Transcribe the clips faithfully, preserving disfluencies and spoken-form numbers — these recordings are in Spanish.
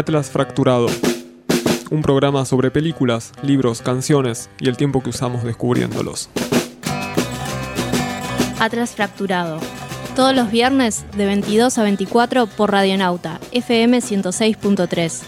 Atlas Fracturado, un programa sobre películas, libros, canciones y el tiempo que usamos descubriéndolos. Atlas Fracturado, todos los viernes de veintidós a veinticuatro por Radionauta, F M ciento seis punto tres.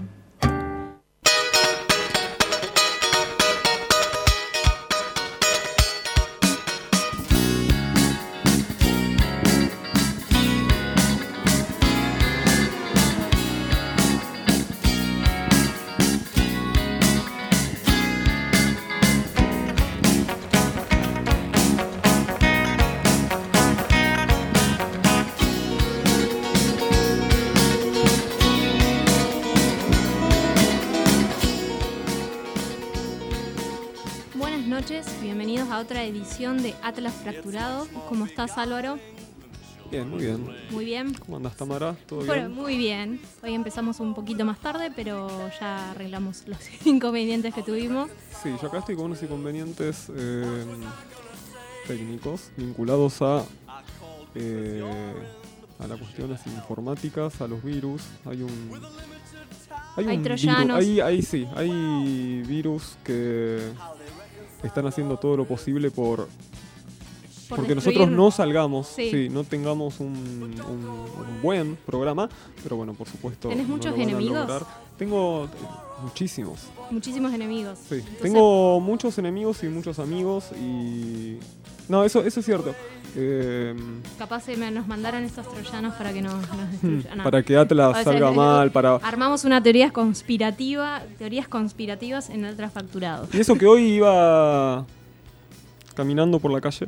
De Atlas Fracturado. ¿Cómo estás, Álvaro? Bien, muy bien. Muy bien. ¿Cómo andas, Tamara? ¿Todo bueno, bien? Muy bien. Hoy empezamos un poquito más tarde, pero ya arreglamos los inconvenientes que tuvimos. Sí, yo acá estoy con unos inconvenientes eh, técnicos vinculados a eh, a las cuestiones informáticas, a los virus. Hay un hay, hay un troyanos. Virus, hay, hay sí, hay virus que están haciendo todo lo posible por, por porque nosotros no salgamos, sí. Sí, no tengamos un, un, un buen programa, pero bueno, por supuesto. ¿Tenés no muchos lo van a enemigos? lograr. Tengo muchísimos. Muchísimos enemigos. Sí, Entonces... tengo muchos enemigos y muchos amigos y... No, eso, eso es cierto. Eh, Capaz me, nos mandaron estos troyanos para que nos, nos destruyan. Para que Atlas o sea, salga el, mal, para... Armamos una teoría conspirativa, teorías conspirativas en Atlas Fracturado. Y eso que hoy iba caminando por la calle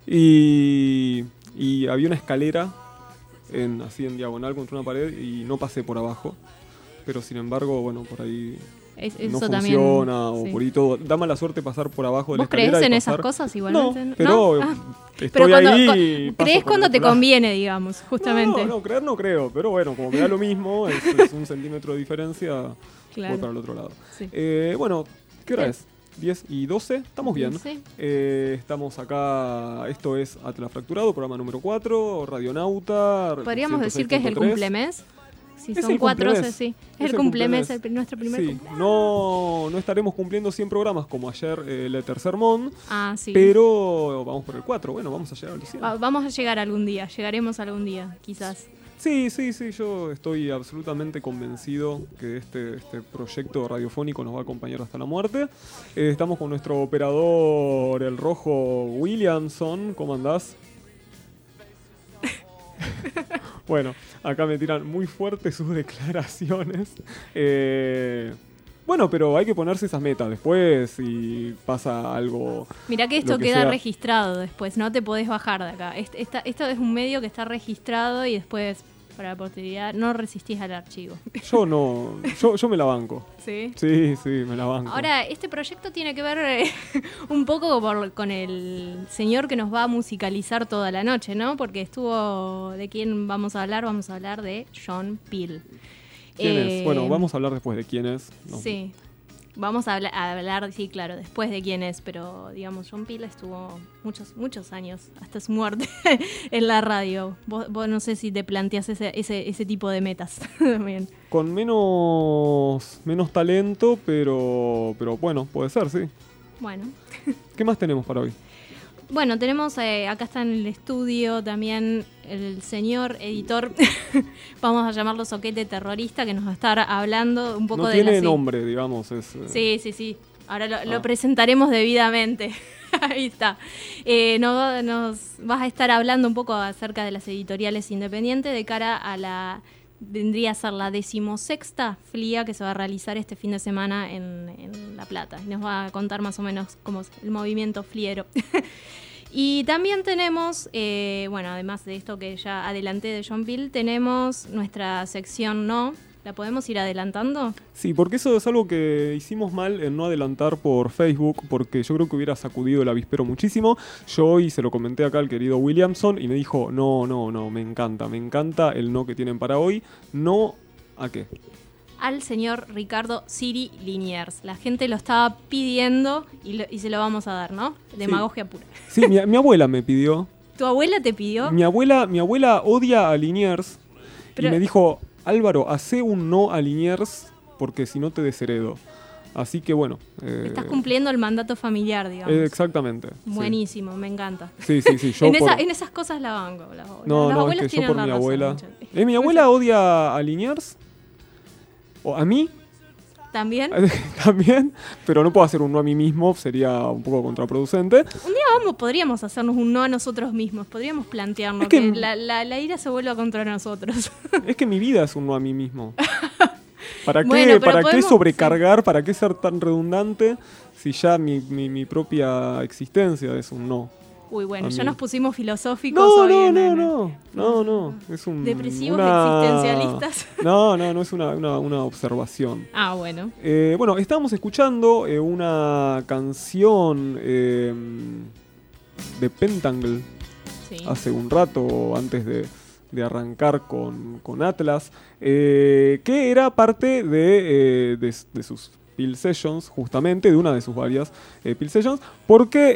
y, y había una escalera en, así en diagonal contra una pared y no pasé por abajo. Pero sin embargo, bueno, por ahí... Es, no eso funciona también, o sí. por ahí todo. Da mala suerte pasar por abajo de la ¿Vos escalera. creés en y esas pasar... cosas igualmente? No, pero ¿no? Ah, estoy pero cuando, ahí. Cu- ¿Creés cuando te conviene, digamos, justamente? No, no, creer no creo, pero bueno, como me da lo mismo, es, es un centímetro de diferencia, claro. voy para el otro lado. Sí. Eh, bueno, ¿qué hora ¿Qué? es? diez y doce, estamos bien. Sí. Eh, estamos acá, esto es Atlas Fracturado, programa número cuatro, Radionauta. Podríamos decir que es el cumplemes. Si es son el cuatro, cumplemes. sí. Es, es el cumplemes, el, nuestro primer sí. cumpleaños. No, no estaremos cumpliendo cien programas como ayer eh, el Tercermón, ah, sí. pero vamos por el cuatro. Bueno, vamos a llegar al cien. Va, vamos a llegar algún día, llegaremos algún día, quizás. Sí, sí, sí, yo estoy absolutamente convencido que este, este proyecto radiofónico nos va a acompañar hasta la muerte. Eh, estamos con nuestro operador, el rojo Williamson. ¿Cómo andás? Bueno, acá me tiran muy fuerte sus declaraciones. Eh, bueno, pero hay que ponerse esas metas después si pasa algo. Mirá que esto que queda sea. registrado después, no te podés bajar de acá. Este, esta, esto es un medio que está registrado y después, para la posteridad, no resistís al archivo. Yo no, yo, yo me la banco. ¿Sí? Sí, sí, me la banco. Ahora, este proyecto tiene que ver eh, un poco por, con el señor que nos va a musicalizar toda la noche, ¿no? Porque estuvo... ¿De quién vamos a hablar? Vamos a hablar de Sean Peel. ¿Quién eh, es? Bueno, vamos a hablar después de quién es. No. Sí. Vamos a hablar, a hablar, sí, claro, después de quién es, pero digamos, Sean Peel estuvo muchos muchos años, hasta su muerte, en la radio. Vos, vos no sé si te planteás ese, ese, ese tipo de metas también. Con menos menos talento, pero, pero bueno, puede ser, sí. Bueno. ¿Qué más tenemos para hoy? Bueno, tenemos, eh, acá está en el estudio también el señor editor, vamos a llamarlo Soquete Terrorista, que nos va a estar hablando un poco no de tiene la... nombre, digamos. Es, eh... Sí, sí, sí. Ahora lo, ah. lo presentaremos debidamente. Ahí está. Eh, nos, nos vas a estar hablando un poco acerca de las editoriales independientes de cara a la... Vendría a ser la decimosexta F L I A que se va a realizar este fin de semana en, en La Plata. Y nos va a contar más o menos cómo es el movimiento fliero. Y también tenemos, eh, bueno, además de esto que ya adelanté de Sean Peel, tenemos nuestra sección No. ¿La podemos ir adelantando? Sí, porque eso es algo que hicimos mal en no adelantar por Facebook, porque yo creo que hubiera sacudido el avispero muchísimo. Yo hoy se lo comenté acá al querido Williamson y me dijo, no, no, no, me encanta, me encanta el no que tienen para hoy. No, ¿a qué? Al señor Ricardo Siri Liniers. La gente lo estaba pidiendo y, lo, y se lo vamos a dar, ¿no? Demagogia sí. pura. Sí, mi, mi abuela me pidió. ¿Tu abuela te pidió? Mi abuela, mi abuela odia a Liniers. Pero... y me dijo... Álvaro, hacé un no a Liniers porque si no te desheredo. Así que bueno. Eh, Estás cumpliendo el mandato familiar, digamos. Eh, exactamente. Buenísimo, sí. Me encanta. Sí, sí, sí. Yo en, por... esa, en esas cosas la banco. La, no, las no, abuelas es que yo por mi razón, abuela. mucho. ¿Eh, ¿Mi abuela odia a Liniers? ¿O a mí? ¿También? También, pero no puedo hacer un no a mí mismo, sería un poco contraproducente. Un día vamos, podríamos hacernos un no a nosotros mismos, podríamos plantearnos es que, que la, la, la ira se vuelva contra nosotros. Es que mi vida es un no a mí mismo. ¿Para qué, bueno, ¿para podemos, qué sobrecargar? Sí. ¿Para qué ser tan redundante si ya mi, mi, mi propia existencia es un no? Uy, bueno, ya mí. nos pusimos filosóficos no, hoy. No, en, no, en, no, no, no, es un... Depresivos una... existencialistas. No, no, no es una, una, una observación. Ah, bueno. Eh, bueno, estábamos escuchando eh, una canción eh, de Pentangle sí. hace un rato, antes de, de arrancar con, con Atlas, eh, que era parte de, eh, de, de sus Peel Sessions, justamente, de una de sus varias eh, Peel Sessions, porque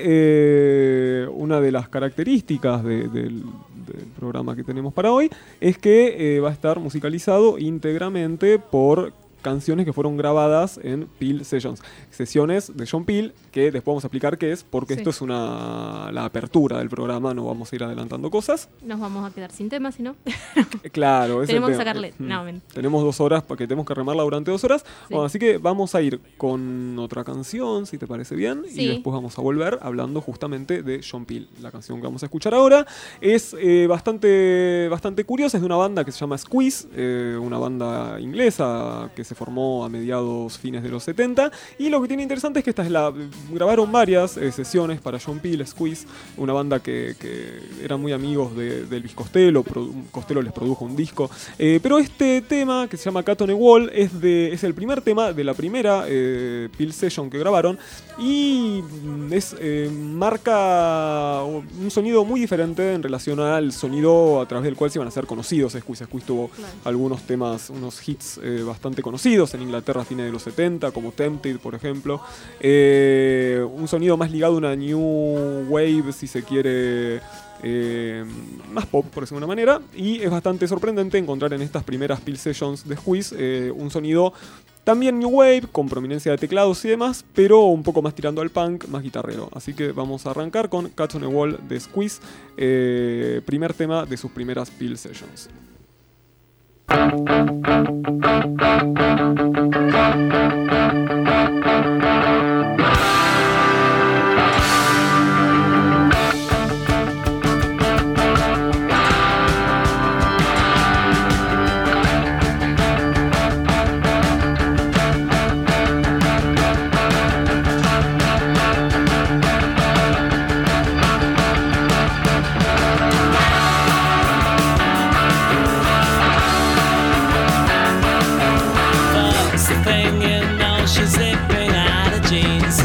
eh, una de las características de, de, del, del programa que tenemos para hoy es que eh, va a estar musicalizado íntegramente por canciones que fueron grabadas en Peel Sessions. Sesiones de John Peel, que después vamos a explicar qué es, porque sí. esto es una la apertura del programa, no vamos a ir adelantando cosas. Nos vamos a quedar sin tema, si no. Claro, es tenemos el que tema. sacarle. Mm. No, men. Tenemos dos horas porque tenemos que remarla durante dos horas. Sí. Bueno, así que vamos a ir con otra canción, si te parece bien, sí. y después vamos a volver hablando justamente de John Peel. La canción que vamos a escuchar ahora es eh, bastante, bastante curiosa, es de una banda que se llama Squeeze, eh, una banda inglesa que se formó a mediados, fines de los setenta, y lo que tiene interesante es que esta es la grabaron varias eh, sesiones para John Peel, Squeeze, una banda que, que eran muy amigos de, de Elvis Costello, Pro, Costello les produjo un disco, eh, pero este tema que se llama Cat on a Wall es, de, es el primer tema de la primera eh, Peel Session que grabaron, y es, eh, marca un sonido muy diferente en relación al sonido a través del cual se iban a ser conocidos Squeeze. Squeeze tuvo claro. algunos temas, unos hits eh, bastante conocidos en Inglaterra a fines de los setenta, como Tempted, por ejemplo. Eh, un sonido más ligado a una new wave, si se quiere, eh, más pop, por decirlo de una manera. Y es bastante sorprendente encontrar en estas primeras Peel Sessions de Squeeze eh, un sonido también new wave, con prominencia de teclados y demás, pero un poco más tirando al punk, más guitarrero. Así que vamos a arrancar con Cat on a Wall de Squeeze, eh, primer tema de sus primeras Peel Sessions. She's zipping out of jeans.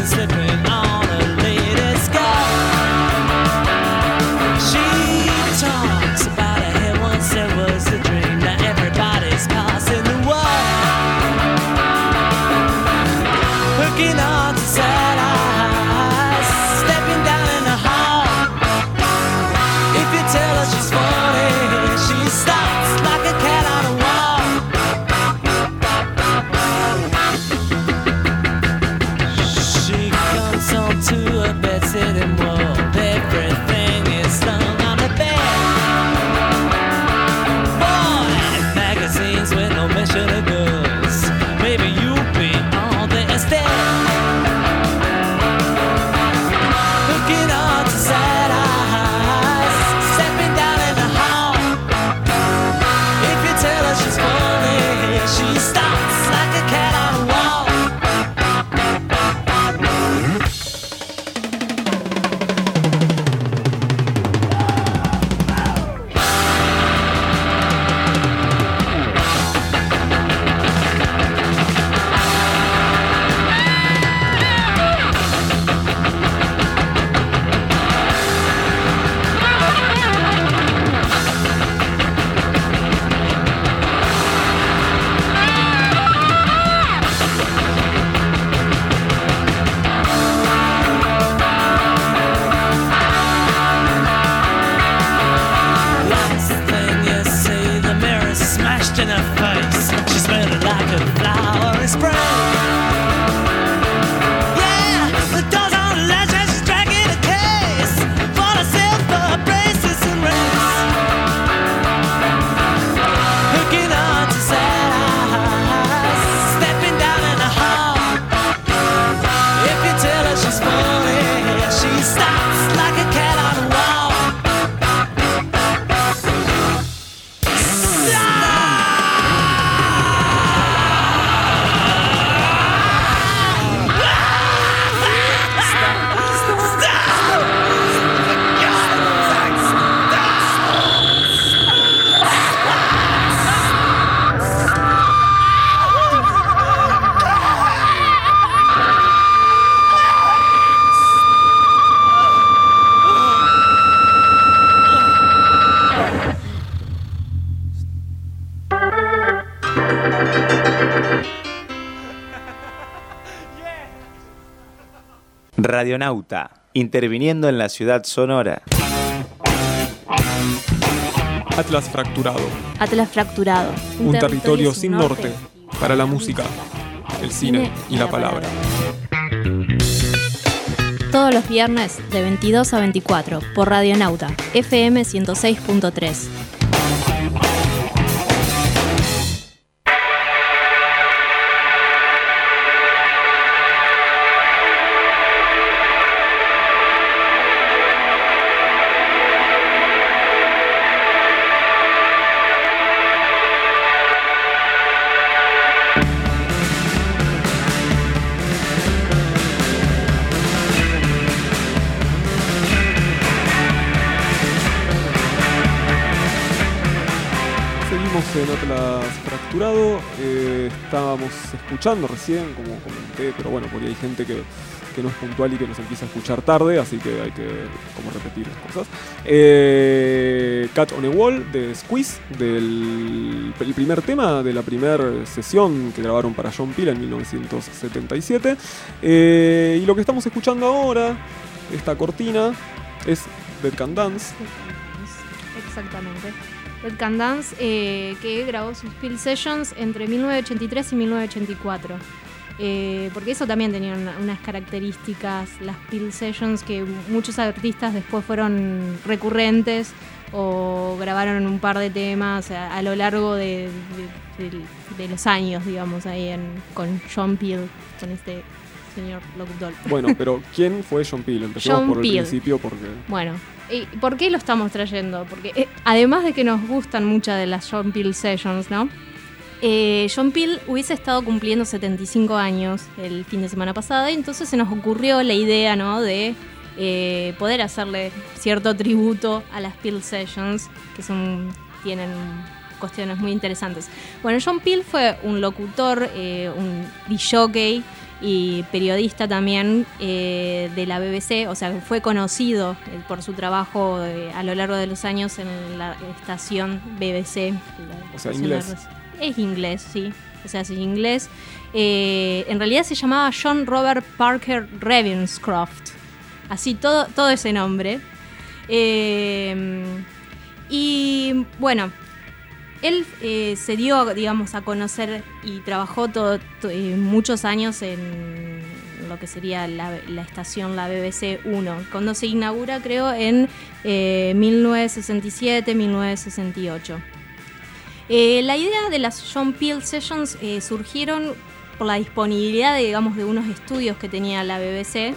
Radionauta, interviniendo en la ciudad sonora. Atlas fracturado. Atlas fracturado. Un, un territorio, territorio sin norte, norte para la música, el cine y la palabra. Todos los viernes de veintidós a veinticuatro por Radionauta, F M ciento seis punto tres. En Atlas fracturado, eh, estábamos escuchando recién, como comenté, pero bueno, porque hay gente que, que no es puntual y que nos empieza a escuchar tarde, así que hay que como repetir las cosas. Eh, Cat on a Wall de Squeeze, del el primer tema de la primera sesión que grabaron para John Peel en mil novecientos setenta y siete. Eh, y lo que estamos escuchando ahora, esta cortina, es Dead Can Dance. Exactamente. Dead Can Dance, eh, que grabó sus Peel Sessions entre mil novecientos ochenta y tres y mil novecientos ochenta y cuatro. Eh, porque eso también tenía una, unas características, las Peel Sessions, que muchos artistas después fueron recurrentes o grabaron un par de temas a, a lo largo de, de, de, de los años, digamos, ahí en, con John Peel, con este señor locutor. Bueno, pero ¿quién fue John Peel? Empecemos John por el Peel. principio porque... Bueno, ¿y por qué lo estamos trayendo? Porque eh, además de que nos gustan muchas de las John Peel Sessions, ¿no? Eh, John Peel hubiese estado cumpliendo setenta y cinco años el fin de semana pasado y entonces se nos ocurrió la idea, ¿no? De eh, poder hacerle cierto tributo a las Peel Sessions, que son tienen cuestiones muy interesantes. Bueno, John Peel fue un locutor, eh, un disc-jockey y periodista también eh, de la B B C, o sea, fue conocido eh, por su trabajo eh, a lo largo de los años en la estación B B C. O sea, inglés. Es inglés, sí, o sea, es inglés. Eh, en realidad se llamaba John Robert Parker Ravenscroft, así todo, todo ese nombre. Eh, y bueno, él eh, se dio, digamos, a conocer y trabajó todo, to, eh, muchos años en lo que sería la, la estación, la B B C uno, cuando se inaugura, creo, en eh, mil novecientos sesenta y siete, mil novecientos sesenta y ocho. Eh, la idea de las John Peel Sessions eh, surgieron por la disponibilidad, de, digamos, de unos estudios que tenía la B B C,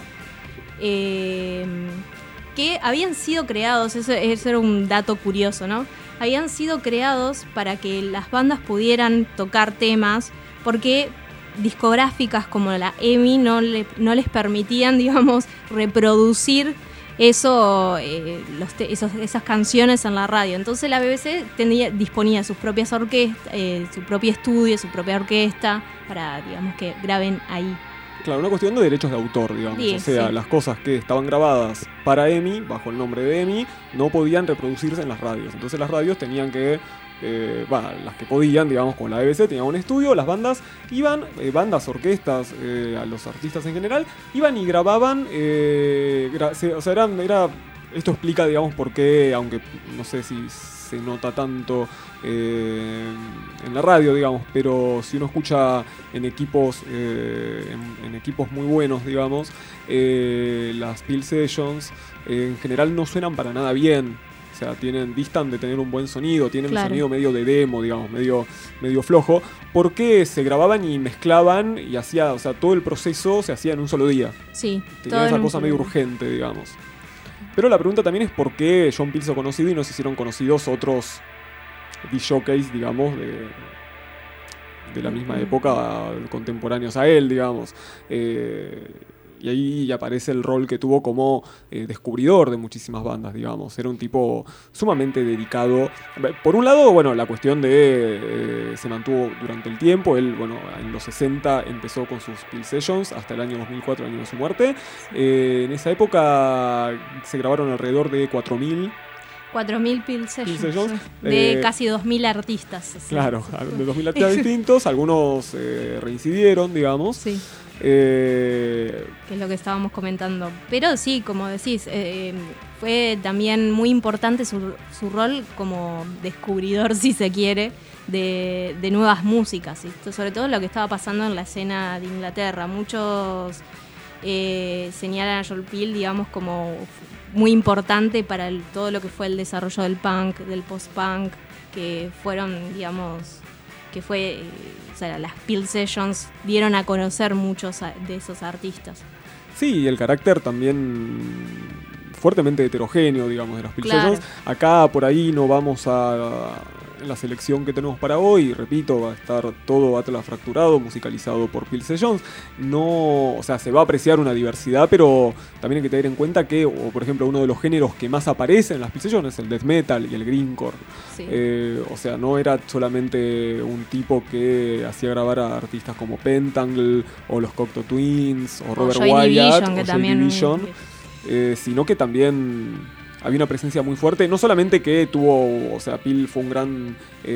eh, que habían sido creados, eso, eso era un dato curioso, ¿no? Habían sido creados para que las bandas pudieran tocar temas, porque discográficas como la E M I no, le, no les permitían, digamos, reproducir eso, eh, los te, esos, esas canciones en la radio. Entonces la B B C tenía, disponía sus propias orquestas, eh, su propio estudio, su propia orquesta, para, digamos, que graben ahí. Claro, una cuestión de derechos de autor, digamos. Sí, o sea, sí. Las cosas que estaban grabadas para E M I, bajo el nombre de E M I, no podían reproducirse en las radios. Entonces las radios tenían que, eh, bueno, las que podían, digamos, como la B B C, tenían un estudio, las bandas iban, eh, bandas, orquestas, eh, a los artistas en general, iban y grababan, eh, gra- se, o sea, eran, era, esto explica, digamos, por qué, aunque no sé si se nota tanto eh, en la radio, digamos, pero si uno escucha en equipos eh, en, en equipos muy buenos, digamos, eh, las Peel Sessions eh, en general no suenan para nada bien. O sea, tienen, distan de tener un buen sonido, tienen Claro. un sonido medio de demo, digamos, medio, medio flojo, porque se grababan y mezclaban y hacía, o sea, todo el proceso se hacía en un solo día. Sí, Tenía esa cosa medio urgente, digamos. Pero la pregunta también es por qué John Peel se ha conocido y no se hicieron conocidos otros disc jockeys, digamos, de, de la misma época, contemporáneos a él, digamos. Eh, y ahí aparece el rol que tuvo como eh, descubridor de muchísimas bandas, digamos. Era un tipo sumamente dedicado. Por un lado, bueno, la cuestión de... Eh, se mantuvo durante el tiempo. Él, bueno, en los sesenta empezó con sus Peel Sessions hasta el año dos mil cuatro, el año de su muerte. Eh, en esa época se grabaron alrededor de cuatro mil cuatro mil Peel Sessions, Peel Sessions, de eh, casi dos mil artistas. Así. Claro, de dos mil artistas distintos, algunos eh, reincidieron, digamos. Sí. Eh, que es lo que estábamos comentando. Pero sí, como decís, eh, fue también muy importante su, su rol como descubridor, si se quiere, de, de nuevas músicas. ¿sí? Sobre todo lo que estaba pasando en la escena de Inglaterra. Muchos eh, señalan a Joel Peel, digamos, como muy importante para el, todo lo que fue el desarrollo del punk, del post-punk, que fueron, digamos... que fue, eh, o sea, las Peel Sessions dieron a conocer muchos a, de esos artistas. Sí, y el carácter también fuertemente heterogéneo, digamos, de las Peel Claro. Sessions. Acá por ahí no vamos a... En la selección que tenemos para hoy, repito, va a estar todo Atlas Fracturado, musicalizado por Peel Sessions. No, o sea, se va a apreciar una diversidad, pero también hay que tener en cuenta que, o por ejemplo, uno de los géneros que más aparece en las Peel Sessions es el death metal y el grindcore. Sí. Eh, o sea, no era solamente un tipo que hacía grabar a artistas como Pentangle o los Cocteau Twins o Robert Joy Wyatt Division, que o Joy también- Division, eh, sino que también había una presencia muy fuerte, no solamente que tuvo, o sea, Peel fue un gran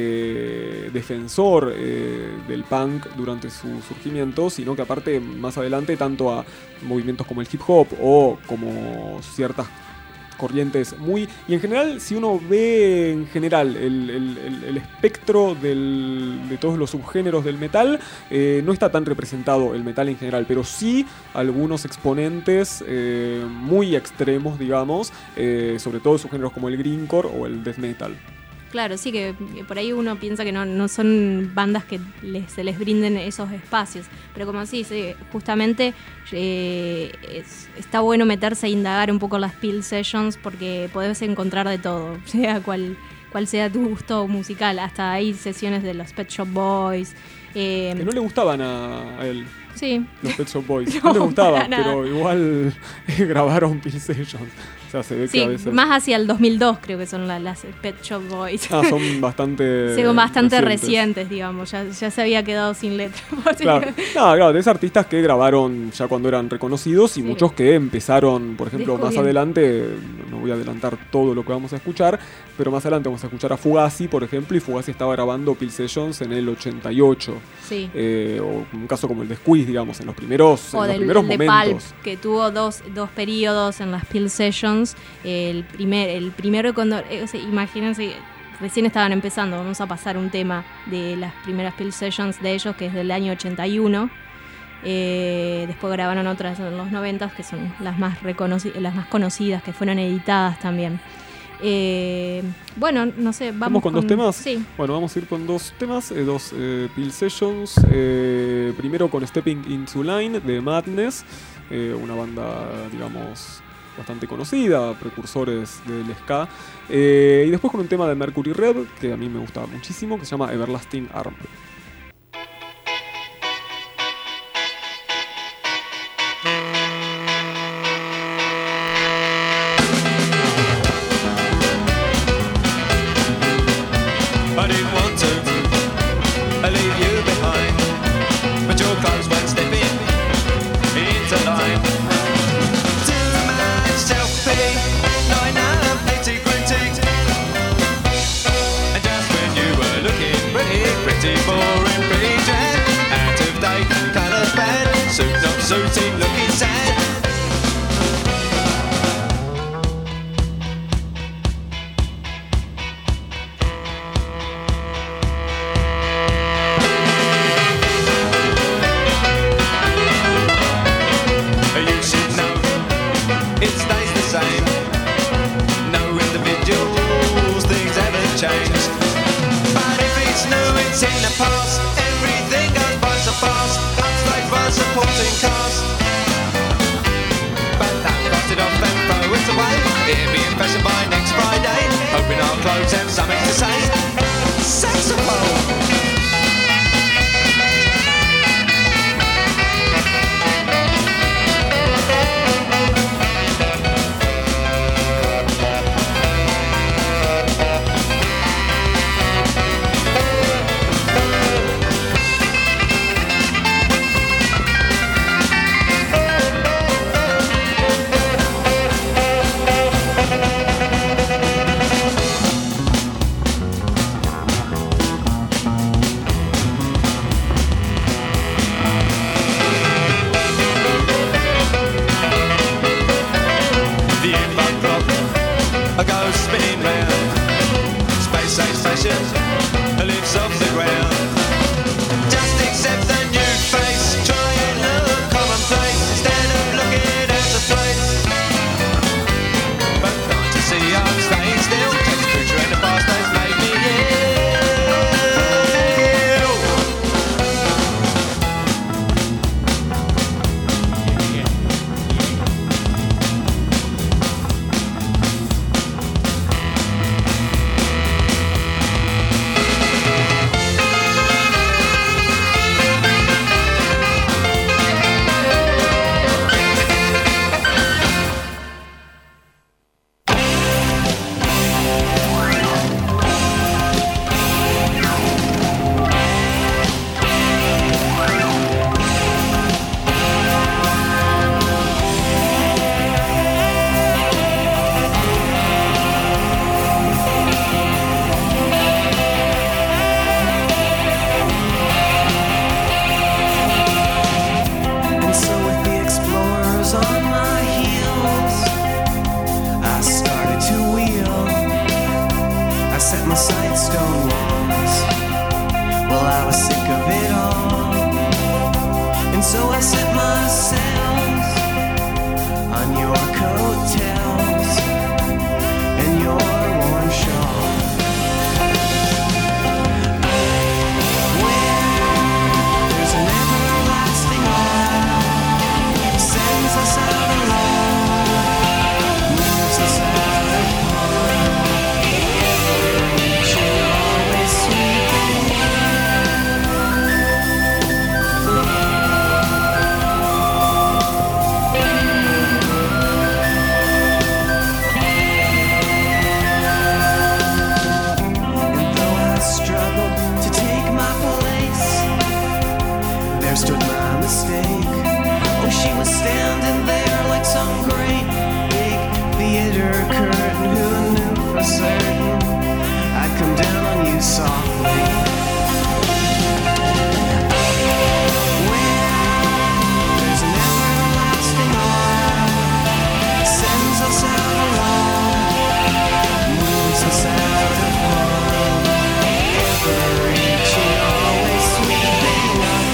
eh, defensor eh, del punk durante su surgimiento, sino que aparte más adelante tanto a movimientos como el hip hop o como ciertas corrientes muy... Y en general, si uno ve en general el, el- el- el espectro del- de todos los subgéneros del metal, eh, no está tan representado el metal en general, pero sí algunos exponentes eh, muy extremos, digamos, eh, sobre todo subgéneros como el grindcore o el death metal. Claro, sí, que, que por ahí uno piensa que no, no son bandas que les- se les brinden esos espacios. Pero como decís, eh, justamente eh, es- está bueno meterse a indagar un poco las Peel Sessions porque podés encontrar de todo, sea cual, cual sea tu gusto musical. Hasta hay sesiones de los Pet Shop Boys. eh, Que no le gustaban a, a él, sí, los Pet Shop Boys. No, No, le gustaban, para nada. pero igual grabaron Peel Sessions. O sea, se ve que sí, a veces... más hacia el dos mil dos creo que son la- las Pet Shop Boys. Ah, son bastante... Son bastante recientes. recientes, digamos, ya, ya se había quedado sin letra. Claro. No, claro, de esos artistas que grabaron ya cuando eran reconocidos y Sí. muchos que empezaron, por ejemplo, más Descubriendo. adelante, no voy a adelantar todo lo que vamos a escuchar, pero más adelante vamos a escuchar a Fugazi, por ejemplo, y Fugazi estaba grabando Peel Sessions en el ochenta y ocho. Sí. Eh, o un caso como el de Squeeze, digamos, en los primeros, en O los del, primeros de momentos. Pulp, que tuvo dos, dos periodos en las Peel Sessions. El, primer, el primero cuando, eh, o sea, imagínense, recién estaban empezando, vamos a pasar un tema de las primeras Peel Sessions de ellos, que es del año ochenta y uno. Eh, después grabaron otras en los noventa, que son las más, reconoci- las más conocidas, que fueron editadas también. Eh, bueno, no sé, vamos, ¿Vamos con dos temas? Sí, Bueno, vamos a ir con dos temas, eh, dos eh, Peel Sessions. Eh, primero con Stepping Into Line de Madness, eh, una banda, digamos, bastante conocida, precursores del ska. Eh, y después con un tema de Mercury Rev, que a mí me gustaba muchísimo, que se llama Everlasting Arm. I didn't want to I leave you behind, but your clothes went stepping into line. Too much self-pity, not enough nitty-gritty. And just when you were looking pretty, pretty boring, pretty drab, out of date, colours bad, suit not suited, looking sad. You should know it stays the same. No individuals, things haven't changed. But if it's new, it's in the past. Everything goes by so fast. Upstage for supporting cast. But that cast it off and throw it away. It'll be in fashion by next Friday. Hoping our clothes have something to say. Saxophone. I was sick of it all. And so I set my sails on your coattails and your warm shawl. Where there's an everlasting light sends us out alone, moves us out apart, reaching always sweeping. Stood my mistake. Oh, she was standing there like some great big theater curtain. Who knew for certain I'd come down on you softly? Where there's an everlasting light sends us out alone, moves us out apart, ever reaching, always sweeping up.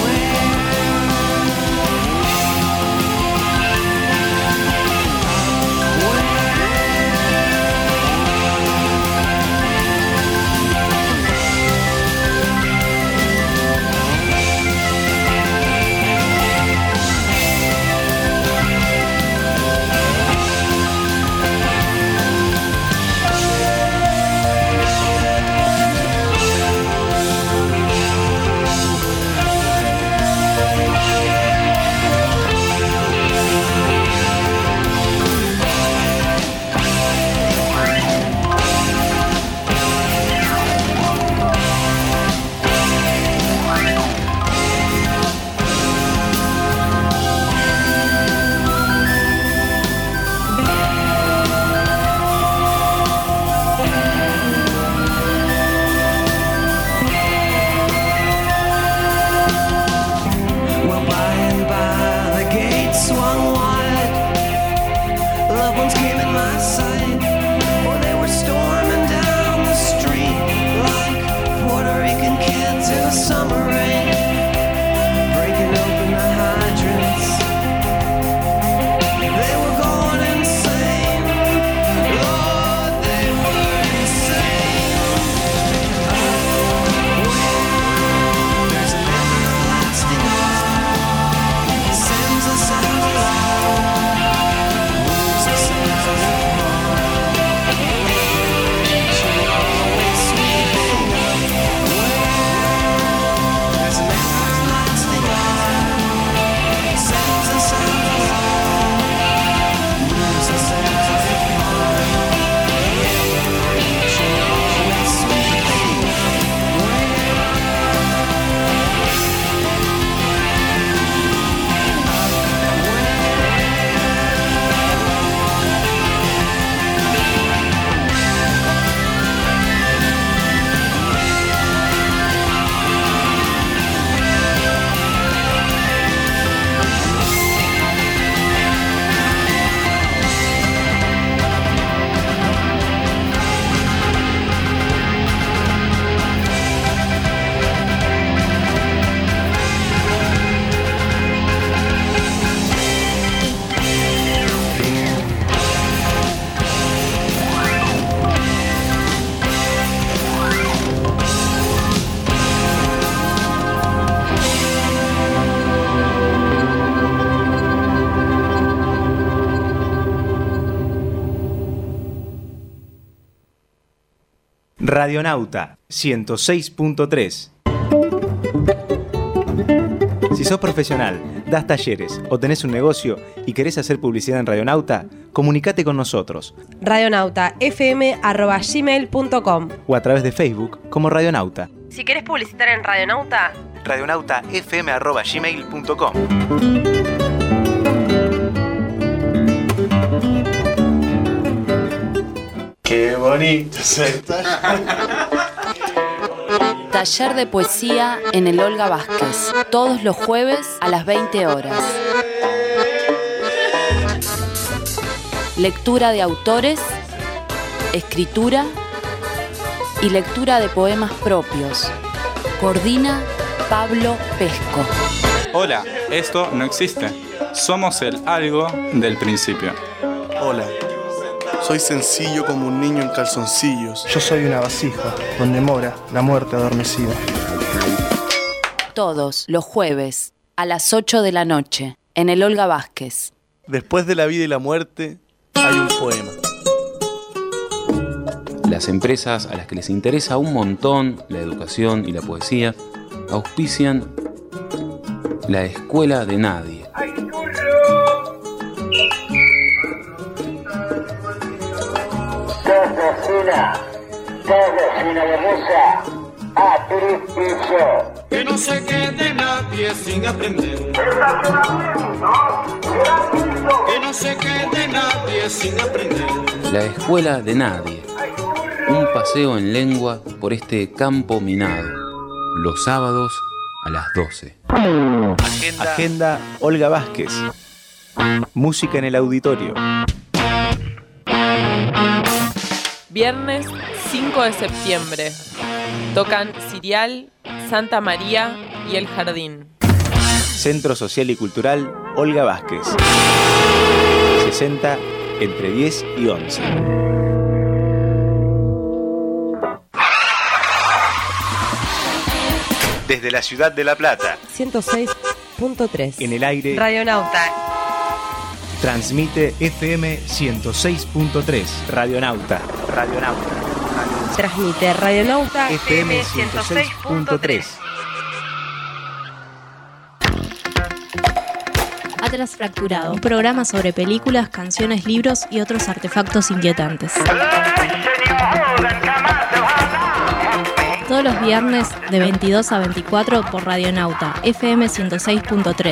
Radionauta ciento seis punto tres. Si sos profesional, das talleres o tenés un negocio y querés hacer publicidad en Radionauta, comunicate con nosotros. radionauta f m arroba gmail punto com o a través de Facebook como Radionauta. Si querés publicitar en Radionauta, radionauta f m arroba gmail punto com. Qué bonito ser. Taller de poesía en el Olga Vázquez, todos los jueves a las veinte horas. Lectura de autores, escritura y lectura de poemas propios. Coordina Pablo Pesco. Hola, esto no existe. Somos el algo del principio. Hola, soy sencillo como un niño en calzoncillos. Yo soy una vasija donde mora la muerte adormecida. Todos los jueves a las ocho de la noche en el Olga Vázquez. Después de la vida y la muerte hay un poema. Las empresas a las que les interesa un montón la educación y la poesía auspician la Escuela de Nadie. Dos vecinas, dos vecinas de mesa, a tres pisos. Que no se quede nadie sin aprender. Que no se quede nadie sin aprender. La Escuela de Nadie. Un paseo en lengua por este campo minado. Los sábados a las doce. Agenda, Agenda Olga Vázquez. Música en el auditorio. Viernes cinco de septiembre. Tocan Cirial, Santa María y El Jardín. Centro Social y Cultural Olga Vázquez. sesenta entre diez y once. Desde la ciudad de La Plata. ciento seis punto tres. En el aire. Radionauta. Transmite F M ciento seis punto tres. Radionauta. Radionauta. Transmite Radionauta F M ciento seis punto tres. Atlas Fracturado, un programa sobre películas, canciones, libros y otros artefactos inquietantes. Todos los viernes de veintidós a veinticuatro por Radionauta, F M ciento seis punto tres.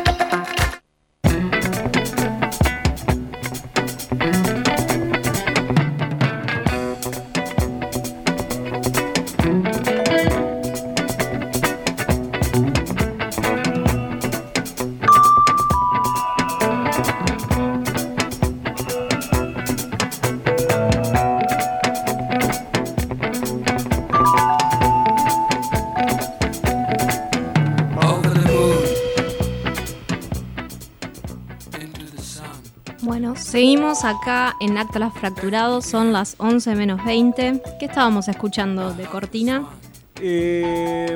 Seguimos acá en Atlas Fracturado, son las once menos veinte. ¿Qué estábamos escuchando de cortina? Eh,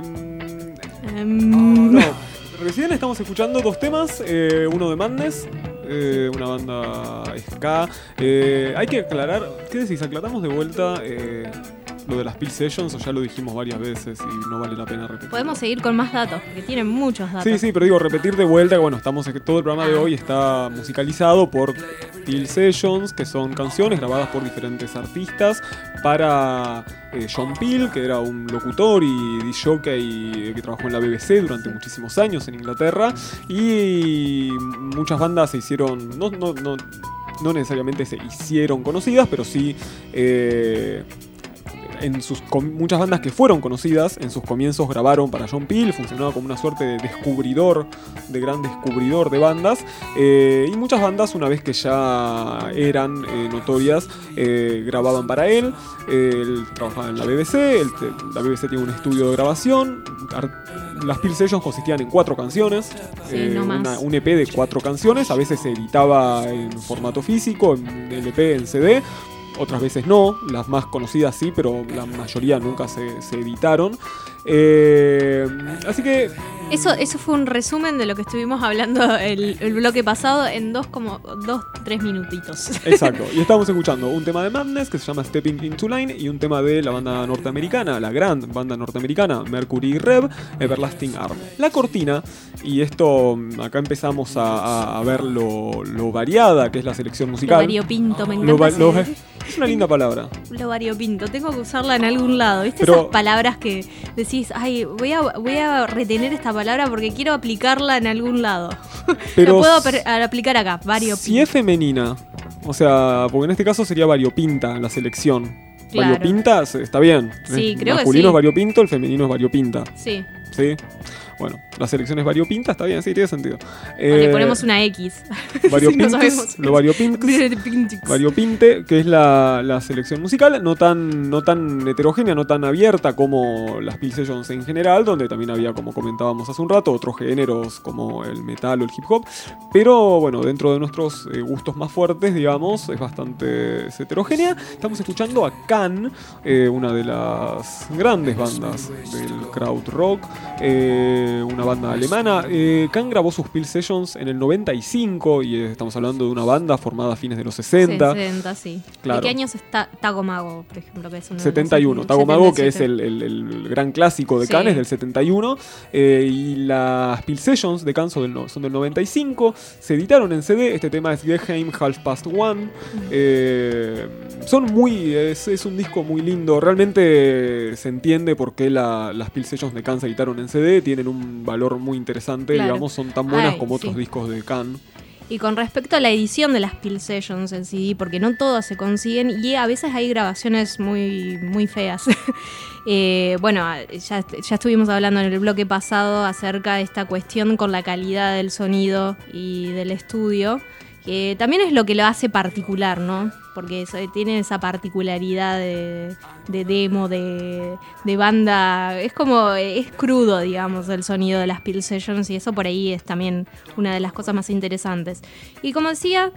um, no, recién estamos escuchando dos temas, eh, uno de Madness, eh, una banda ska. Eh, hay que aclarar, ¿qué decís? ¿Aclaramos de vuelta eh, lo de las Peel Sessions o ya lo dijimos varias veces y no vale la pena repetir? Podemos seguir con más datos, porque tienen muchos datos. Sí, sí, pero digo, repetir de vuelta que bueno, estamos, todo el programa de hoy está musicalizado por Peel Sessions, que son canciones grabadas por diferentes artistas para eh, John Peel, que era un locutor y disc jockey que trabajó en la B B C durante muchísimos años en Inglaterra, y muchas bandas se hicieron, no, no, no, no necesariamente se hicieron conocidas, pero sí eh, en sus muchas bandas que fueron conocidas en sus comienzos grabaron para John Peel, funcionaba como una suerte de descubridor, de gran descubridor de bandas, eh, y muchas bandas una vez que ya eran eh, notorias eh, grababan para él. Eh, él trabajaba en la B B C, él, la B B C tiene un estudio de grabación. Las Peel Sessions consistían en cuatro canciones, sí, eh, no una, un E P de cuatro canciones, a veces se editaba en formato físico, en L P, en C D. Otras veces no, las más conocidas sí, pero la mayoría nunca se, se editaron. Eh, así que... Eso, eso fue un resumen de lo que estuvimos hablando el, el bloque pasado en dos, como, dos, tres minutitos. Exacto, y estábamos escuchando un tema de Madness que se llama Stepping Into Line y un tema de la banda norteamericana, la gran banda norteamericana Mercury Rev, Everlasting Arm. La cortina, y esto acá empezamos a, a, a ver lo, lo variada que es la selección musical. Lo variopinto, me encanta. Lo, lo, es una linda palabra. Lo variopinto, tengo que usarla en algún lado. ¿Viste pero, esas palabras que decís, ay, voy a, voy a retener esta palabra porque quiero aplicarla en algún lado? Pero lo puedo ap- aplicar acá, variopinto. Si es femenina, o sea, porque en este caso sería variopinta la selección. Claro. Variopinta está bien. Sí, el creo masculino que sí. es variopinto, el femenino es variopinta. Sí. Sí. Bueno, la selección es variopinta, está bien, sí, tiene sentido. O le ponemos una X. Variopintes, Si no lo variopintes, variopinte, que es la, la selección musical, no tan, no tan heterogénea, no tan abierta como las Peel Sessions en general, donde también había, como comentábamos hace un rato, otros géneros como el metal o el hip hop. Pero bueno, dentro de nuestros eh, gustos más fuertes, digamos, es bastante es heterogénea. Estamos escuchando a Can, eh, una de las grandes bandas del krautrock. Eh, una banda alemana. Eh, Can grabó sus Peel Sessions en el noventa y cinco y eh, estamos hablando de una banda formada a fines de los sesenta. sesenta, sí. Claro. ¿De qué años está Tago Mago, por ejemplo? Que es uno setenta y uno. De los Tago Mago, setenta y que siete. es el, el, el gran clásico de Sí. Can, es del setenta y uno. Eh, y las Peel Sessions de Can son del, no- son del noventa y cinco. Se editaron en C D. Este tema es Geheim Half Past One. Eh, son muy. Es, es un disco muy lindo. Realmente se entiende por qué la- las Peel Sessions de Can se editaron en C D. Tienen un valor muy interesante. Claro. Digamos, son tan buenas Ay, como otros sí. discos de Can. Y con respecto a la edición de las Peel Sessions en C D, porque no todas se consiguen y a veces hay grabaciones muy, muy feas. Eh, bueno, ya, ya estuvimos hablando en el bloque pasado acerca de esta cuestión con la calidad del sonido y del estudio, que también es lo que lo hace particular, ¿no? Porque eso, tiene esa particularidad de, de demo, de, de banda. Es como, es crudo, digamos, el sonido de las Peel Sessions, y eso por ahí es también una de las cosas más interesantes. Y como decía,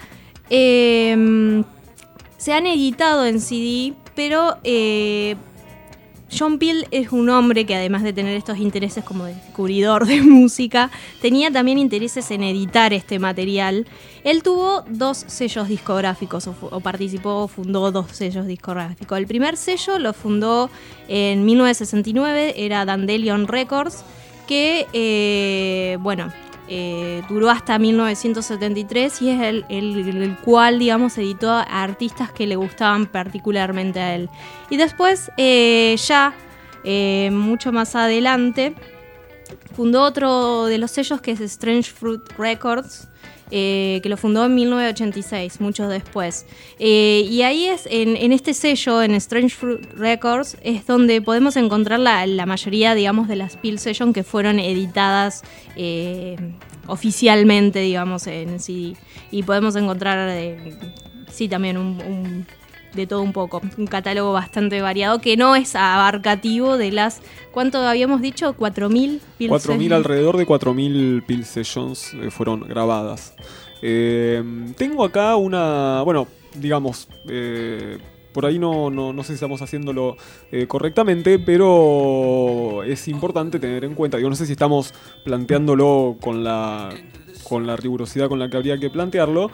eh, se han editado en C D, pero eh, John Peel es un hombre que, además de tener estos intereses como descubridor de música, tenía también intereses en editar este material. Él tuvo dos sellos discográficos, o, fu- o participó, fundó dos sellos discográficos. El primer sello lo fundó en mil novecientos sesenta y nueve, era Dandelion Records, que, eh, bueno, eh, duró hasta mil novecientos setenta y tres y es el, el, el cual, digamos, editó a artistas que le gustaban particularmente a él. Y después, eh, ya eh, mucho más adelante, fundó otro de los sellos que es Strange Fruit Records, eh, que lo fundó en mil novecientos ochenta y seis, mucho después. Eh, y ahí es, en, en este sello, en Strange Fruit Records, es donde podemos encontrar la, la mayoría, digamos, de las Peel Sessions que fueron editadas eh, oficialmente, digamos, en C D. Y podemos encontrar, eh, sí, también un... un de todo un poco, un catálogo bastante variado que no es abarcativo de las, ¿cuánto habíamos dicho? ¿cuatro mil? cuatro mil, alrededor de cuatro mil Peel Sessions eh, fueron grabadas. Eh, tengo acá una, bueno, digamos, eh, por ahí no, no, no sé si estamos haciéndolo eh, correctamente, pero es importante tener en cuenta, digo, no sé si estamos planteándolo con la, con la rigurosidad con la que habría que plantearlo,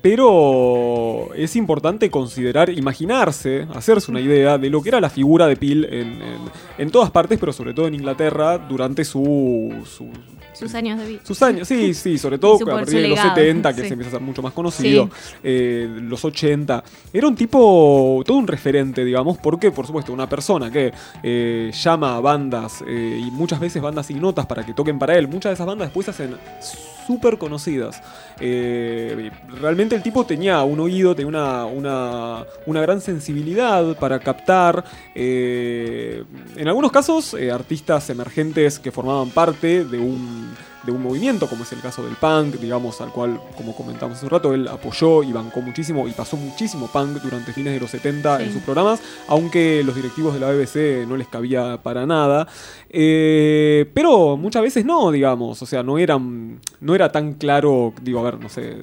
pero es importante considerar, imaginarse, hacerse una idea de lo que era la figura de Peel en, en, en todas partes, pero sobre todo en Inglaterra, durante su... su sus años de vida. Sus años, sí, sí, sobre todo su, a partir de los legado, setenta, que sí. se empieza a ser mucho más conocido, Sí. eh, los ochenta. Era un tipo, todo un referente, digamos, porque, por supuesto, una persona que eh, llama a bandas, eh, y muchas veces bandas ignotas para que toquen para él, muchas de esas bandas después se hacen súper conocidas. Eh, realmente el tipo tenía un oído, tenía una, una, una gran sensibilidad para captar, eh, en algunos casos, eh, artistas emergentes que formaban parte de un, de un movimiento, como es el caso del punk, digamos, al cual, como comentamos hace un rato, él apoyó y bancó muchísimo y pasó muchísimo punk durante fines de los setenta, sí, en sus programas, aunque los directivos de la B B C no les cabía para nada. Eh, pero muchas veces no, digamos, o sea, no eran, no era tan claro, digo, a ver, no sé,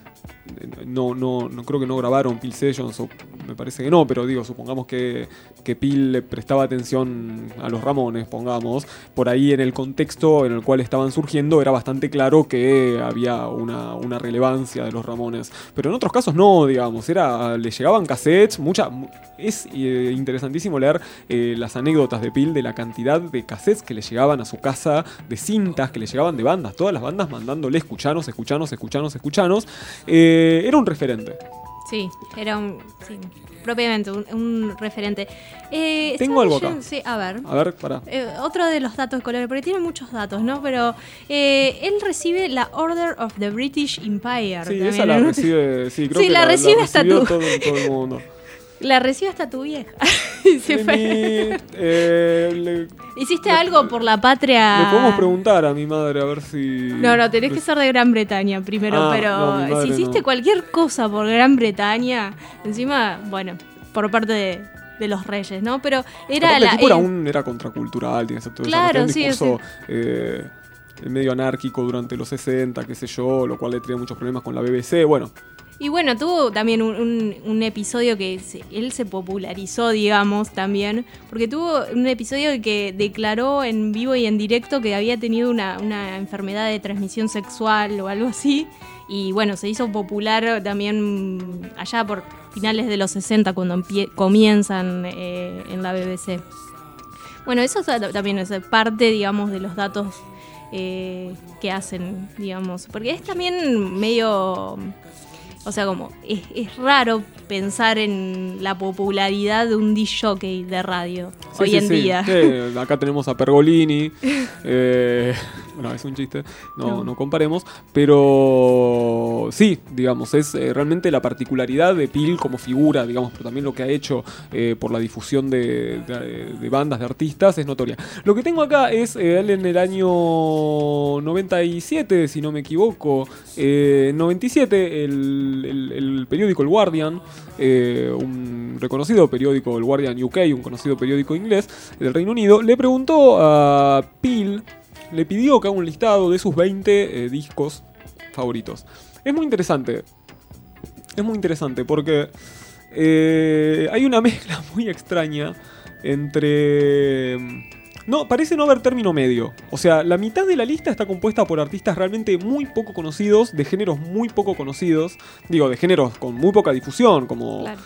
no, no, no creo que no grabaron Peel Sessions, o me parece que no, pero digo, supongamos que, que Peel le prestaba atención a los Ramones, pongamos, por ahí en el contexto en el cual estaban surgiendo era bastante claro que había una, una relevancia de los Ramones, pero en otros casos no, digamos, era, le llegaban cassettes, mucha, es eh, interesantísimo leer eh, las anécdotas de Peel de la cantidad de cassettes que le llegaban a su casa, de cintas que le llegaban de bandas, todas las bandas mandándole escuchanos, escuchanos, escuchanos, escuchanos. Eh, era un referente. Sí, era un... Sí, propiamente, un, un referente. Eh, Tengo algo leyendo, acá. Sí, a ver. A ver, pará. Eh, otro de los datos de color, porque tiene muchos datos, ¿no? Pero eh, él recibe la Order of the British Empire. Sí, también, esa la ¿no? recibe, sí, creo Sí, que la la, recibe la hasta recibió tú. todo, todo el mundo. La recibe hasta tu vieja. Y se Mi- fue. eh, le, ¿Hiciste le- algo por la patria? le podemos preguntar a mi madre a ver si... No, no, tenés que ser de Gran Bretaña primero, Ah, pero no, mi madre si hiciste no. cualquier cosa por Gran Bretaña, encima, bueno, por parte de, de los reyes, ¿no? Pero era Aparte, la... el tipo era, eh, un, era contracultural, tiene todo Claro, un sí, discurso eh, medio anárquico durante los sesenta, qué sé yo, lo cual le traía muchos problemas con la B B C. Bueno, Y bueno, tuvo también un, un- un episodio que se- él se popularizó, digamos, también, porque tuvo un episodio que declaró en vivo y en directo que había tenido una, una enfermedad de transmisión sexual o algo así, y bueno, se hizo popular también allá por finales de los sesenta, cuando empie- comienzan eh, en la B B C. Bueno, eso ta- también es parte, digamos, de los datos eh, que hacen, digamos, porque es también medio... O sea, como es, es raro pensar en la popularidad de un disc jockey de radio sí, hoy sí, en sí. día. Sí, acá tenemos a Pergolini. eh, bueno, es un chiste, no, No. no comparemos. Pero sí, digamos, es eh, realmente la particularidad de Peel como figura, digamos, pero también lo que ha hecho eh, por la difusión de, de- de bandas, de artistas, es notoria. Lo que tengo acá es eh, él en el año noventa y siete, si no me equivoco. Eh, noventa y siete, el, el- el periódico El Guardian, eh, un reconocido periódico, el Guardian U K, un conocido periódico inglés del Reino Unido, le preguntó a Peel, le pidió que haga un listado de sus veinte eh, discos favoritos. Es muy interesante. Es muy interesante porque eh, hay una mezcla muy extraña entre... No, parece no haber término medio. O sea, la mitad de la lista está compuesta por artistas realmente muy poco conocidos, de géneros muy poco conocidos. Digo, de géneros con muy poca difusión, como, Claro.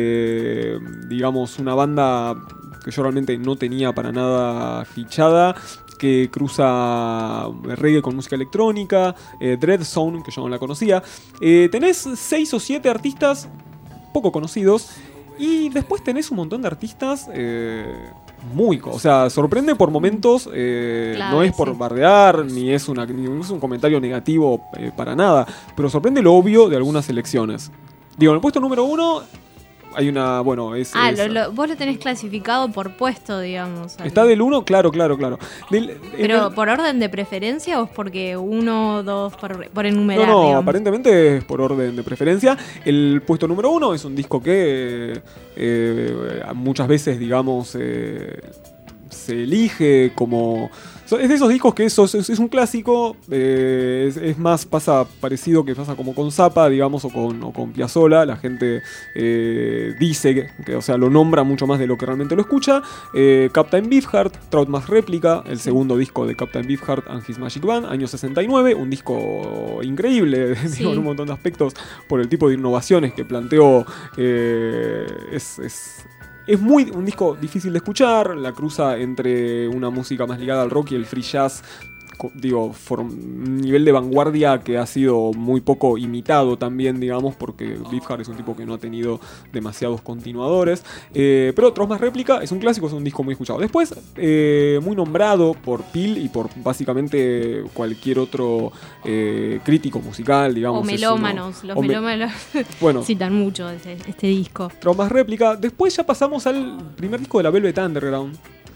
eh, digamos, una banda que yo realmente no tenía para nada fichada, que cruza reggae con música electrónica, eh, Dread Zone, que yo no la conocía. Eh, tenés seis o siete artistas poco conocidos y después tenés un montón de artistas eh, muy... co- O sea, sorprende por momentos, eh, Claro, no es por sí. bardear, ni es, una, ni es un comentario negativo eh, para nada, pero sorprende lo obvio de algunas elecciones. Digo, en el puesto número uno hay una... Bueno, es... Ah, es- lo- lo- vos lo tenés clasificado por puesto, digamos. al- ¿Está del uno? Claro, claro, claro. Del- en ¿Pero el- por orden de preferencia o es porque uno, dos, por, por enumerar, No, no, digamos? aparentemente es por orden de preferencia. El puesto número uno es un disco que eh, eh, muchas veces, digamos, eh, se elige como... so- Es de esos discos que eso es, es un clásico, eh, es, es más, pasa parecido que pasa como con Zappa, digamos, o con, o con Piazzolla. La gente eh, dice que, que, o sea, lo nombra mucho más de lo que realmente lo escucha. Eh, Captain Beefheart, Trout Mask Replica, el segundo disco de Captain Beefheart and His Magic Band, año sesenta y nueve, un disco increíble, Sí. digo, en un montón de aspectos, por el tipo de innovaciones que planteó. eh, es, es, es muy un disco difícil de escuchar, la cruza entre una música más ligada al rock y el free jazz. co- Digo, por un nivel de vanguardia que ha sido muy poco imitado también, digamos, porque Beefheart es un tipo que no ha tenido demasiados continuadores. Eh, pero Trout Mask Replica es un clásico, es un disco muy escuchado. Después, eh, muy nombrado por Peel y por básicamente cualquier otro eh, crítico musical, digamos. O es melómanos, uno- los o me- melómanos Bueno. citan mucho este, este disco. Trout Mask Replica. Después ya pasamos al primer disco de la Velvet Underground.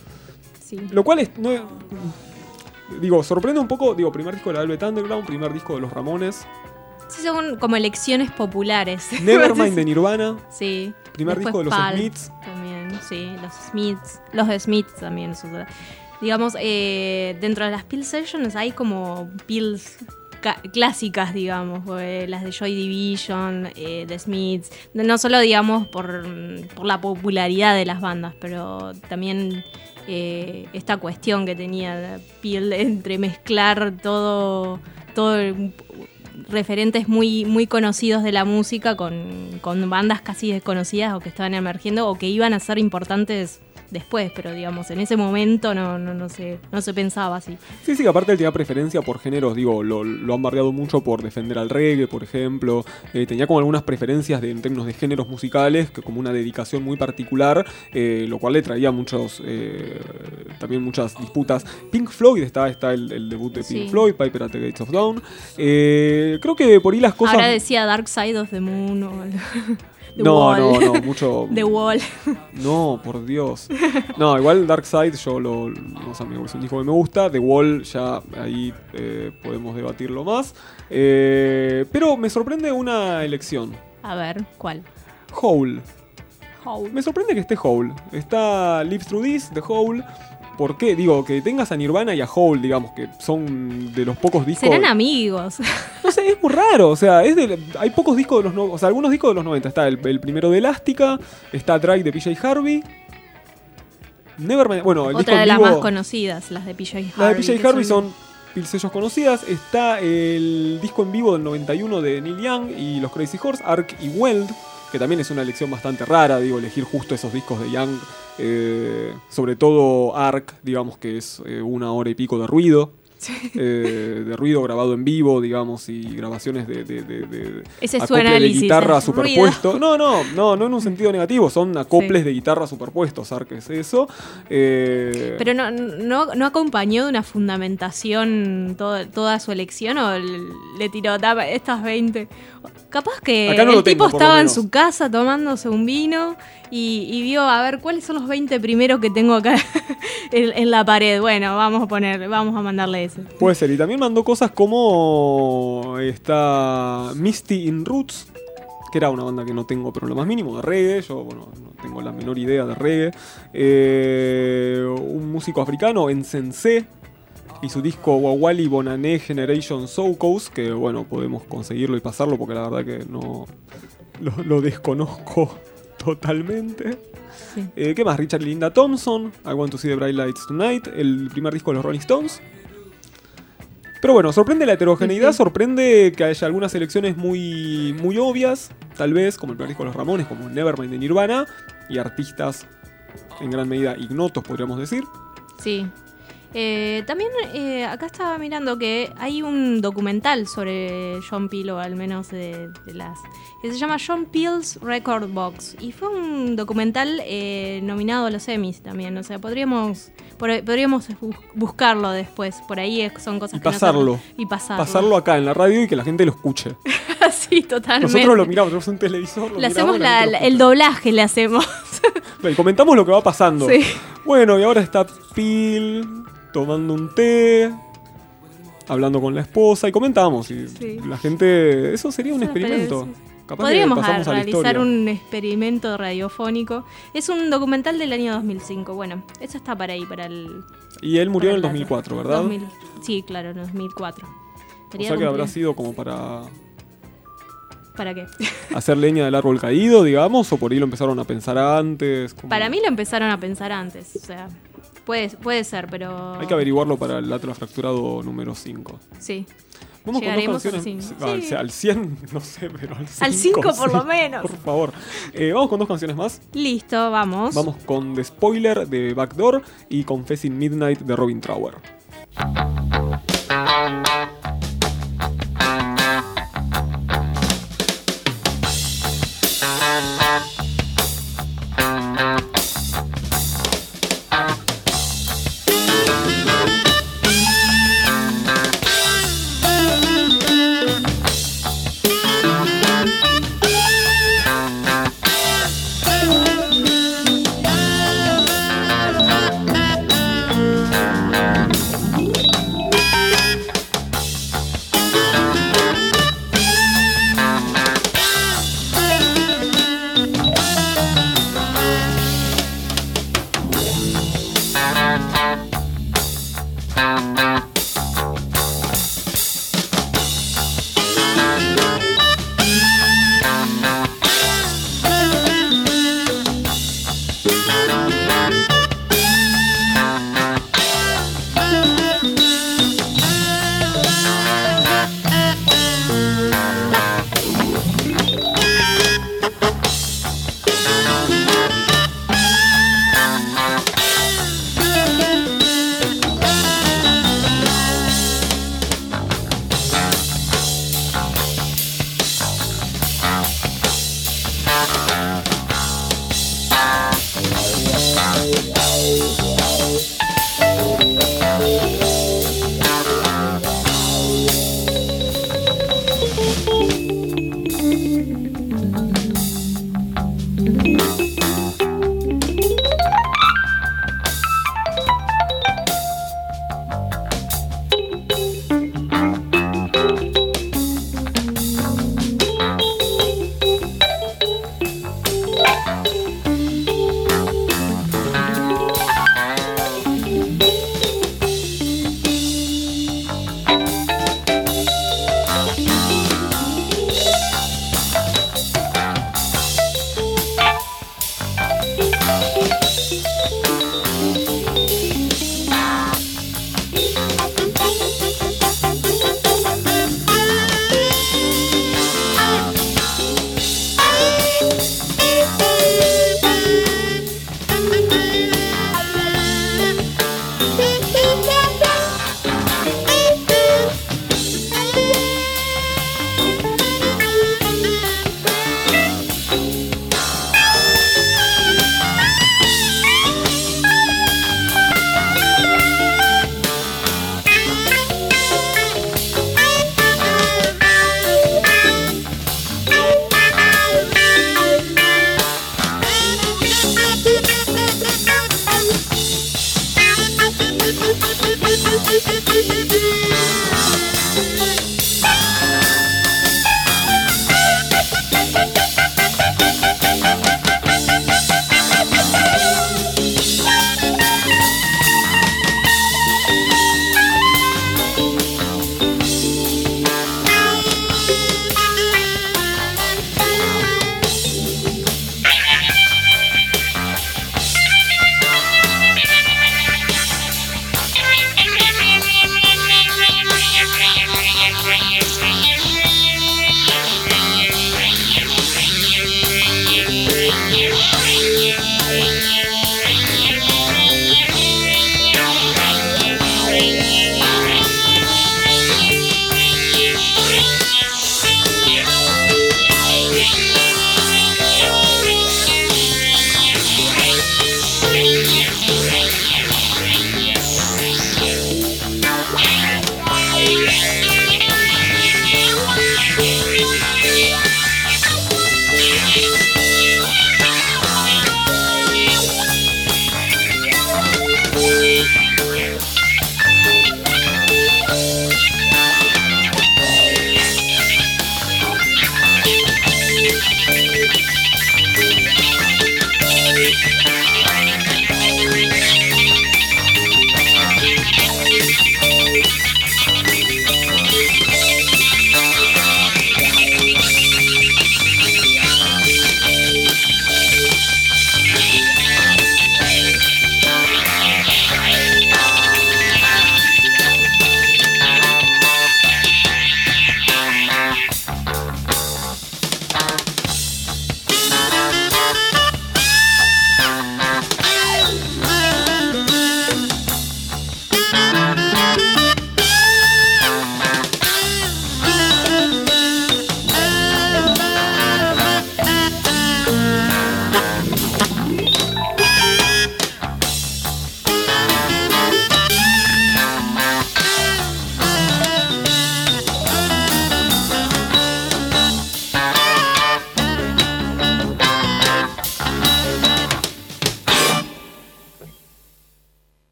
Sí. Lo cual es... no es- digo, sorprende un poco. Digo, primer disco de la Velvet Underground, primer disco de los Ramones. Sí, son como elecciones populares. Nevermind de Nirvana. Sí. Primer Después disco de los Pulp Smiths. También, sí, los Smiths. Los de Smiths también. es otra. Digamos, eh, dentro de las Peel Sessions hay como Peels ca- clásicas, digamos, eh, las de Joy Division, eh, The Smiths. No solo, digamos, por, por la popularidad de las bandas, pero también eh, esta cuestión que tenía Peel entre mezclar todo, todo el- referentes muy, muy conocidos de la música con, con bandas casi desconocidas o que estaban emergiendo o que iban a ser importantes después, pero digamos, en ese momento no, no, no, se, no se pensaba así. Sí, sí, aparte él tenía preferencia por géneros, digo, lo, lo han bardeado mucho por defender al reggae, por ejemplo. Eh, tenía como algunas preferencias de, en términos de géneros musicales, que como una dedicación muy particular, eh, lo cual le traía muchos, eh, también muchas disputas. Pink Floyd, está, está el, el debut de Pink Sí. Floyd, Piper at the Gates of Dawn. Eh, creo que por ahí las cosas... Ahora decía Dark Side of the Moon o algo. The no, Wall. no, no, mucho. The Wall. No, por Dios. No, igual Dark Side yo lo, no sé, es un disco que me gusta. The Wall ya ahí eh, podemos debatirlo más. Eh, pero me sorprende una elección. A ver, ¿cuál? Hole. Hole. Me sorprende que esté Hole. Está Live Through This, The Hole. ¿Por qué? Digo, que tengas a Nirvana y a Hole, digamos, que son de los pocos discos... Serán amigos. No sé, es muy raro. O sea, es de, hay pocos discos de los... No, o sea, algunos discos de los noventa. Está el, el primero de Elástica, está Drake de P J Harvey. Nevermind... Bueno, el Otra disco de en las vivo, más conocidas, las de P J Harvey. las de P J Harvey que son pil sellos conocidas. Está el disco en vivo del noventa y uno de Neil Young y los Crazy Horse, Ark y Weld, que también es una elección bastante rara, digo, elegir justo esos discos de Young. Eh, sobre todo Ark, digamos que es eh, una hora y pico de ruido. Sí. Eh, de ruido grabado en vivo, digamos, y grabaciones de, de, de, de Ese es su acople análisis, de guitarra es superpuesto. ruido. No, no, no, no en un sentido negativo, son acoples Sí. de guitarra superpuestos, Ark es eso. Eh, Pero no, no, no acompañó de una fundamentación todo- toda su elección o le, le tiró "Dame estas veinte. Capaz que Acá no el lo tengo, tipo por lo estaba en menos. su casa tomándose un vino y, y vio a ver cuáles son los veinte primeros que tengo acá en, en la pared. Bueno, vamos a poner, vamos a mandarle ese. Puede ser, y también mandó cosas como está Misty in Roots, que era una banda que no tengo pero lo más mínimo de reggae. Yo, bueno, no tengo la menor idea de reggae. Eh, un músico africano, Nsensé, y su disco Wawali Bonané Generation Soukous, que bueno, podemos conseguirlo y pasarlo porque la verdad que no lo, lo desconozco totalmente. Sí. Eh, ¿Qué más? Richard y Linda Thompson, I Want to See the Bright Lights Tonight, el primer disco de los Rolling Stones. Pero bueno, sorprende la heterogeneidad, Sí, sí. sorprende que haya algunas elecciones muy, muy obvias, tal vez, como el primer disco de los Ramones, como Nevermind de Nirvana, y artistas en gran medida ignotos, podríamos decir. Sí. Eh, también eh, acá estaba mirando que hay un documental sobre John Peel, o al menos de, de las... que se llama John Peel's Record Box. Y fue un documental eh, nominado a los Emmys también. O sea, podríamos por- podríamos bu- buscarlo después. Por ahí es- son cosas Y que pasarlo. No sabemos. Y pasarlo. Pasarlo acá en la radio y que la gente lo escuche. Sí, totalmente. Nosotros lo miramos, tenemos un televisor. Lo Le miramos hacemos y la la- gente lo la- escucha. el doblaje, le hacemos. Y comentamos lo que va pasando. Sí. Bueno, y ahora está Peel tomando un té, hablando con la esposa, y comentamos. Y Sí. la gente. Eso sería un Eso me experimento. parece. Capaz Podríamos que pasamos a la realizar historia. un experimento radiofónico. Es un documental del año dos mil cinco. Bueno, eso está para ahí, para el... Y él murió en el para dos la- mil cuatro, ¿verdad? dos mil Sí, claro, en dos mil cuatro. O Tenía sea que habrá cumplir- sido como para ¿Para qué? hacer leña del árbol caído, digamos, o por ahí lo empezaron a pensar antes. como- Para mí lo empezaron a pensar antes. O sea, puede, puede ser, pero... Hay que averiguarlo para el Atlas Fracturado número cinco. Sí. Vamos con dos Llegaremos al canciones. cinco. Ah, al- Sí. Al cien, no sé, pero al cinco. Al cinco por lo sí, menos. Por favor. Eh, vamos con dos canciones más. Listo, vamos. Vamos con The Spoiler de Backdoor y Confessing Midnight de Robin Trower.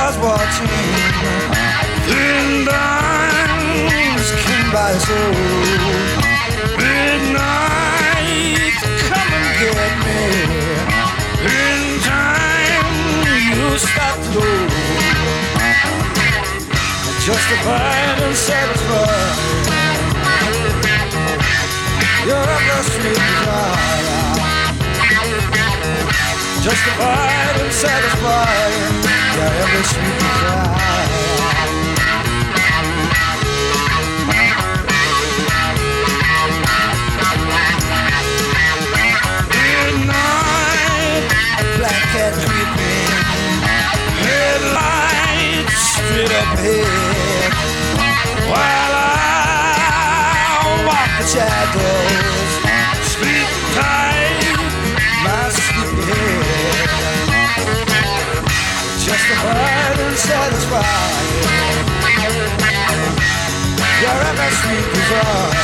stars watching. Thin dimes can buy a soul. Midnight, come and get me. In time, you stop to go. Justified and satisfied. You're a sweet desire. Justified and satisfied. You're every sweet desire. Midnight, black cat creeping. Headlights straight up ahead. While I walk the shadows, sleep tight, my sleepy head. Justified and satisfied. You're ever sweet desire.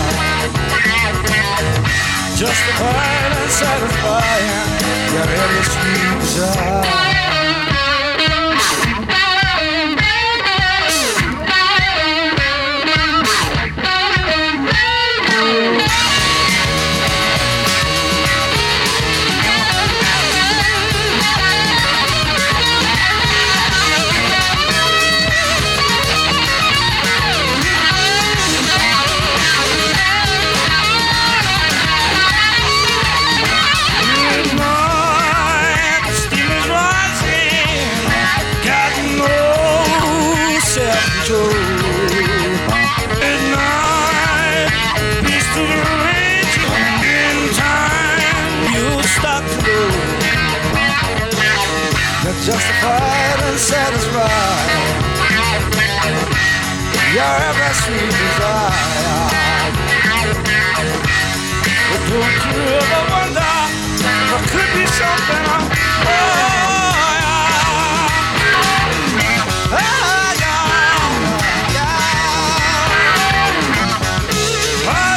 Justified and satisfied. You're ever sweet desire. Justified and satisfied. Your every sweet desire. But don't you ever wonder if it could be something? Oh, yeah. Oh, yeah. Yeah. Oh,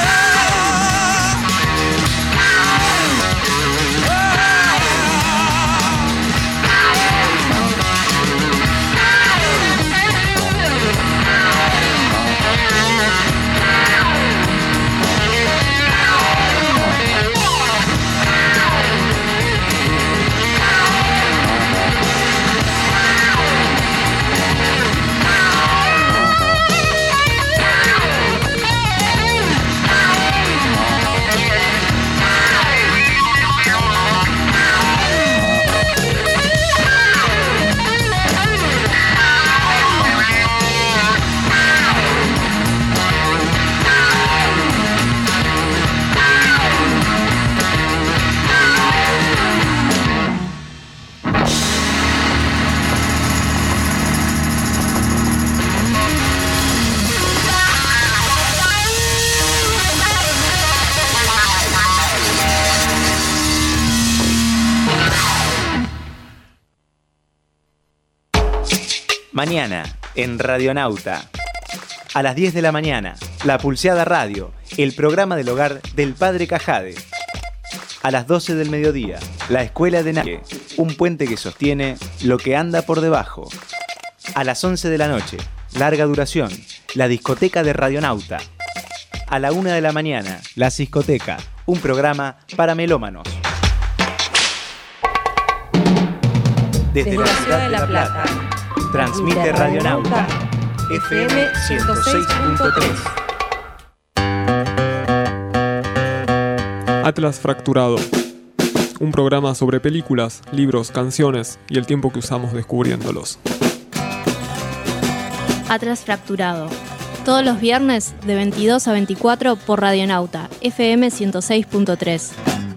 Mañana, en Radionauta. A las diez de la mañana, La Pulseada Radio, el programa del hogar del Padre Cajade. A las doce del mediodía, La Escuela de Naque, un puente que sostiene lo que anda por debajo. A las once de la noche, larga duración, La Discoteca de Radionauta. A la una de la mañana, La Ciscoteca, un programa para melómanos. Desde, Desde la ciudad de La Plata, transmite Radionauta, F M ciento seis punto tres. Atlas Fracturado, un programa sobre películas, libros, canciones y el tiempo que usamos descubriéndolos. Atlas Fracturado, todos los viernes de veintidós a veinticuatro por Radionauta, F M ciento seis punto tres.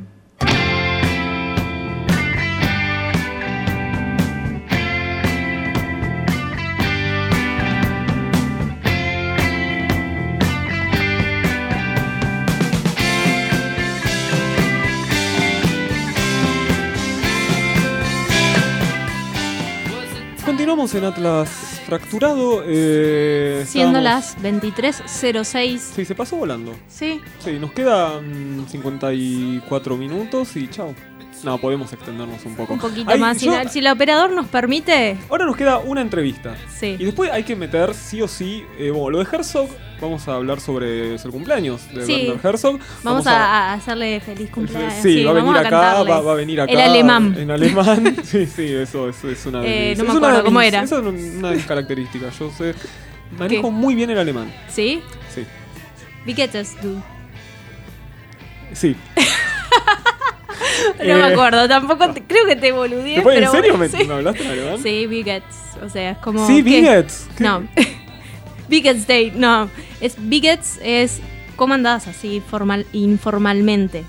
Continuamos en Atlas Fracturado. Eh, Siendo estábamos... las veintitrés cero seis. Sí, se pasó volando. Sí. Sí, nos quedan cincuenta y cuatro minutos y chao. No, podemos extendernos un poco. Un poquito Ay, más. Si, yo- la- si el operador nos permite. Ahora nos queda una entrevista. Sí. Y después hay que meter sí o sí. Eh, bueno, lo de Herzog, vamos a hablar sobre el cumpleaños de Sí. Werner Herzog. Vamos, a, a hacerle feliz cumpleaños. Sí, va a venir vamos acá, cantarle. va, va a venir acá. El alemán. En alemán. Sí, sí, eso, eso es una de Eh, mis- no es me una acuerdo de cómo mis- era. Esa es una de mis características. Yo sé. Manejo ¿Qué? muy bien el alemán. ¿Sí? Sí. Wie geht es du? Sí. No Eh, me acuerdo, tampoco te- creo que te boludeé. ¿Te puede- ¿En pero serio bueno, me, sí. me hablaste en alemán? Sí, wie geht's. O sea, es como. Sí, wie ¿qué? geht's. ¿Qué? No. Wie geht's day. No. Es, wie geht's es cómo andás así formal, informalmente.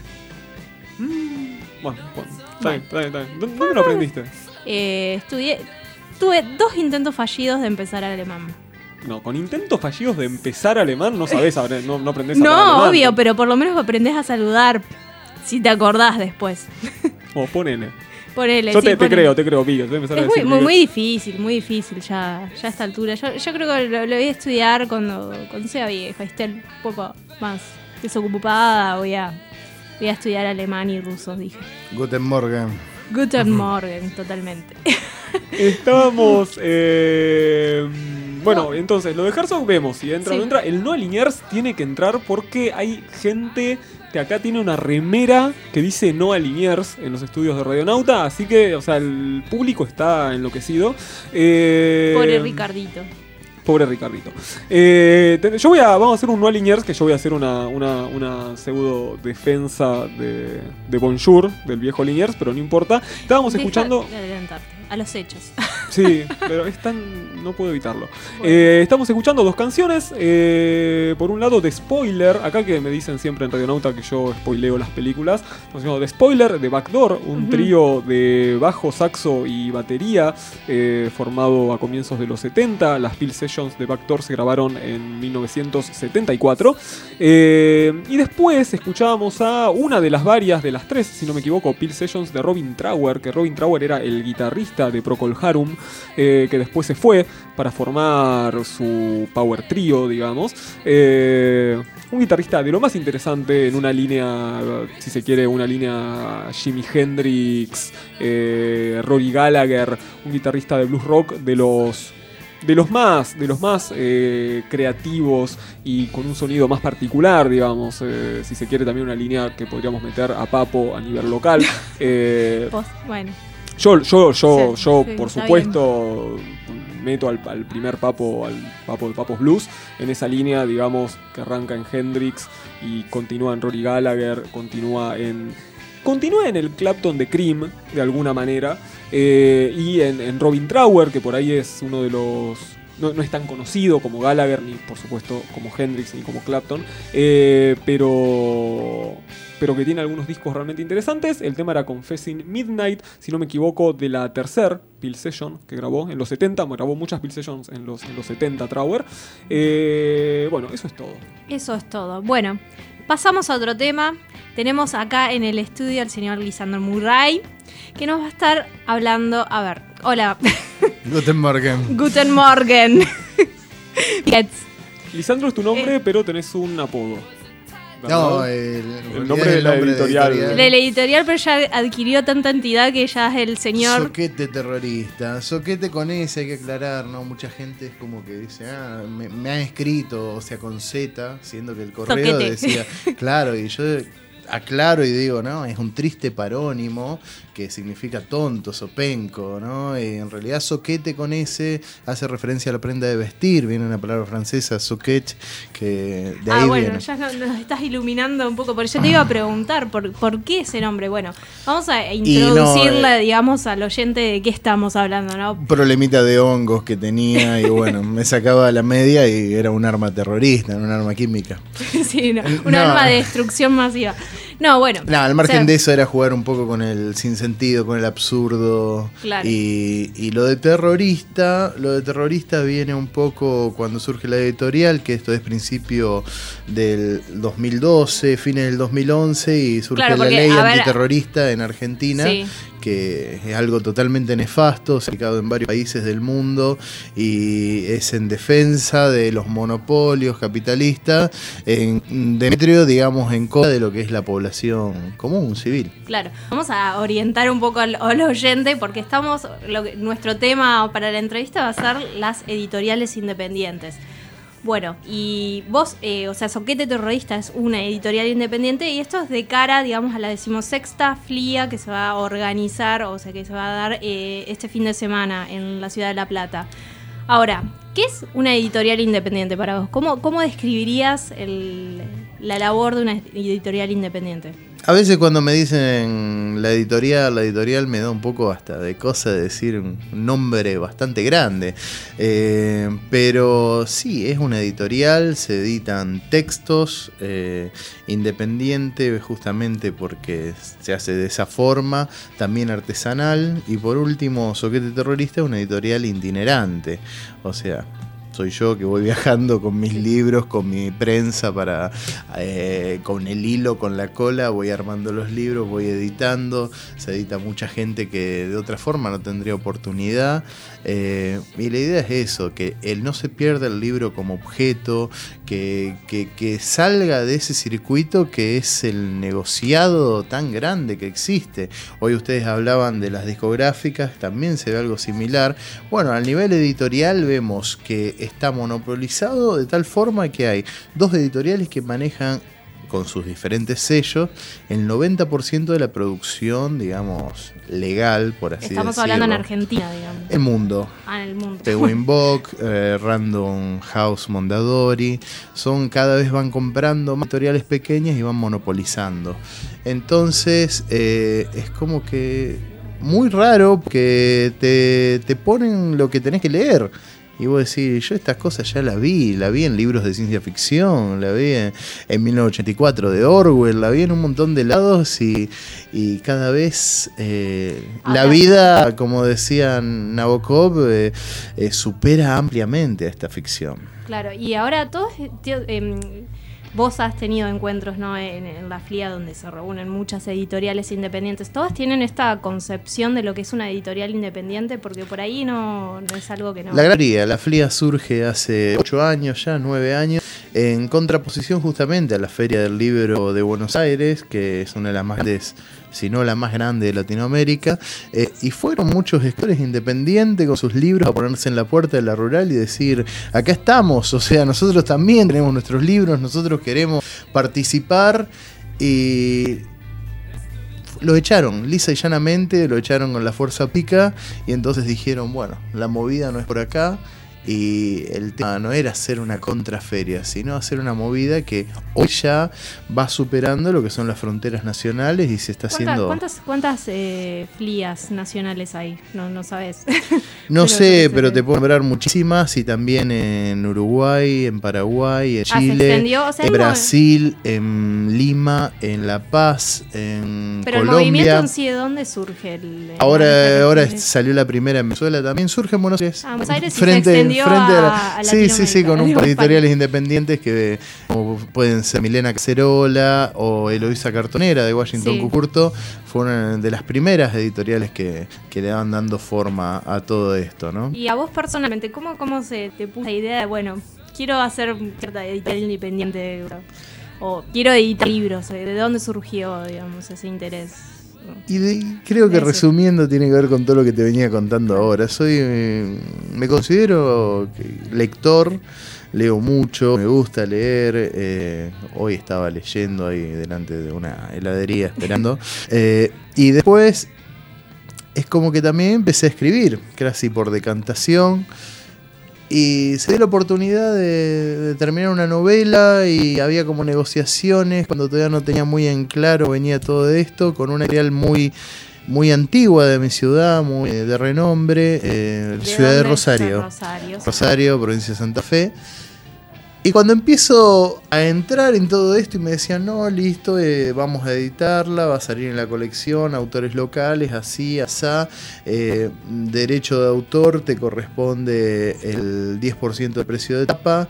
Bueno, bueno, está bien, está bien, está bien. ¿Dónde dónde lo aprendiste? Eh, estudié. Tuve dos intentos fallidos de empezar alemán. No, con intentos fallidos de empezar alemán no sabés, apre- no, no aprendés a hablar No, alemán. obvio, pero por lo menos aprendés a saludar. Si te acordás después. O ponele. Ponele. Yo sí, te, te ponele. creo, te creo, Vigas. Voy a empezar a Es muy, decir muy, Vigas. muy difícil, muy difícil ya, ya a esta altura. Yo, yo creo que lo, lo voy a estudiar cuando, cuando sea vieja, esté un poco más desocupada. Voy a, voy a estudiar alemán y ruso, dije. Guten Morgen. Guten Morgen, totalmente. Estábamos. Eh, bueno, entonces, lo de Herzog vemos si entra o Sí. no entra. El no Liniers tiene que entrar porque hay gente que acá tiene una remera que dice no a Liniers en los estudios de Radionauta. Así que, o sea, el público está enloquecido. Eh, Pobre Ricardito. Pobre Ricardito. Eh, te- yo voy a. Vamos a hacer un no a Liniers, que yo voy a hacer una, una, una pseudo defensa de, de Bonjour, del viejo Liniers, pero no importa. Estábamos Deja escuchando. de adelantarte a los hechos. Sí, pero es tan. No puedo evitarlo. Eh, estamos escuchando dos canciones. eh, por un lado, The Spoiler. Acá que me dicen siempre en Radionauta que yo spoileo las películas. Estamos escuchando The Spoiler de Backdoor, un Ujú. trío de bajo, saxo y batería eh, formado a comienzos de los setenta. Las Peel Sessions de Backdoor se grabaron en mil novecientos setenta y cuatro. Eh, y después escuchábamos a una de las varias, de las tres, si no me equivoco, Peel Sessions de Robin Trower, que Robin Trower era el guitarrista de Procol Harum, eh, que después se fue para formar su power trio, digamos. Eh, un guitarrista de lo más interesante en una línea, si se quiere, una línea Jimi Hendrix, eh, Rory Gallagher, un guitarrista de blues rock de los de los más, de los más eh, creativos y con un sonido más particular, digamos, eh, si se quiere también una línea que podríamos meter a Papo a nivel local. Eh, Vos, bueno. yo, yo, yo, Sí, yo sí, por está supuesto, meto al, al primer Papo, al Papo de Papos Blues, en esa línea, digamos, que arranca en Hendrix y continúa en Rory Gallagher, continúa en... Continúa en el Clapton de Cream, de alguna manera, eh, y en, en Robin Trower, que por ahí es uno de los... No, no es tan conocido como Gallagher, ni por supuesto como Hendrix, ni como Clapton, eh, pero... pero que tiene algunos discos realmente interesantes. El tema era Confessing Midnight, si no me equivoco, de la tercer Peel Session que grabó en los setenta. Grabó muchas Peel Sessions en los, en los setenta, Trower. Eh, bueno, eso es todo. Eso es todo. Bueno, pasamos a otro tema. Tenemos acá en el estudio al señor Lisandro Murray, que nos va a estar hablando. A ver, hola. Guten Morgen. Guten Morgen. Lisandro es tu nombre, pero tenés un apodo. ¿verdad? No, el, el nombre de la editorial. De la editorial, pero ya adquirió tanta entidad que ya es el señor. Soquete terrorista. Soquete con ese, hay que aclarar, ¿no? Mucha gente es como que dice, ah, me, me ha escrito, o sea, con Z, siendo que el correo Soquete. decía, claro, y yo aclaro y digo, ¿no? Es un triste parónimo que significa tonto, sopenco, ¿no? Y en realidad soquete con ese hace referencia a la prenda de vestir, viene una palabra francesa, soquet, que de ahí Ah, bueno, viene. ya no- nos estás iluminando un poco, porque yo te iba a preguntar por, por qué ese nombre. Bueno, vamos a introducirle, eh, digamos, al oyente de qué estamos hablando, ¿no? Problemita de hongos que tenía y bueno, me sacaba la media y era un arma terrorista, un arma química. Sí, no, un No. arma de destrucción masiva. No, bueno. No, al margen o sea, de eso era jugar un poco con el sinsentido, con el absurdo. Claro. Y, y lo de terrorista, lo de terrorista viene un poco cuando surge la editorial, que esto es principio del dos mil doce, fines del dos mil once, y surge Claro, la porque, ley a ver, antiterrorista en Argentina, Sí. que es algo totalmente nefasto, se ha aplicado en varios países del mundo y es en defensa de los monopolios capitalistas, en Demetrio, digamos, en contra de lo que es la población común, civil. Claro, vamos a orientar un poco al, al oyente porque estamos, lo que, nuestro tema para la entrevista va a ser las editoriales independientes. Bueno, y vos, eh, o sea, Zoquete Terrorista es una editorial independiente y esto es de cara, digamos, a la decimosexta FLIA que se va a organizar, o sea, que se va a dar eh, este fin de semana en la ciudad de La Plata. Ahora, ¿qué es una editorial independiente para vos? ¿Cómo, cómo describirías el, la labor de una editorial independiente? A veces cuando me dicen la editorial, la editorial me da un poco hasta de cosa de decir un nombre bastante grande. Eh, pero sí, es una editorial, se editan textos, eh, independiente justamente porque se hace de esa forma, también artesanal. Y por último, Zoquete Terrorista es una editorial itinerante, o sea... Soy yo que voy viajando con mis libros, con mi prensa, para eh, con el hilo, con la cola, voy armando los libros, voy editando. Se edita mucha gente que de otra forma no tendría oportunidad. Eh, y la idea es eso, que él no se pierda el libro como objeto, que, que, que salga de ese circuito que es el negociado tan grande que existe. Hoy ustedes hablaban de las discográficas, también se ve algo similar. Bueno, al nivel editorial vemos que está monopolizado de tal forma que hay dos editoriales que manejan con sus diferentes sellos el noventa por ciento de la producción, digamos, legal, por así decirlo. Estamos hablando en Argentina, digamos. El mundo. Ah, en el mundo. Penguin Book, eh, Random House Mondadori, son cada vez van comprando más editoriales pequeñas y van monopolizando. Entonces, eh, es como que muy raro porque te, te ponen lo que tenés que leer. Y vos decís, yo estas cosas ya las vi, la vi en libros de ciencia ficción, la vi en, en mil novecientos ochenta y cuatro de Orwell, la vi en un montón de lados y, y cada vez eh, la vida, como decían Nabokov, eh, eh, supera ampliamente a esta ficción. Claro, y ahora todos... Tío, eh, vos has tenido encuentros, ¿no?, en, en la FLIA donde se reúnen muchas editoriales independientes. ¿Todas tienen esta concepción de lo que es una editorial independiente? Porque por ahí no, no es algo que no... La gran la FLIA surge hace ocho años ya, nueve años, en contraposición justamente a la Feria del Libro de Buenos Aires, que es una de las más grandes, si no la más grande de Latinoamérica, eh, y fueron muchos escritores independientes con sus libros a ponerse en la puerta de la rural y decir, acá estamos, o sea, nosotros también tenemos nuestros libros, nosotros queremos participar, y lo echaron, lisa y llanamente, lo echaron con la fuerza pica, y entonces dijeron, bueno, la movida no es por acá. Y el tema no era hacer una contraferia, sino hacer una movida que hoy ya va superando lo que son las fronteras nacionales y se está haciendo... ¿Cuántas, cuántas eh, FLIAs nacionales hay? No, no sabes. No pero sé, no pero sé. te puedo nombrar muchísimas, y también en Uruguay, en Paraguay, en Ah, ¿se Chile, extendió? O sea, en el Brasil, en Lima, en La Paz, en Pero Colombia. el movimiento en sí, ¿de dónde surge? El, el Ahora, ahora movimiento? salió la primera en Venezuela, también surge en Buenos Aires. Ah, Buenos Aires sí frente, se extendió frente a, a Sí, sí, sí, con un par de Latinoamérica. editoriales independientes que como pueden ser Milena Cacerola o Eloísa Cartonera de Washington Sí. Cucurto, fueron de las primeras editoriales que, que le van dando forma a todo esto, ¿no? Y a vos personalmente, ¿cómo, cómo se te puso la idea de, bueno, quiero hacer cierta editorial independiente o quiero editar libros? ¿De dónde surgió, digamos, ese interés? Y de- creo que Eso. resumiendo tiene que ver con todo lo que te venía contando ahora. Soy, eh, me considero que- lector, leo mucho, me gusta leer. eh, hoy estaba leyendo ahí delante de una heladería esperando. Eh, y después es como que también empecé a escribir, casi por decantación. Y se dio la oportunidad de, de terminar una novela y había como negociaciones cuando todavía no tenía muy en claro, venía todo esto, con una editorial muy, muy antigua de mi ciudad, muy de renombre, eh, ¿De ciudad de dónde? Rosario. De Rosario. Rosario, provincia de Santa Fe. Y cuando empiezo a entrar en todo esto y me decían, no, listo, eh, vamos a editarla, va a salir en la colección, autores locales, así, asá, eh, derecho de autor, te corresponde el diez por ciento del precio de tapa.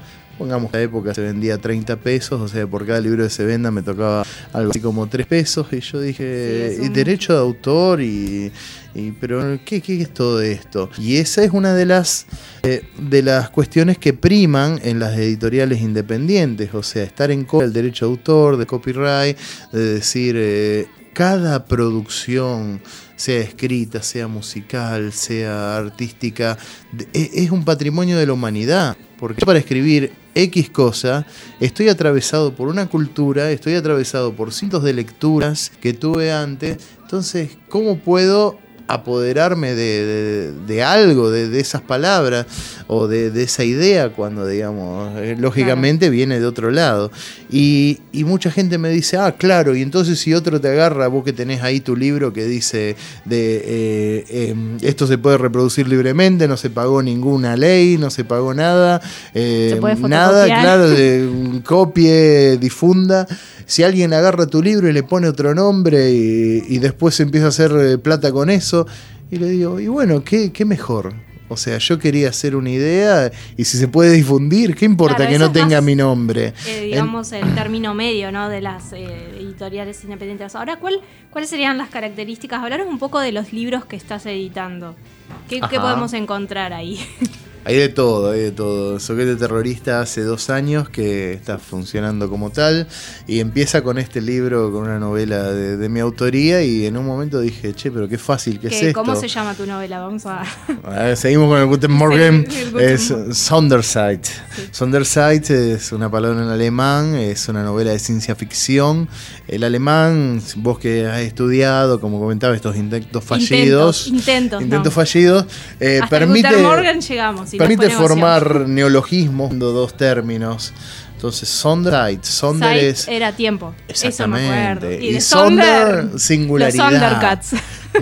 pongamos que en la época se vendía treinta pesos, o sea, por cada libro que se venda me tocaba algo así como tres pesos, y yo dije, Sí, ¿y derecho de autor? y... Y, pero ¿qué, ¿qué es todo esto? Y esa es una de las eh, de las cuestiones que priman en las editoriales independientes, o sea, estar en contra del derecho de autor, de copyright, de decir eh, cada producción, sea escrita, sea musical, sea artística, de, es un patrimonio de la humanidad, porque yo para escribir X cosa, estoy atravesado por una cultura, estoy atravesado por cientos de lecturas que tuve antes, entonces, ¿cómo puedo apoderarme de, de, de algo, de, de esas palabras o de, de esa idea cuando, digamos, eh, lógicamente claro. viene de otro lado? Y, y mucha gente me dice, ah, claro, y entonces si otro te agarra, vos que tenés ahí tu libro que dice de eh, eh, esto se puede reproducir libremente, no se pagó ninguna ley, no se pagó nada, eh, ¿Se puede nada, claro, de, copie, difunda. Si alguien agarra tu libro y le pone otro nombre y, y después empieza a hacer eh, plata con eso, y le digo, y bueno, ¿qué, qué mejor? O sea, yo quería hacer una idea y si se puede difundir, ¿qué importa claro, que no tenga más, mi nombre? Eh, digamos, en... el término medio, ¿no? De las eh, editoriales independientes. Ahora, ¿cuál, ¿cuáles serían las características? Hablaros un poco de los libros que estás editando. ¿Qué, ¿qué podemos encontrar ahí? Hay de todo, hay de todo. Soquete Terrorista hace dos años que está funcionando como tal y empieza con este libro, con una novela de, de mi autoría, y en un momento dije, che, pero qué fácil que es esto. ¿Cómo se llama tu novela? Vamos a... a ver, seguimos con el Guten Morgen. Sí, el Guten es Morgen. Sonderzeit. Sí. Sonderzeit es una palabra en alemán, es una novela de ciencia ficción. El alemán, vos que has estudiado, como comentaba, estos intentos fallidos. Intentos, intentos, intentos no. fallidos. Eh, Hasta permite, el Guten Morgen llegamos. Permite formar neologismos, dos términos. Entonces, Sonderzeit. Sonder Site es. era tiempo. Exactamente. Eso me acuerdo. Y, y de Sonder, Sonder, singularidad. Los Sondercats.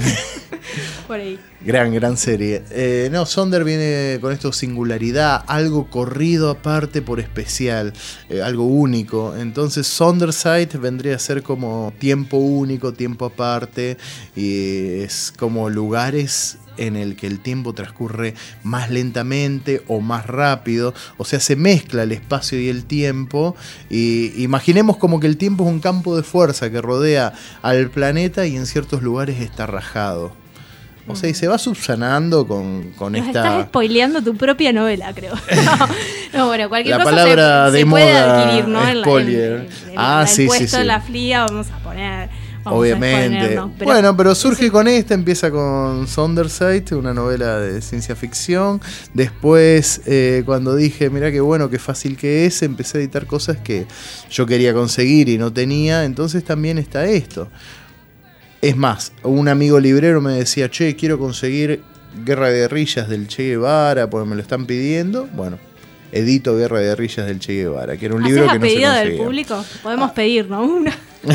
Por ahí. Gran, gran serie. Eh, no, Sonder viene con esto singularidad, algo corrido aparte por especial, eh, algo único. Entonces, Sonderzeit vendría a ser como tiempo único, tiempo aparte, y es como lugares en el que el tiempo transcurre más lentamente o más rápido, o sea, se mezcla el espacio y el tiempo, y imaginemos como que el tiempo es un campo de fuerza que rodea al planeta y en ciertos lugares está rajado. O sea, y se va subsanando con, con Nos esta... estás spoileando tu propia novela, creo. No, no bueno, cualquier la cosa palabra se, de se moda, puede adquirir, ¿no? En la, spoiler. en, en, en ah, el sí, puesto sí, sí. en la flia vamos a poner... Vamos Obviamente. A pero bueno, pero surge eso. Con esta, empieza con Sonderzeit, una novela de ciencia ficción. Después, eh, cuando dije, mirá qué bueno, qué fácil que es, empecé a editar cosas que yo quería conseguir y no tenía. Entonces también está esto. Es más, un amigo librero me decía, che, quiero conseguir Guerra de Guerrillas del Che Guevara, porque me lo están pidiendo. Bueno, edito Guerra de Guerrillas del Che Guevara, que era un libro que no se conseguía. ¿Haces a pedido del público? Podemos ah. pedir, ¿no? Una...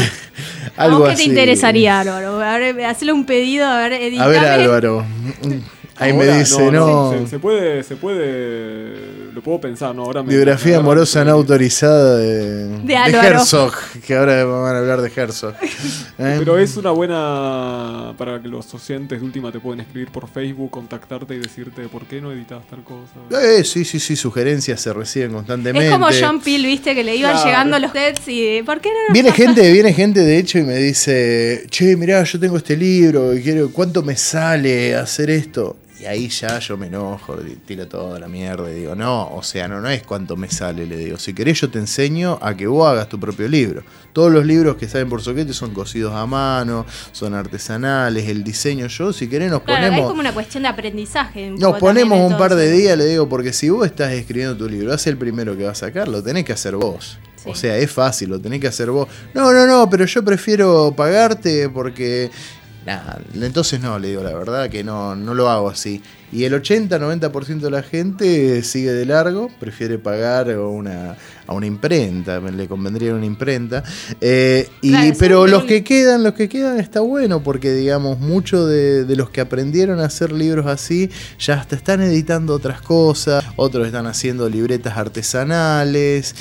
Algo ¿Vos qué así. te interesaría, Álvaro? A ver, hacerle un pedido, a ver, editame. A ver, Álvaro. Ahí ahora, me dice, no. no se, se puede, se puede, lo puedo pensar, ¿no? Ahora me, biografía me amorosa no autorizada de, de, de Herzog, que ahora van a hablar de Herzog. ¿Eh? Pero es una buena para que los oyentes de última te pueden escribir por Facebook, contactarte y decirte por qué no editas tal cosa. Eh, sí, sí, sí, sugerencias se reciben constantemente. Es como John Peel, viste, que le iban claro. llegando los texts y ¿por qué no? Viene gente, viene gente de hecho y me dice, che, mirá, yo tengo este libro y quiero, ¿cuánto me sale hacer esto? Y ahí ya yo me enojo, tiro toda la mierda y digo, no, o sea, no, no es cuánto me sale, le digo, si querés yo te enseño a que vos hagas tu propio libro. Todos los libros que salen por Soquete son cosidos a mano, son artesanales, el diseño, yo, si querés nos claro, ponemos... es como una cuestión de aprendizaje. Nos ponemos un par de días, le digo, porque si vos estás escribiendo tu libro, haz el primero que vas a sacar, lo tenés que hacer vos. Sí. O sea, es fácil, lo tenés que hacer vos. No, no, no, pero yo prefiero pagarte porque... Nah, entonces no, le digo la verdad que no, no lo hago así. Y el ochenta noventa por ciento de la gente sigue de largo, prefiere pagar a una, a una imprenta, le convendría una imprenta. Eh, y, claro, pero los que quedan, los que quedan está bueno, porque digamos, muchos de, de los que aprendieron a hacer libros así, ya hasta están editando otras cosas, otros están haciendo libretas artesanales,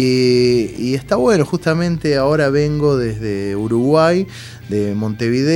y, y está bueno. Justamente ahora vengo desde Uruguay, de Montevideo,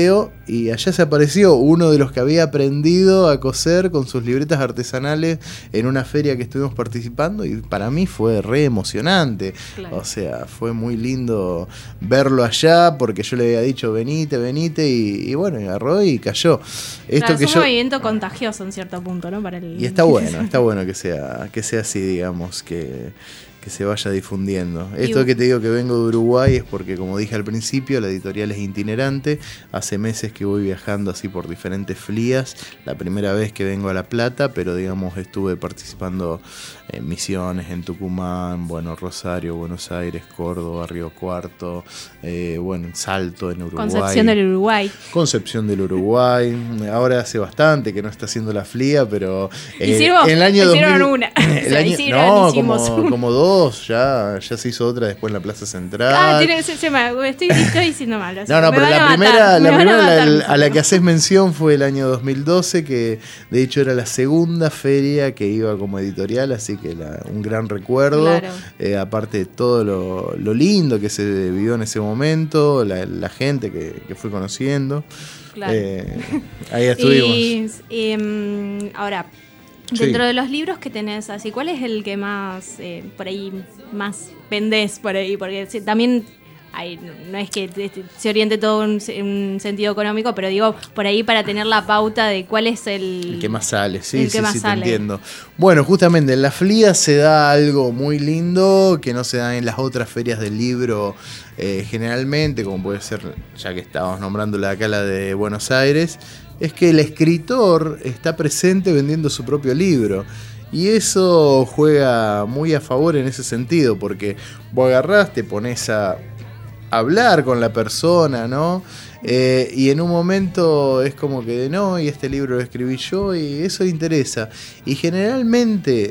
y allá se apareció uno de los que había aprendido a coser con sus libretas artesanales en una feria que estuvimos participando, y para mí fue re emocionante. Claro. O sea, fue muy lindo verlo allá, porque yo le había dicho venite, venite, y, y bueno, agarró y cayó. Esto claro, que es un yo... movimiento contagioso en cierto punto, ¿no? Para el... Y está bueno, está bueno que sea, que sea así, digamos, que... que se vaya difundiendo. Esto que te digo que vengo de Uruguay es porque, como dije al principio, la editorial es itinerante. Hace meses que voy viajando así por diferentes flías. La primera vez que vengo a La Plata, pero digamos estuve participando en Misiones, en Tucumán, bueno, Rosario, Buenos Aires, Córdoba, Río Cuarto, eh, bueno, Salto en Uruguay. Concepción del Uruguay. Concepción del Uruguay. Ahora hace bastante que no está haciendo la flía, pero eh, hicimos, en el año hicieron dos mil, una. El o sea, año, hicieron, no, hicimos como, una. como dos. Ya, ya se hizo otra después en la Plaza Central. Ah, tiene, se, se me, estoy, estoy diciendo mal. No, no, me pero la matar, primera, la primera matar, la, a la que haces mención fue el año dos mil doce, que de hecho era la segunda feria que iba como editorial, así que la, un gran recuerdo. Claro. Eh, aparte de todo lo, lo lindo que se vivió en ese momento, la, la gente que, que fui conociendo. Claro. Eh, ahí estuvimos. Y, y um, ahora... Dentro sí. de los libros que tenés así, ¿cuál es el que más, eh, por ahí, más vendés por ahí? Porque si, también, hay, no es que se oriente todo en un, un sentido económico, pero digo, por ahí para tener la pauta de cuál es el... El que más sale, sí, el sí, que más sí, sale. Te entiendo. Bueno, justamente en la Flía se da algo muy lindo que no se da en las otras ferias del libro eh, generalmente, como puede ser, ya que estábamos nombrando la acá, la de Buenos Aires, es que el escritor está presente vendiendo su propio libro. Y eso juega muy a favor en ese sentido, porque vos agarrás, te pones a hablar con la persona, ¿no? Eh, y en un momento es como que, no, y este libro lo escribí yo, y eso interesa. Y generalmente,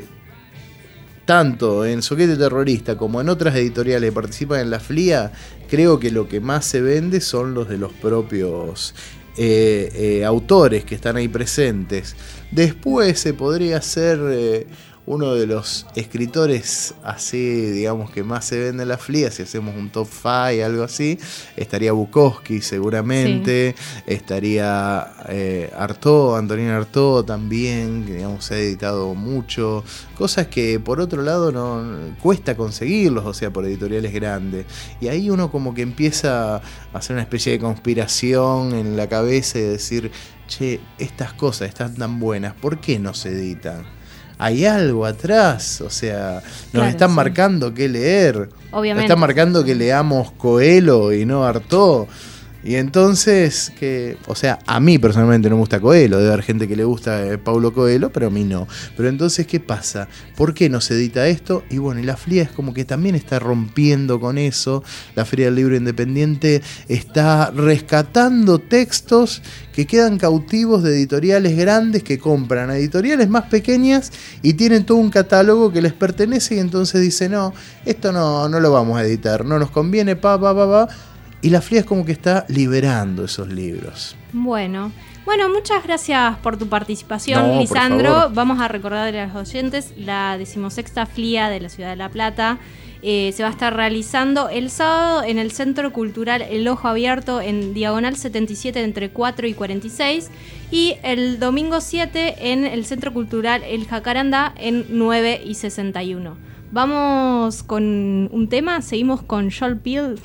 tanto en Zoquete Terrorista como en otras editoriales que participan en la Flía, creo que lo que más se vende son los de los propios Eh, eh, autores que están ahí presentes. Después se podría ser eh, uno de los escritores así, digamos, que más se vende en la Flía. Si hacemos un top cinco, algo así, estaría Bukowski seguramente, sí. estaría eh, Artaud, Antonín Artaud también, que digamos se ha editado mucho, cosas que por otro lado no cuesta conseguirlos, o sea, por editoriales grandes. Y ahí uno como que empieza a hacer una especie de conspiración en la cabeza y decir, che, estas cosas están tan buenas, ¿por qué no se editan? Hay algo atrás, o sea, nos claro, están sí. marcando qué leer. Obviamente. Nos están marcando que leamos Coelho y no Artaud. Y entonces, que, o sea, a mí personalmente no me gusta Coelho, debe haber gente que le gusta eh, Paulo Coelho, pero a mí no. Pero entonces, ¿qué pasa? ¿Por qué no se edita esto? Y bueno, y la Flía es como que también está rompiendo con eso. La Feria del Libro Independiente está rescatando textos que quedan cautivos de editoriales grandes que compran a editoriales más pequeñas y tienen todo un catálogo que les pertenece, y entonces dicen, no, esto no, no lo vamos a editar, no nos conviene, pa, pa, pa, pa. Y la Flía es como que está liberando esos libros. Bueno, bueno, muchas gracias por tu participación, no, Lisandro. Vamos a recordarle a los oyentes la decimosexta Flía de la Ciudad de La Plata. Eh, se va a estar realizando el sábado en el Centro Cultural El Ojo Abierto, en Diagonal setenta y siete, entre cuatro y cuarenta y seis. Y el domingo siete en el Centro Cultural El Jacarandá, en nueve y sesenta y uno. Vamos con un tema, seguimos con Joel Peel.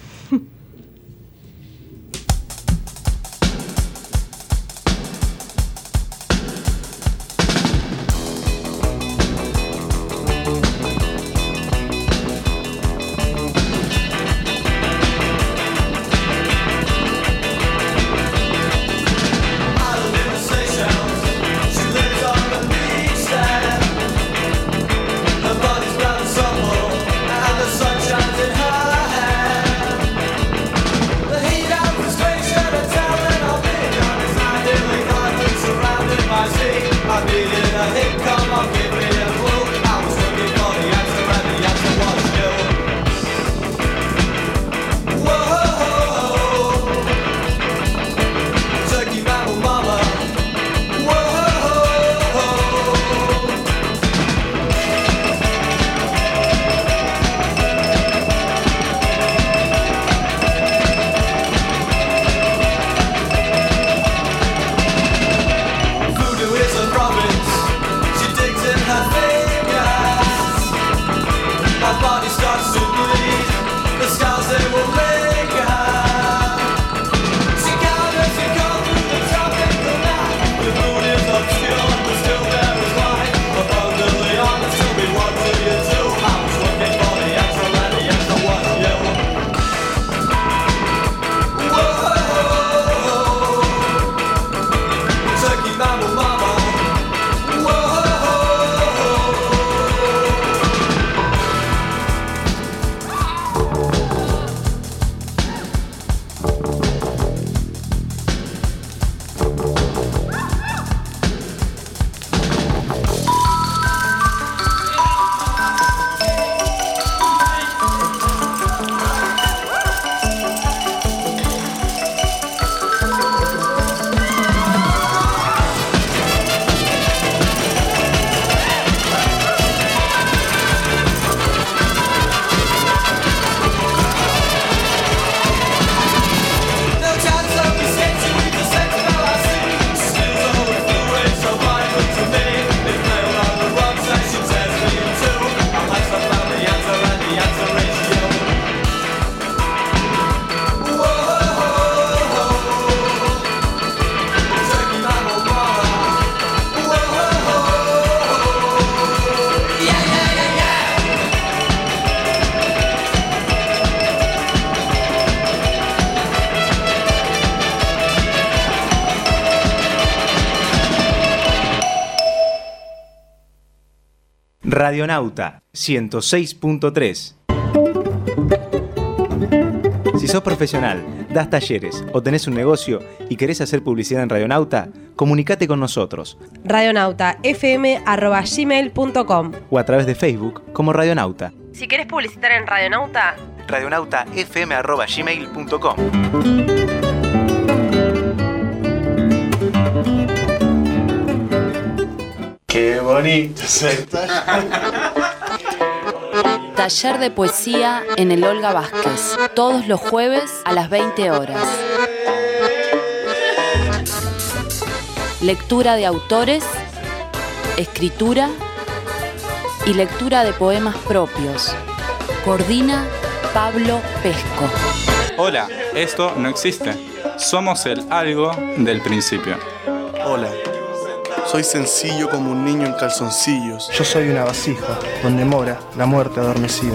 Radionauta ciento seis punto tres. Si sos profesional, das talleres o tenés un negocio y querés hacer publicidad en Radionauta, comunicate con nosotros. radionauta f m arroba gmail punto com O a través de Facebook como Radionauta. Si querés publicitar en Radionauta, radionauta f m arroba gmail punto com. Qué bonito ser. Taller de poesía en el Olga Vázquez, todos los jueves a las veinte horas. Lectura de autores, escritura y lectura de poemas propios. Coordina Pablo Pesco. Hola, esto no existe. Somos el algo del principio. Hola, soy sencillo como un niño en calzoncillos. Yo soy una vasija donde mora la muerte adormecida.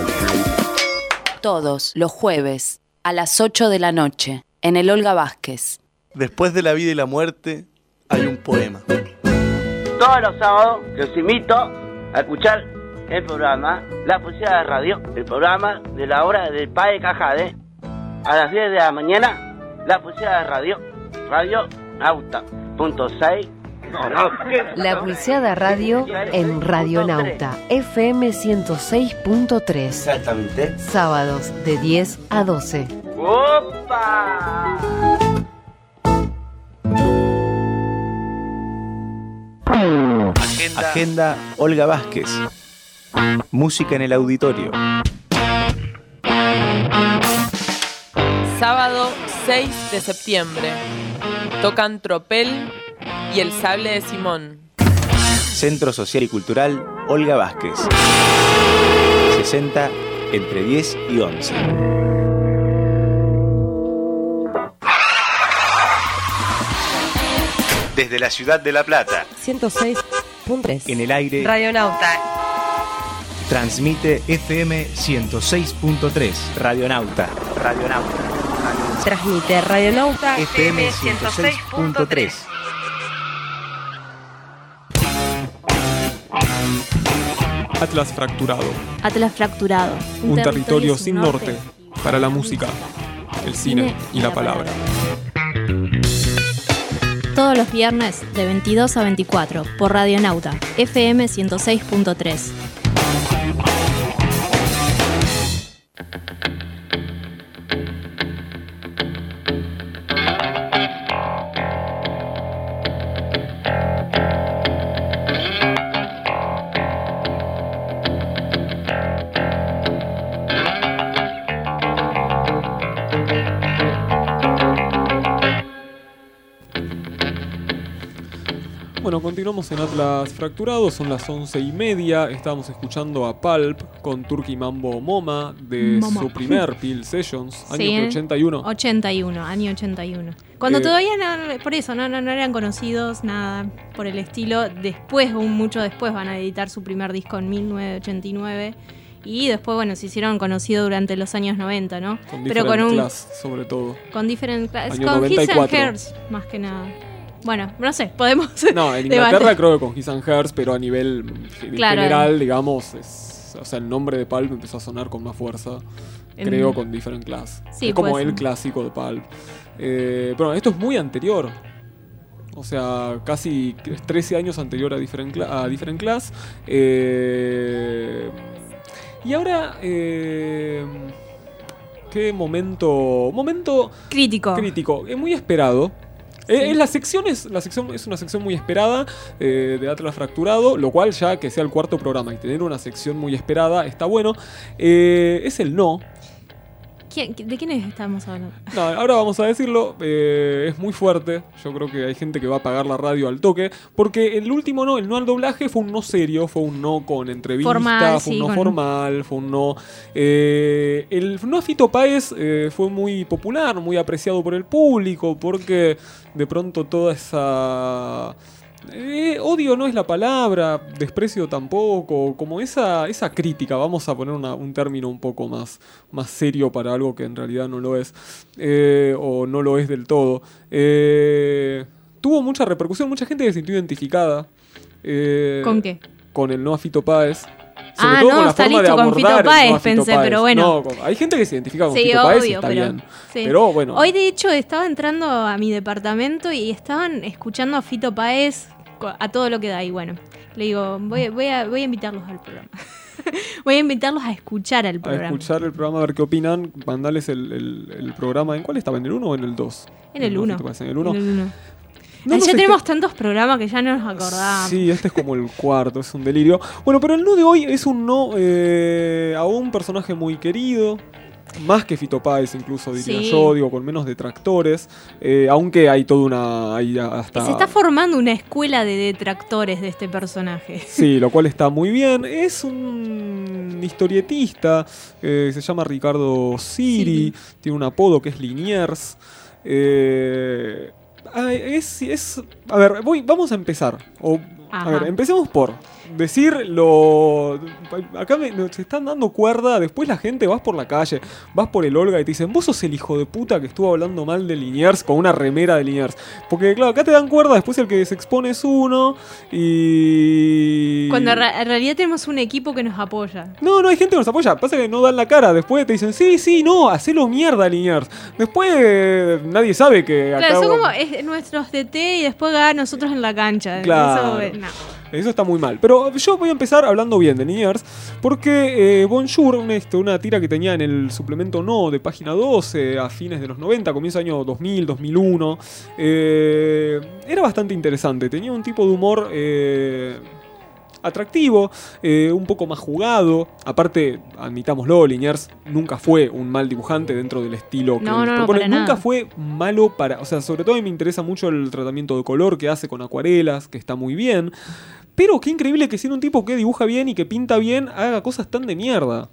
Todos los jueves a las ocho de la noche en el Olga Vázquez. Después de la vida y la muerte hay un poema. Todos los sábados los invito a escuchar el programa La Poesía de Radio, el programa de la hora del Padre Cajade. A las diez de la mañana, La Poesía de Radio, Radio Nauta, punto seis. La Pulseada Radio en Radionauta F M ciento seis punto tres. Exactamente. Sábados de diez a doce. ¡Opa! Agenda. Agenda Olga Vázquez. Música en el auditorio. Sábado seis de septiembre. Tocan Tropel y El Sable de Simón. Centro Social y Cultural Olga Vázquez. sesenta entre diez y once. Desde la ciudad de La Plata. ciento seis punto tres. En el aire. Radionauta. Transmite F M ciento seis punto tres. Radionauta. Radionauta. Transmite Radionauta F M ciento seis punto tres. Atlas fracturado. Atlas fracturado. Un, Un territorio, territorio sin norte. norte para la música, el cine, cine y la, la palabra. palabra. Todos los viernes de veintidós a veinticuatro por Radionauta F M ciento seis punto tres. Bueno, continuamos en Atlas Fracturado, son las once y media, estábamos escuchando a Pulp con Turkey Mambo Moma de Moma. Su primer Peel Sessions, año sí, ochenta y uno. ochenta y uno, año ochenta y uno. Cuando eh, todavía no, por eso, no, no, no eran conocidos, nada por el estilo. Después, aún mucho después, van a editar su primer disco en mil novecientos ochenta y nueve. Y después, bueno, se hicieron conocidos durante los años noventa, ¿no? Con Pero con un class, sobre todo. Con Different Class, año con noventa y cuatro. His and Hers, más que nada. Bueno, no sé, podemos. No, en Inglaterra debatir. Creo que con His and Hers, pero a nivel claro. general, digamos, es, o sea, el nombre de Pulp empezó a sonar con más fuerza, en... creo, con Different Class. Sí, es como pues, el clásico de Pulp. Eh, pero esto es muy anterior. O sea, casi trece años anterior a Different, Cla- a Different Class. Eh, y ahora, eh, qué momento, momento crítico, crítico, es muy esperado. Sí. Eh, la sección es la sección es una sección muy esperada eh, de Atlas Fracturado, lo cual ya que sea el cuarto programa y tener una sección muy esperada está bueno. Eh, es el no. ¿Quién, ¿De quiénes estamos hablando? No, ahora vamos a decirlo, eh, es muy fuerte, yo creo que hay gente que va a apagar la radio al toque, porque el último no, el no al doblaje fue un no serio, fue un no con entrevista, formal, fue un sí, no con... formal, fue un no... Eh, el no a Fito Páez eh, fue muy popular, muy apreciado por el público, porque de pronto toda esa... Eh, odio no es la palabra, desprecio tampoco, como esa, esa crítica, vamos a poner una, un término un poco más, más serio para algo que en realidad no lo es, eh, o no lo es del todo. Eh, tuvo mucha repercusión, mucha gente se sintió identificada. Eh, ¿Con qué? con el no a Fito Páez. Sobre Ah, todo no, con la está forma de listo con abordar Fito el Páez, no a Fito pensé, Páez. pero bueno. No, con- hay gente que se identifica con Sí, Fito Páez y obvio, está pero, bien. sí. Pero bueno. Hoy, de hecho, estaba entrando a mi departamento y estaban escuchando a Fito Páez co- a todo lo que da. Y bueno, le digo, voy, voy, a, voy a invitarlos al programa. Voy a invitarlos a escuchar el A programa. escuchar el programa, a ver qué opinan. Mandales el, el, el programa. ¿En cuál estaba? ¿En el uno o en el dos? En el uno. ¿En el uno? En el uno. No Ay, nos ya esté- tenemos tantos programas que ya no nos acordamos. Sí, este es como el cuarto, es un delirio. Bueno, pero el no de hoy es un no eh, a un personaje muy querido. Más que Fito Páez, incluso diría Sí. yo, digo, con menos detractores. Eh, aunque hay toda una. Hay hasta... Se está formando una escuela de detractores de este personaje. Sí, lo cual está muy bien. Es un historietista, eh, se llama Ricardo Siri, tiene un apodo que es Liniers. Eh, ah, es, es, a ver, voy, vamos a empezar. O, a Ajá. ver, empecemos por decir lo... Acá me, se están dando cuerda, después la gente, vas por la calle, vas por el Olga y te dicen, vos sos el hijo de puta que estuvo hablando mal de Liniers con una remera de Liniers. Porque claro, acá te dan cuerda, después el que se expone es uno y... Cuando en ra- en realidad tenemos un equipo que nos apoya. No, no hay gente que nos apoya. Pasa que no dan la cara. Después te dicen, sí, sí, no, hacelo mierda, Liniers. Después eh, nadie sabe que acá... Claro, son como es, nuestros D T y después ganan nosotros en la cancha. Claro. Eso, eh, no. Eso está muy mal. Pero yo voy a empezar hablando bien de Liniers. Porque eh, Bonjour, una, este, una tira que tenía en el suplemento No de página doce a fines de los noventa, comienzo del año dos mil, dos mil uno. Eh, era bastante interesante. Tenía un tipo de humor... Eh, atractivo, eh, un poco más jugado. Aparte, admitámoslo, Liniers nunca fue un mal dibujante dentro del estilo que No, él no, no, propone. para Nunca nada. fue malo para... O sea, sobre todo a mí me interesa mucho el tratamiento de color que hace con acuarelas, que está muy bien. Pero qué increíble que siendo un tipo que dibuja bien y que pinta bien, haga cosas tan de mierda.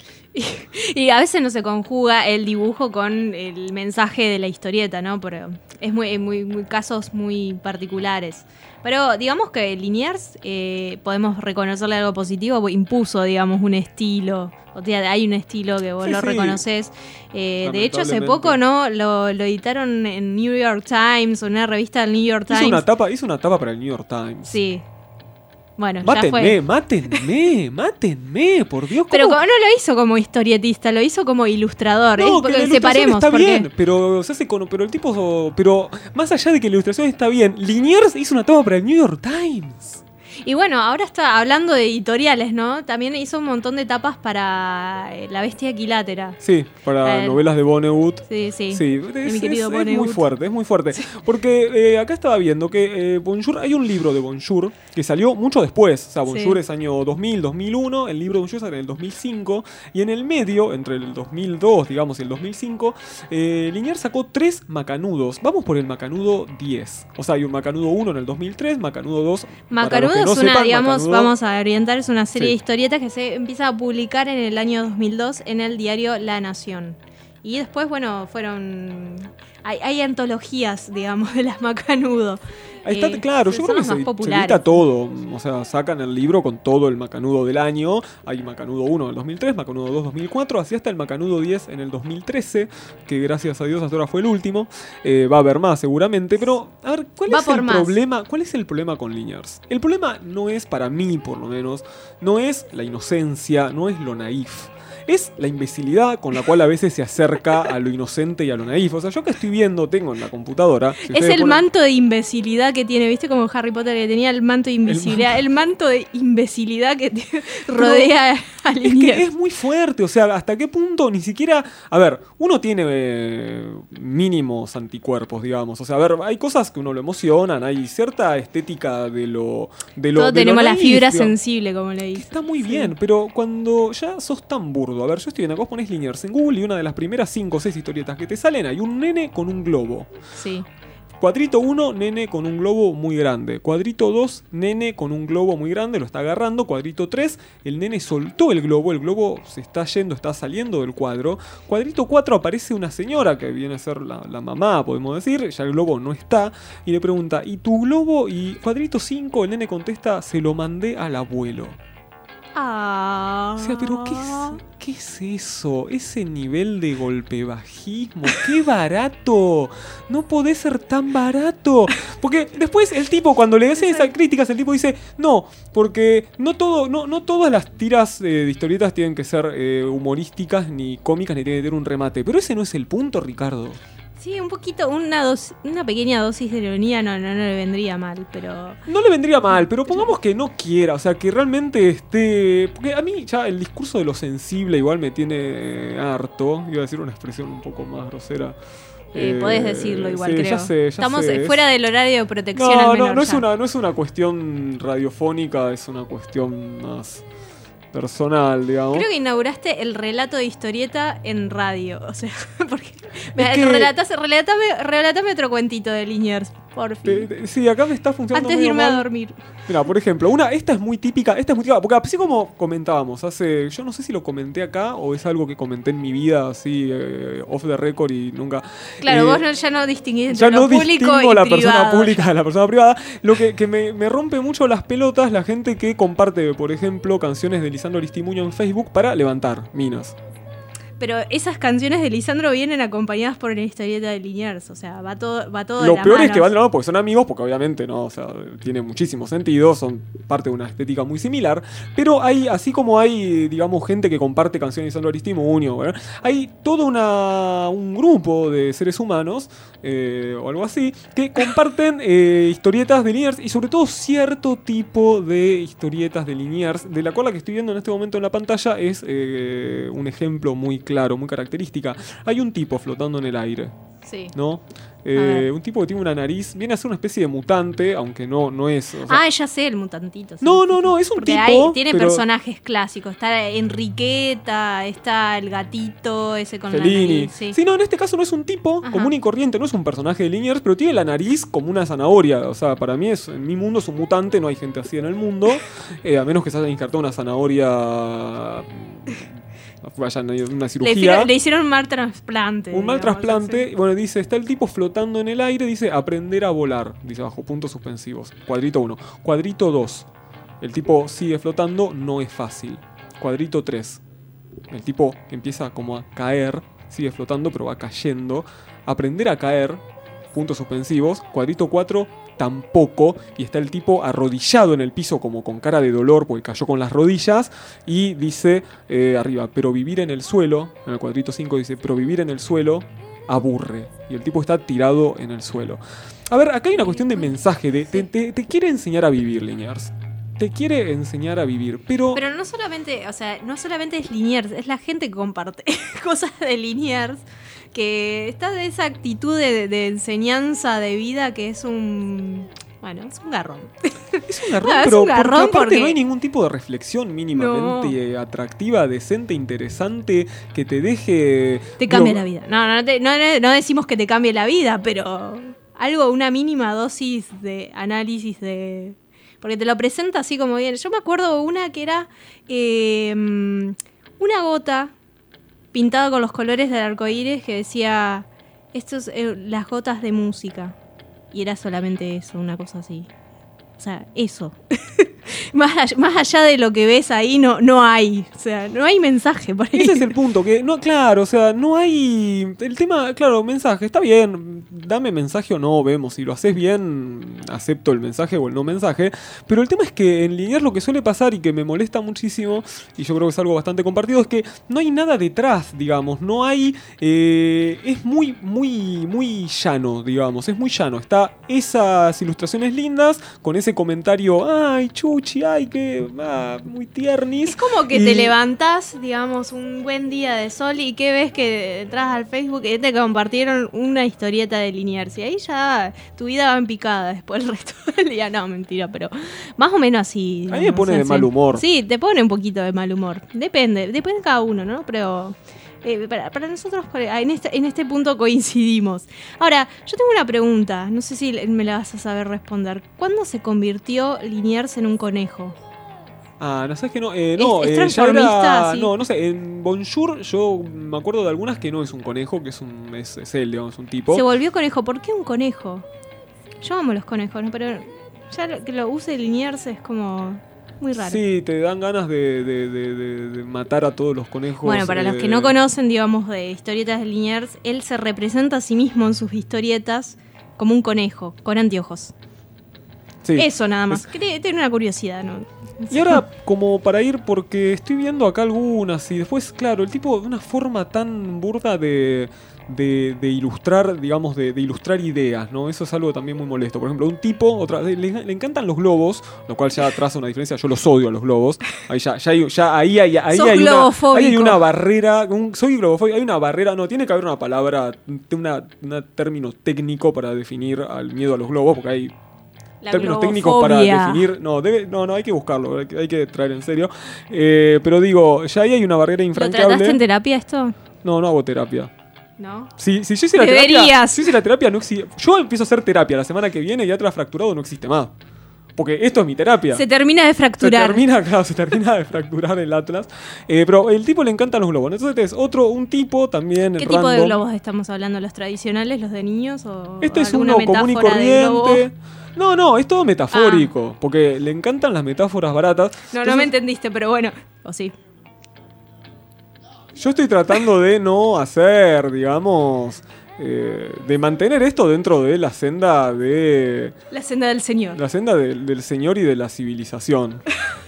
Y a veces no se conjuga el dibujo con el mensaje de la historieta, ¿no? Pero es muy, muy, muy casos muy particulares. Pero digamos que Liniers, eh, podemos reconocerle algo positivo, impuso, digamos, un estilo. O sea, hay un estilo que vos Sí, lo sí. reconoces. Eh, de hecho, hace Lamentablemente. poco, ¿no? Lo, lo editaron en New York Times, o en una revista del New York Times. Hizo una, tapa, hizo una tapa para el New York Times. Sí. Bueno, ya Mátenme, fue. mátenme, mátenme, por Dios. Pero ¿cómo? como no lo hizo como historietista, lo hizo como ilustrador. No, ¿eh? que Porque la ilustración separemos. está porque... bien, pero se hace con, pero el tipo, pero más allá de que la ilustración está bien, Liniers hizo una tapa para el New York Times. Y bueno, ahora está hablando de editoriales, ¿no? También hizo un montón de tapas para eh, La Bestia Equilátera. Sí, para Eh, novelas de Vonnegut. Sí, sí. Sí, De es, mi querido es- es muy Vonnegut. fuerte, es muy fuerte. Porque eh, acá estaba viendo que eh, Bonjour, hay un libro de Bonjour que salió mucho después. O sea, Bonjour Sí. es año dos mil, dos mil uno, el libro de Bonjour sale en el dos mil cinco, y en el medio, entre el dos mil dos, digamos, y el dos mil cinco, eh, Liniers sacó tres macanudos. Vamos por el macanudo diez. O sea, hay un macanudo uno en el dos mil tres, macanudo dos. para Macanudo los que no es una, sepan, digamos, Macanudo- vamos a orientar, es una serie Sí. de historietas que se empieza a publicar en el año dos mil dos en el diario La Nación. Y después, bueno, fueron... Hay, hay antologías, digamos, de las Macanudo. Ahí está, Eh, claro, yo son creo que los se, más se populares. edita todo. O sea, sacan el libro con todo el macanudo del año. Hay macanudo uno en el dos mil tres, macanudo dos dos mil cuatro, así hasta el macanudo diez en el dos mil trece, que gracias a Dios hasta ahora fue el último. Eh, va a haber más seguramente, pero a ver, ¿cuál Va es por el más. problema? ¿Cuál es el problema con Liniers? El problema no es, para mí por lo menos, no es la inocencia, no es lo naif. Es la imbecilidad con la cual a veces se acerca a lo inocente y a lo naif. O sea, yo que estoy viendo, tengo en la computadora. si Es ustedes el ponen- manto de imbecilidad que tiene, ¿viste? Como Harry Potter que tenía el manto de invisibilidad. El, manto de imbecilidad que te rodea a Es Liniers. que es muy fuerte, o sea, hasta qué punto ni siquiera... A ver, uno tiene eh, mínimos anticuerpos, digamos. O sea, a ver, hay cosas que uno lo emocionan, hay cierta estética de lo... De lo Todos de lo tenemos la naif, fibra digamos. sensible, como le dice. Está muy bien, pero cuando ya sos tan burdo... A ver, yo estoy viendo, acá vos ponés Liniers en Google y una de las primeras cinco o seis historietas que te salen hay un nene con un globo. Sí. Cuadrito uno, nene con un globo muy grande. Cuadrito dos, nene con un globo muy grande, lo está agarrando. Cuadrito tres, el nene soltó el globo, el globo se está yendo, está saliendo del cuadro. Cuadrito cuatro, aparece una señora que viene a ser la, la mamá, podemos decir, ya el globo no está, y le pregunta, ¿y tu globo? Y cuadrito cinco, el nene contesta, se lo mandé al abuelo. Ah. O sea, pero ¿qué es, qué es eso? Ese nivel de golpebajismo. ¡Qué barato! No podés ser tan barato. Porque después el tipo, cuando le hacen esas críticas, el tipo dice, no, porque no todo, no, no todas las tiras eh, de historietas tienen que ser eh, humorísticas, ni cómicas, ni tienen que tener un remate. Pero ese no es el punto, Ricardo. Sí, un poquito, una dos, una pequeña dosis de ironía no, no, no le vendría mal, pero... No le vendría mal, pero pongamos que no quiera, o sea, que realmente esté... Porque a mí ya el discurso de lo sensible igual me tiene harto. Iba a decir una expresión un poco más grosera. Eh, podés decirlo igual, sí, creo. Ya sé, ya Estamos sé. fuera del horario de protección no, al menor no, no es ya. una, no es una cuestión radiofónica, es una cuestión más personal, digamos. Creo que inauguraste el relato de historieta en radio, o sea, porque... Es que- relatás, relatame, relatame otro cuentito de Liniers, por fin. Te- te- sí, acá me está funcionando Antes de medio irme a mal. dormir. Mira, por ejemplo, una, esta es muy típica, esta es muy típica, porque así como comentábamos hace, yo no sé si lo comenté acá o es algo que comenté en mi vida así eh, off the record y nunca. Claro, eh, vos no, ya no distinguís entre Ya lo no público distingo y la privado. persona pública de la persona privada. Lo que, que me, me rompe mucho las pelotas la gente que comparte, por ejemplo, canciones de Lisandro Aristimuño en Facebook para levantar minas. Pero esas canciones de Lisandro vienen acompañadas por una historieta de Liniers, o sea, va todo, va todo de Lo la peor mano. es que van de la mano porque son amigos, porque obviamente no, o sea, tiene muchísimo sentido, son parte de una estética muy similar. Pero hay, así como hay, digamos, gente que comparte canciones de Lisandro Aristimuño, ¿verdad? Hay todo una, un grupo de seres humanos, eh, o algo así, que comparten eh, historietas de Liniers y sobre todo cierto tipo de historietas de Liniers, de la cual la que estoy viendo en este momento en la pantalla es eh, un ejemplo muy claro, muy característica. Hay un tipo flotando en el aire. Sí. ¿No? Eh, un tipo que tiene una nariz, viene a ser una especie de mutante, aunque no, no es. O sea, Ah, ya sé, el mutantito. sí, no, sí, no, sí. no, es un Porque tipo. ahí tiene pero personajes clásicos. Está Enriqueta, está el gatito, ese con la Fellini. nariz. Sí. Sí, no, en este caso no es un tipo Ajá. común y corriente, no es un personaje de Liniers, pero tiene la nariz como una zanahoria. O sea, para mí es, en mi mundo es un mutante, no hay gente así en el mundo. eh, a menos que se haya injertado una zanahoria. Vayan a una Le, cirugía. hicieron- le hicieron un mal trasplante. Un mal digamos, trasplante. así. Bueno, dice, está el tipo flotando en el aire, dice, aprender a volar. Dice abajo, puntos suspensivos. Cuadrito uno. Cuadrito dos. El tipo sigue flotando, no es fácil. Cuadrito tres. El tipo empieza como a caer, sigue flotando, pero va cayendo. Aprender a caer, puntos suspensivos. Cuadrito cuatro, tampoco. Y está el tipo arrodillado en el piso como con cara de dolor porque cayó con las rodillas. Y dice eh, arriba, pero vivir en el suelo. En el cuadrito cinco dice, pero vivir en el suelo aburre. Y el tipo está tirado en el suelo. A ver, acá hay una cuestión de mensaje. De, te, te- te quiere enseñar a vivir, Liniers. Te quiere enseñar a vivir. Pero, Pero no solamente, o sea, no solamente es Liniers, es la gente que comparte cosas de Liniers, que está de esa actitud de, de enseñanza de vida que es un... Bueno, es un garrón. es un garrón, No, es pero un garrón porque aparte porque- no hay ningún tipo de reflexión mínimamente atractiva, decente, interesante, que te deje... Te cambia digo, la vida. No, no, no, te- no, no- no decimos que te cambie la vida, pero algo, una mínima dosis de análisis de... Porque te lo presenta así como bien. Yo me acuerdo una que era eh, una gota pintada con los colores del arco iris que decía, estos eh, las gotas de música. Y era solamente eso, una cosa así. O sea, eso. más, allá, más allá de lo que ves ahí, no, no hay. O sea, no hay mensaje por ahí. Ese es el punto, que no, claro, o sea, no hay... El tema, claro, mensaje, está bien, dame mensaje o no, vemos, si lo haces bien, acepto el mensaje o el no mensaje, pero el tema es que en Liniers lo que suele pasar y que me molesta muchísimo, y yo creo que es algo bastante compartido, es que no hay nada detrás, digamos, no hay... eh, es muy, muy, muy llano, digamos, es muy llano, está esas ilustraciones lindas, con ese comentario, ay, chuchi, ay, que ah, muy tiernis. Es como que y- te levantás, digamos, un buen día de sol y que ves que entras al Facebook y te compartieron una historieta de Liniers. Y ahí ya tu vida va en picada después el resto del día. No, mentira, pero más o menos así. A mí me digamos, pone de así. mal humor. Sí, te pone un poquito de mal humor. Depende, depende de cada uno, ¿no? Pero... eh, para, para nosotros en este, en este punto coincidimos. Ahora, yo tengo una pregunta, no sé si me la vas a saber responder. ¿Cuándo se convirtió Liniers en un conejo? Ah, no sabes que no, eh, no, ¿Es- es eh, ya transformista, era, sí? no, no sé, en Bonjour yo me acuerdo de algunas que no es un conejo, que es un, es, es él, digamos, un tipo. Se volvió conejo. ¿Por qué un conejo? Yo amo los conejos, ¿no? Pero ya lo, que lo use Liniers es como... muy raro. Sí, te dan ganas de, de, de, de, de matar a todos los conejos. Bueno, para eh, los que no conocen, digamos, de historietas de Liniers, él se representa a sí mismo en sus historietas como un conejo, con anteojos. Sí. Eso nada más. Es- Quería tener una curiosidad, ¿no? Y ahora, como para ir, porque estoy viendo acá algunas y después, claro, el tipo de una forma tan burda de, de, de ilustrar, digamos, de, de ilustrar ideas, ¿no? Eso es algo también muy molesto. Por ejemplo, un tipo, otra, le, le encantan los globos, lo cual ya traza una diferencia. Yo los odio a los globos. Ahí ya, ya, hay, ya ahí, hay, ahí, Sos hay una, globofóbico. ahí hay una barrera. Un, soy globofóbico. Hay una barrera, no, tiene que haber una palabra, una, un término técnico para definir al miedo a los globos, porque hay La términos técnicos para globofobia. definir. No, debe, no, no, hay que buscarlo, hay que, hay que traer en serio. Eh, pero digo, ya ahí hay una barrera ¿Lo infranqueable. trataste en terapia esto? No, no hago terapia. ¿No? Si, si yo hiciera terapia, Deberías. si yo hiciera terapia no existe. Yo empiezo a hacer terapia la semana que viene y Atlas Fracturado no existe más. Porque esto es mi terapia. Se termina de Se fracturar. termina, claro, se termina de fracturar el Atlas. Eh, pero el tipo le encantan los globos. Entonces es otro, un tipo también ¿Qué random. tipo de globos estamos hablando? ¿Los tradicionales, los de niños o Este es alguna uno común y metáfora de globo? corriente. No, no, es todo metafórico. Porque le encantan las metáforas baratas. No, no Entonces, me entendiste, pero bueno. O sí. Yo estoy tratando de no hacer, digamos, eh, de mantener esto dentro de la senda de La senda del Señor. la senda del, del Señor y de la civilización.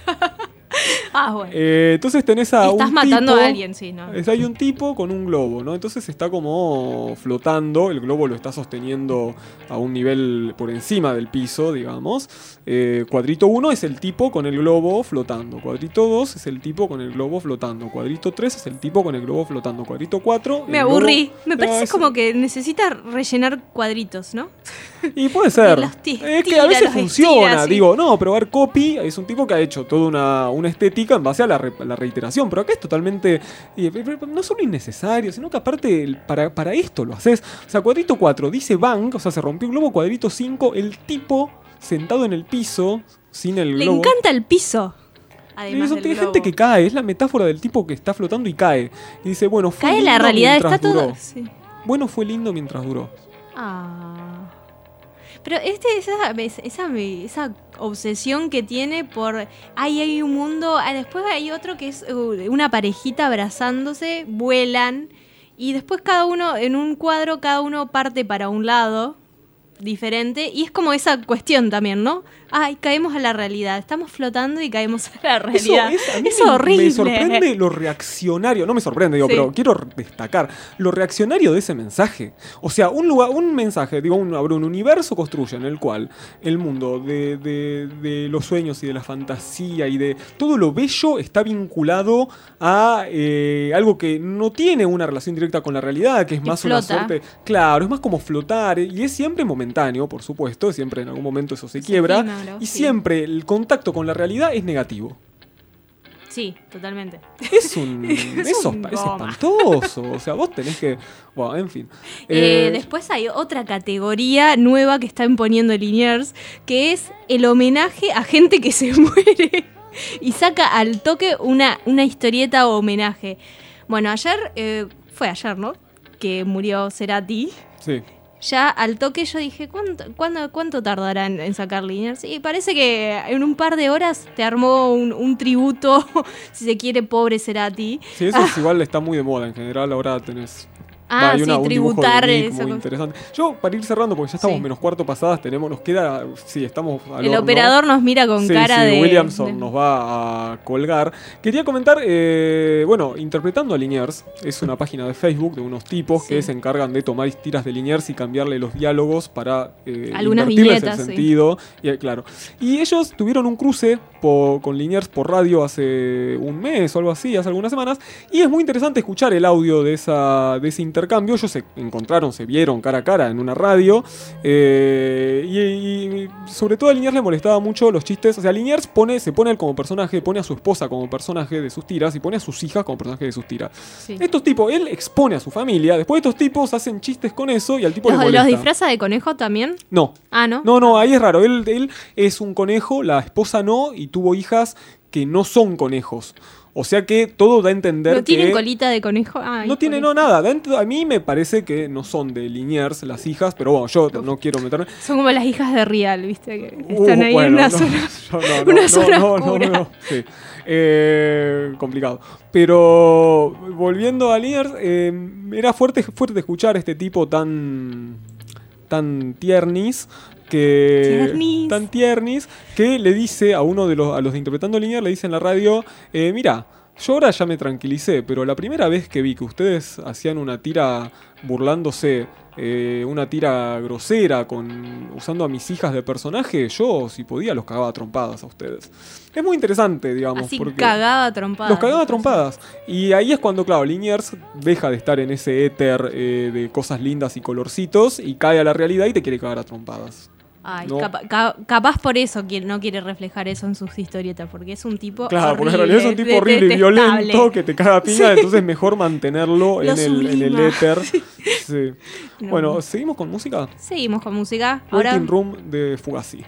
Ah, bueno. Eh, entonces tenés a Estás un matando tipo, a alguien, sí, ¿no? es- hay un tipo con un globo, ¿no? Entonces está como flotando, el globo lo está sosteniendo a un nivel por encima del piso, digamos. Eh, cuadrito uno es el tipo con el globo flotando. Cuadrito dos es el tipo con el globo flotando. Cuadrito tres es el tipo con el globo flotando. Cuadrito cuatro... Me el aburrí. globo- Me No, parece es- como que necesita rellenar cuadritos, ¿no? Y puede ser. Y los ti- Es que tira, a veces los funciona. estira, sí. Digo, no, probar copy es un tipo que ha hecho toda una, una estética en base a la, re- a la reiteración. Pero acá es totalmente. eh, no solo innecesario, sino que aparte el- para, para esto lo haces. O sea, cuadrito cuatro dice bang, o sea, se rompió el globo. Cuadrito cinco, el tipo sentado en el piso, sin el Le globo. encanta el piso. Y Además eso del tiene globo. gente que cae, es la metáfora del tipo que está flotando y cae. Y dice, bueno, fue Cae lindo la realidad, mientras está todo. duró. Sí. Bueno, fue lindo mientras duró. Ah. Pero este, esa, esa, esa obsesión que tiene por. Ay, hay un mundo. ah, Después hay otro que es uh, una parejita abrazándose, vuelan. Y después cada uno, en un cuadro, cada uno parte para un lado diferente. Y es como esa cuestión también, ¿no? Ay, caemos a la realidad. Estamos flotando y caemos a la realidad. Eso es, a mí es me, horrible. me sorprende lo reaccionario, no me sorprende, digo, Sí. pero quiero destacar lo reaccionario de ese mensaje. O sea, un lugar, un mensaje, digo, un, un universo construye en el cual el mundo de, de- de los sueños y de la fantasía y de todo lo bello está vinculado a eh, algo que no tiene una relación directa con la realidad, que es Que más una flota. suerte. Claro, es más como flotar, eh, y es siempre momentáneo, por supuesto, siempre en algún momento eso se quiebra. efímero, Y sí. siempre el contacto con la realidad es negativo. Sí, totalmente. Es un. Es eso un es goma. espantoso. O sea, vos tenés que. Bueno, en fin. Eh, Eh, después hay otra categoría nueva que está imponiendo Liniers, que es el homenaje a gente que se muere. Y saca al toque una, una historieta o homenaje. Bueno, ayer, eh, fue ayer, ¿no? Que murió Cerati. sí. Ya al toque yo dije, ¿cuánto, cuándo- cuánto tardará en, en sacar Liniers? Y parece que en un par de horas te armó un, un tributo, si se quiere, pobre Cerati. Sí, eso es igual, está muy de moda en general. Ahora tenés. Ah, hay sí, un dibujo de tributar Nick esa muy cosa. interesante. Yo, para ir cerrando, porque ya estamos Sí. menos cuarto pasadas, tenemos, nos queda. Sí, estamos al El horno. operador nos mira con Sí, cara sí, de... Williamson de- nos va a colgar. Quería comentar, eh, bueno, Interpretando a Liniers es una página de Facebook de unos tipos Sí. que se encargan de tomar tiras de Liniers y cambiarle los diálogos para eh, Algunas invertirles viñetas, el sí. sentido. Y, eh, claro. Y ellos tuvieron un cruce po- con Liniers por radio hace un mes o algo así, hace algunas semanas. Y es muy interesante escuchar el audio de, esa, de ese intercambio. Ellos se encontraron, se vieron cara a cara en una radio. eh, y, y sobre todo a Liniers le molestaba mucho los chistes. O sea, Liniers pone, se pone a él como personaje, pone a su esposa como personaje de sus tiras y pone a sus hijas como personaje de sus tiras. Sí. Estos tipos, él expone a su familia. Después estos tipos hacen chistes con eso y al tipo le ¿Los, molesta. ¿Los disfraza de conejo también? No. Ah, ¿no? No, no, ahí es raro. Él, él es un conejo, la esposa no, y tuvo hijas que no son conejos. O sea que todo da a entender ¿No tienen que... colita de conejo? Ay, no tiene, no, nada. Dentro, a mí me parece que no son de Liniers las hijas, pero bueno, yo no quiero meterme. Son como las hijas de Rial, ¿viste? Que Uh, están ahí bueno, en una no, zona, yo no, no, una no, zona no, no, oscura. no, no, sí. Eh, complicado. Pero volviendo a Liniers, eh, era fuerte, fuerte escuchar este tipo tan, tan tiernis. Que, Tiernis. tan tiernis que le dice a uno de los, a los de Interpretando Liniers, le dice en la radio, eh, mira, yo ahora ya me tranquilicé, pero la primera vez que vi que ustedes hacían una tira burlándose, eh, una tira grosera, con usando a mis hijas de personaje, yo si podía los cagaba a trompadas a ustedes. Es muy interesante, digamos. Así porque cagaba a trompadas. los cagaba a trompadas. Y ahí es cuando, claro, Liniers deja de estar en ese éter eh, de cosas lindas y colorcitos y cae a la realidad y te quiere cagar a trompadas. Ay, No. capa- ca- capaz por eso que no quiere reflejar eso en sus historietas, porque es un tipo Claro, porque en horrible, realidad es un tipo de- horrible y detestable. violento que te caga a piña, Sí. entonces mejor mantenerlo en Lo el, en el sublima. éter. Sí. No. Bueno, ¿seguimos con música? Seguimos con música. Ahora Waiting Room de Fugazi.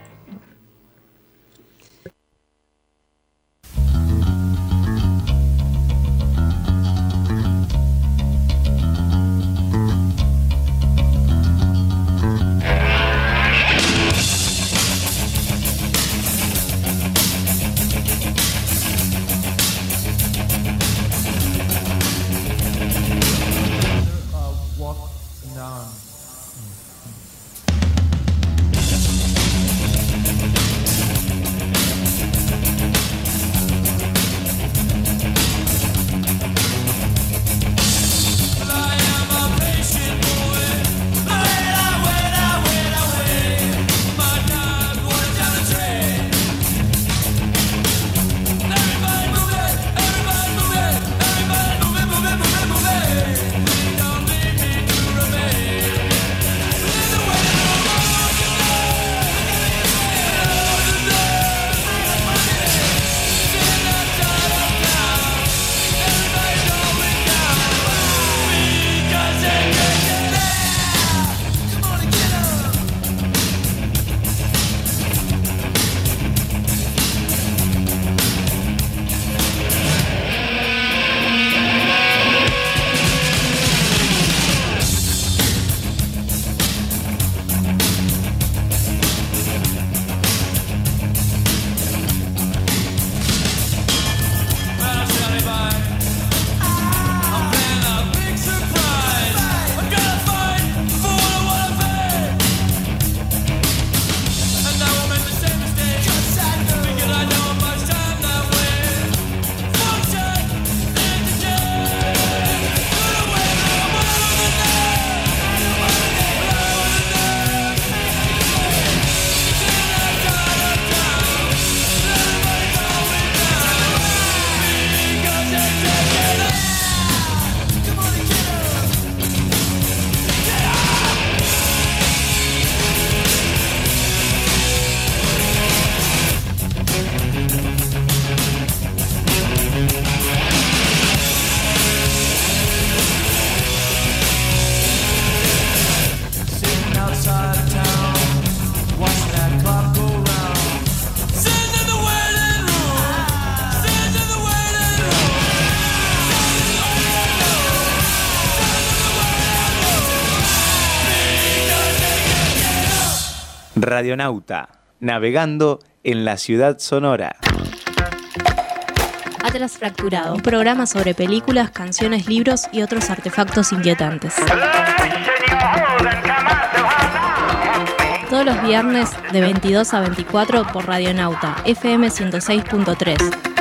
Radionauta, navegando en la ciudad sonora. Atlas Fracturado, un programa sobre películas, canciones, libros y otros artefactos inquietantes. Todos los viernes de veintidós a veinticuatro por Radionauta, F M ciento seis punto tres.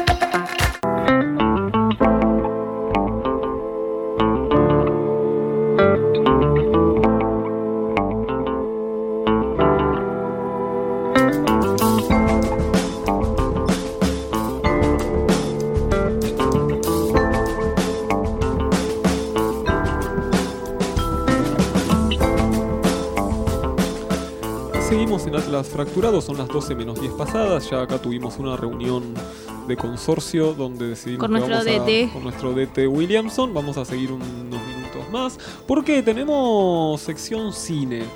Seguimos en Atlas Fracturado, son las doce menos diez pasadas, ya acá tuvimos una reunión de consorcio donde decidimos Con que nuestro vamos a- D T. con nuestro D T Williamson, vamos a seguir un- unos minutos más, porque tenemos sección cine.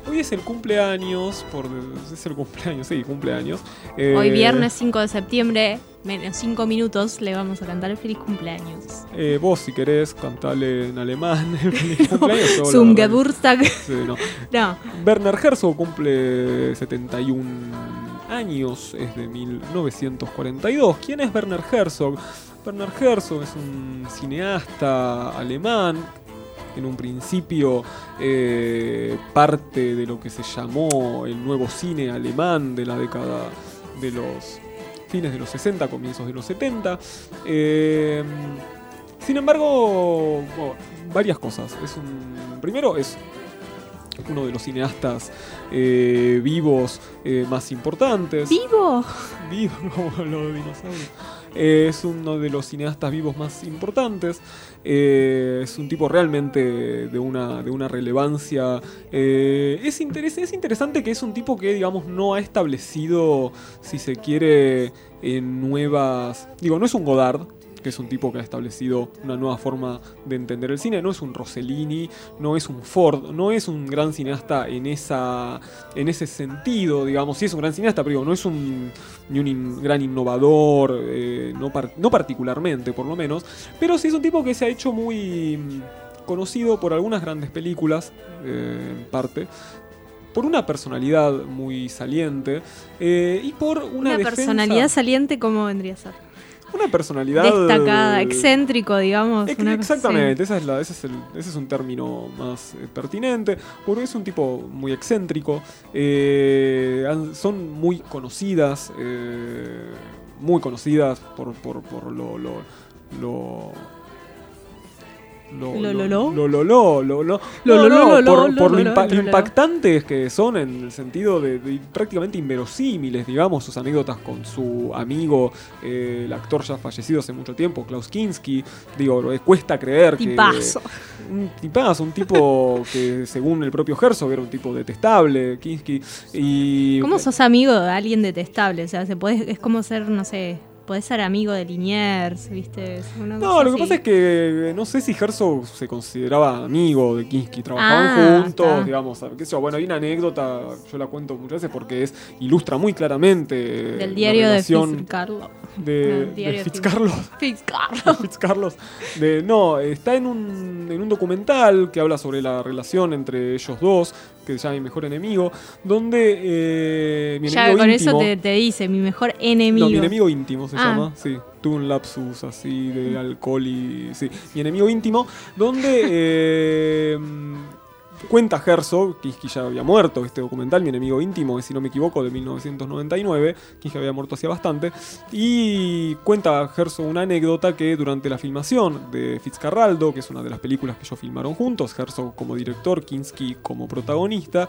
Hoy es el cumpleaños, por, es el cumpleaños, sí, cumpleaños. Eh, Hoy viernes cinco de septiembre, menos cinco minutos, le vamos a cantar el feliz cumpleaños. Eh, vos, si querés, cantale en alemán el feliz cumpleaños. yo, Zum la verdad, Geburtstag. Sí, no. No. Werner Herzog cumple setenta y un años, es de mil novecientos cuarenta y dos. ¿Quién es Werner Herzog? Werner Herzog es un cineasta alemán. En un principio eh, parte de lo que se llamó el nuevo cine alemán de la década de los fines de los sesenta, comienzos de los setenta. Eh, sin embargo, bueno, varias cosas. Es un, primero es uno de los cineastas eh, vivos eh, más importantes. ¿Vivo? Vivo, como los dinosaurios. Eh, es uno de los cineastas vivos más importantes. Eh, es un tipo realmente de una, de una relevancia. Eh, es, interes- es interesante que es un tipo que, digamos, no ha establecido, si se quiere, en nuevas... Digo, no es un Godard, que es un tipo que ha establecido una nueva forma de entender el cine, no es un Rossellini, no es un Ford, no es un gran cineasta en esa en ese sentido, digamos, sí es un gran cineasta, pero digo, no es un, ni un in, gran innovador, eh, no, par, no particularmente por lo menos, pero sí es un tipo que se ha hecho muy conocido por algunas grandes películas, eh, en parte, por una personalidad muy saliente eh, y por una, Una defensa, personalidad saliente, ¿cómo vendría a ser? Una personalidad destacada, excéntrico, digamos. Ex- una exactamente, cosa, esa es la, ese, es el, ese es un término más eh, pertinente, porque es un tipo muy excéntrico, eh, han, son muy conocidas, eh, muy conocidas por, por, por lo... lo, lo Lo, Lo, lo, lo, lo, lo, lo, lo, lo, Lo, no, lo, no, lo, lo, por, lo, por lo, lo lo, impa- lo, lo, lo. impactantes que son en el sentido de, de prácticamente inverosímiles, digamos, sus anécdotas con su amigo, eh, el actor ya fallecido hace mucho tiempo, Klaus Kinski. Digo, eh, cuesta creer Tipazo. que... Un tipazo, un tipo que según el propio Herzog era un tipo detestable, Kinski. Y, ¿Cómo sos amigo de alguien detestable? O sea, se puede, es como ser, no sé, podés ser amigo de Liniers, ¿viste? Es una No, cosa lo que así. pasa es que no sé si Herzog se consideraba amigo de Kinski, trabajaban Ah, juntos, está. digamos, qué sé yo. Bueno, hay una anécdota, yo la cuento muchas veces porque es ilustra muy claramente Del la diario de relación Fitzcarlo. de, No, el de diario de Fitzcarlo. Fitzcarlo. Fitzcarlos. De, no, está en un, en un documental que habla sobre la relación entre ellos dos, que se llama Mi Mejor Enemigo, donde eh, mi Ya enemigo con íntimo, eso te, te dice, mi mejor enemigo. No, Mi Enemigo Íntimo se Ah. llama, sí. Tuve un lapsus así de alcohol y... Sí, Mi Enemigo Íntimo, donde... eh, cuenta Herzog, Kinski ya había muerto, este documental, Mi Enemigo Íntimo, es, si no me equivoco, de mil novecientos noventa y nueve, Kinski había muerto hacía bastante, y cuenta Herzog una anécdota que durante la filmación de Fitzcarraldo, que es una de las películas que ellos filmaron juntos, Herzog como director, Kinski como protagonista,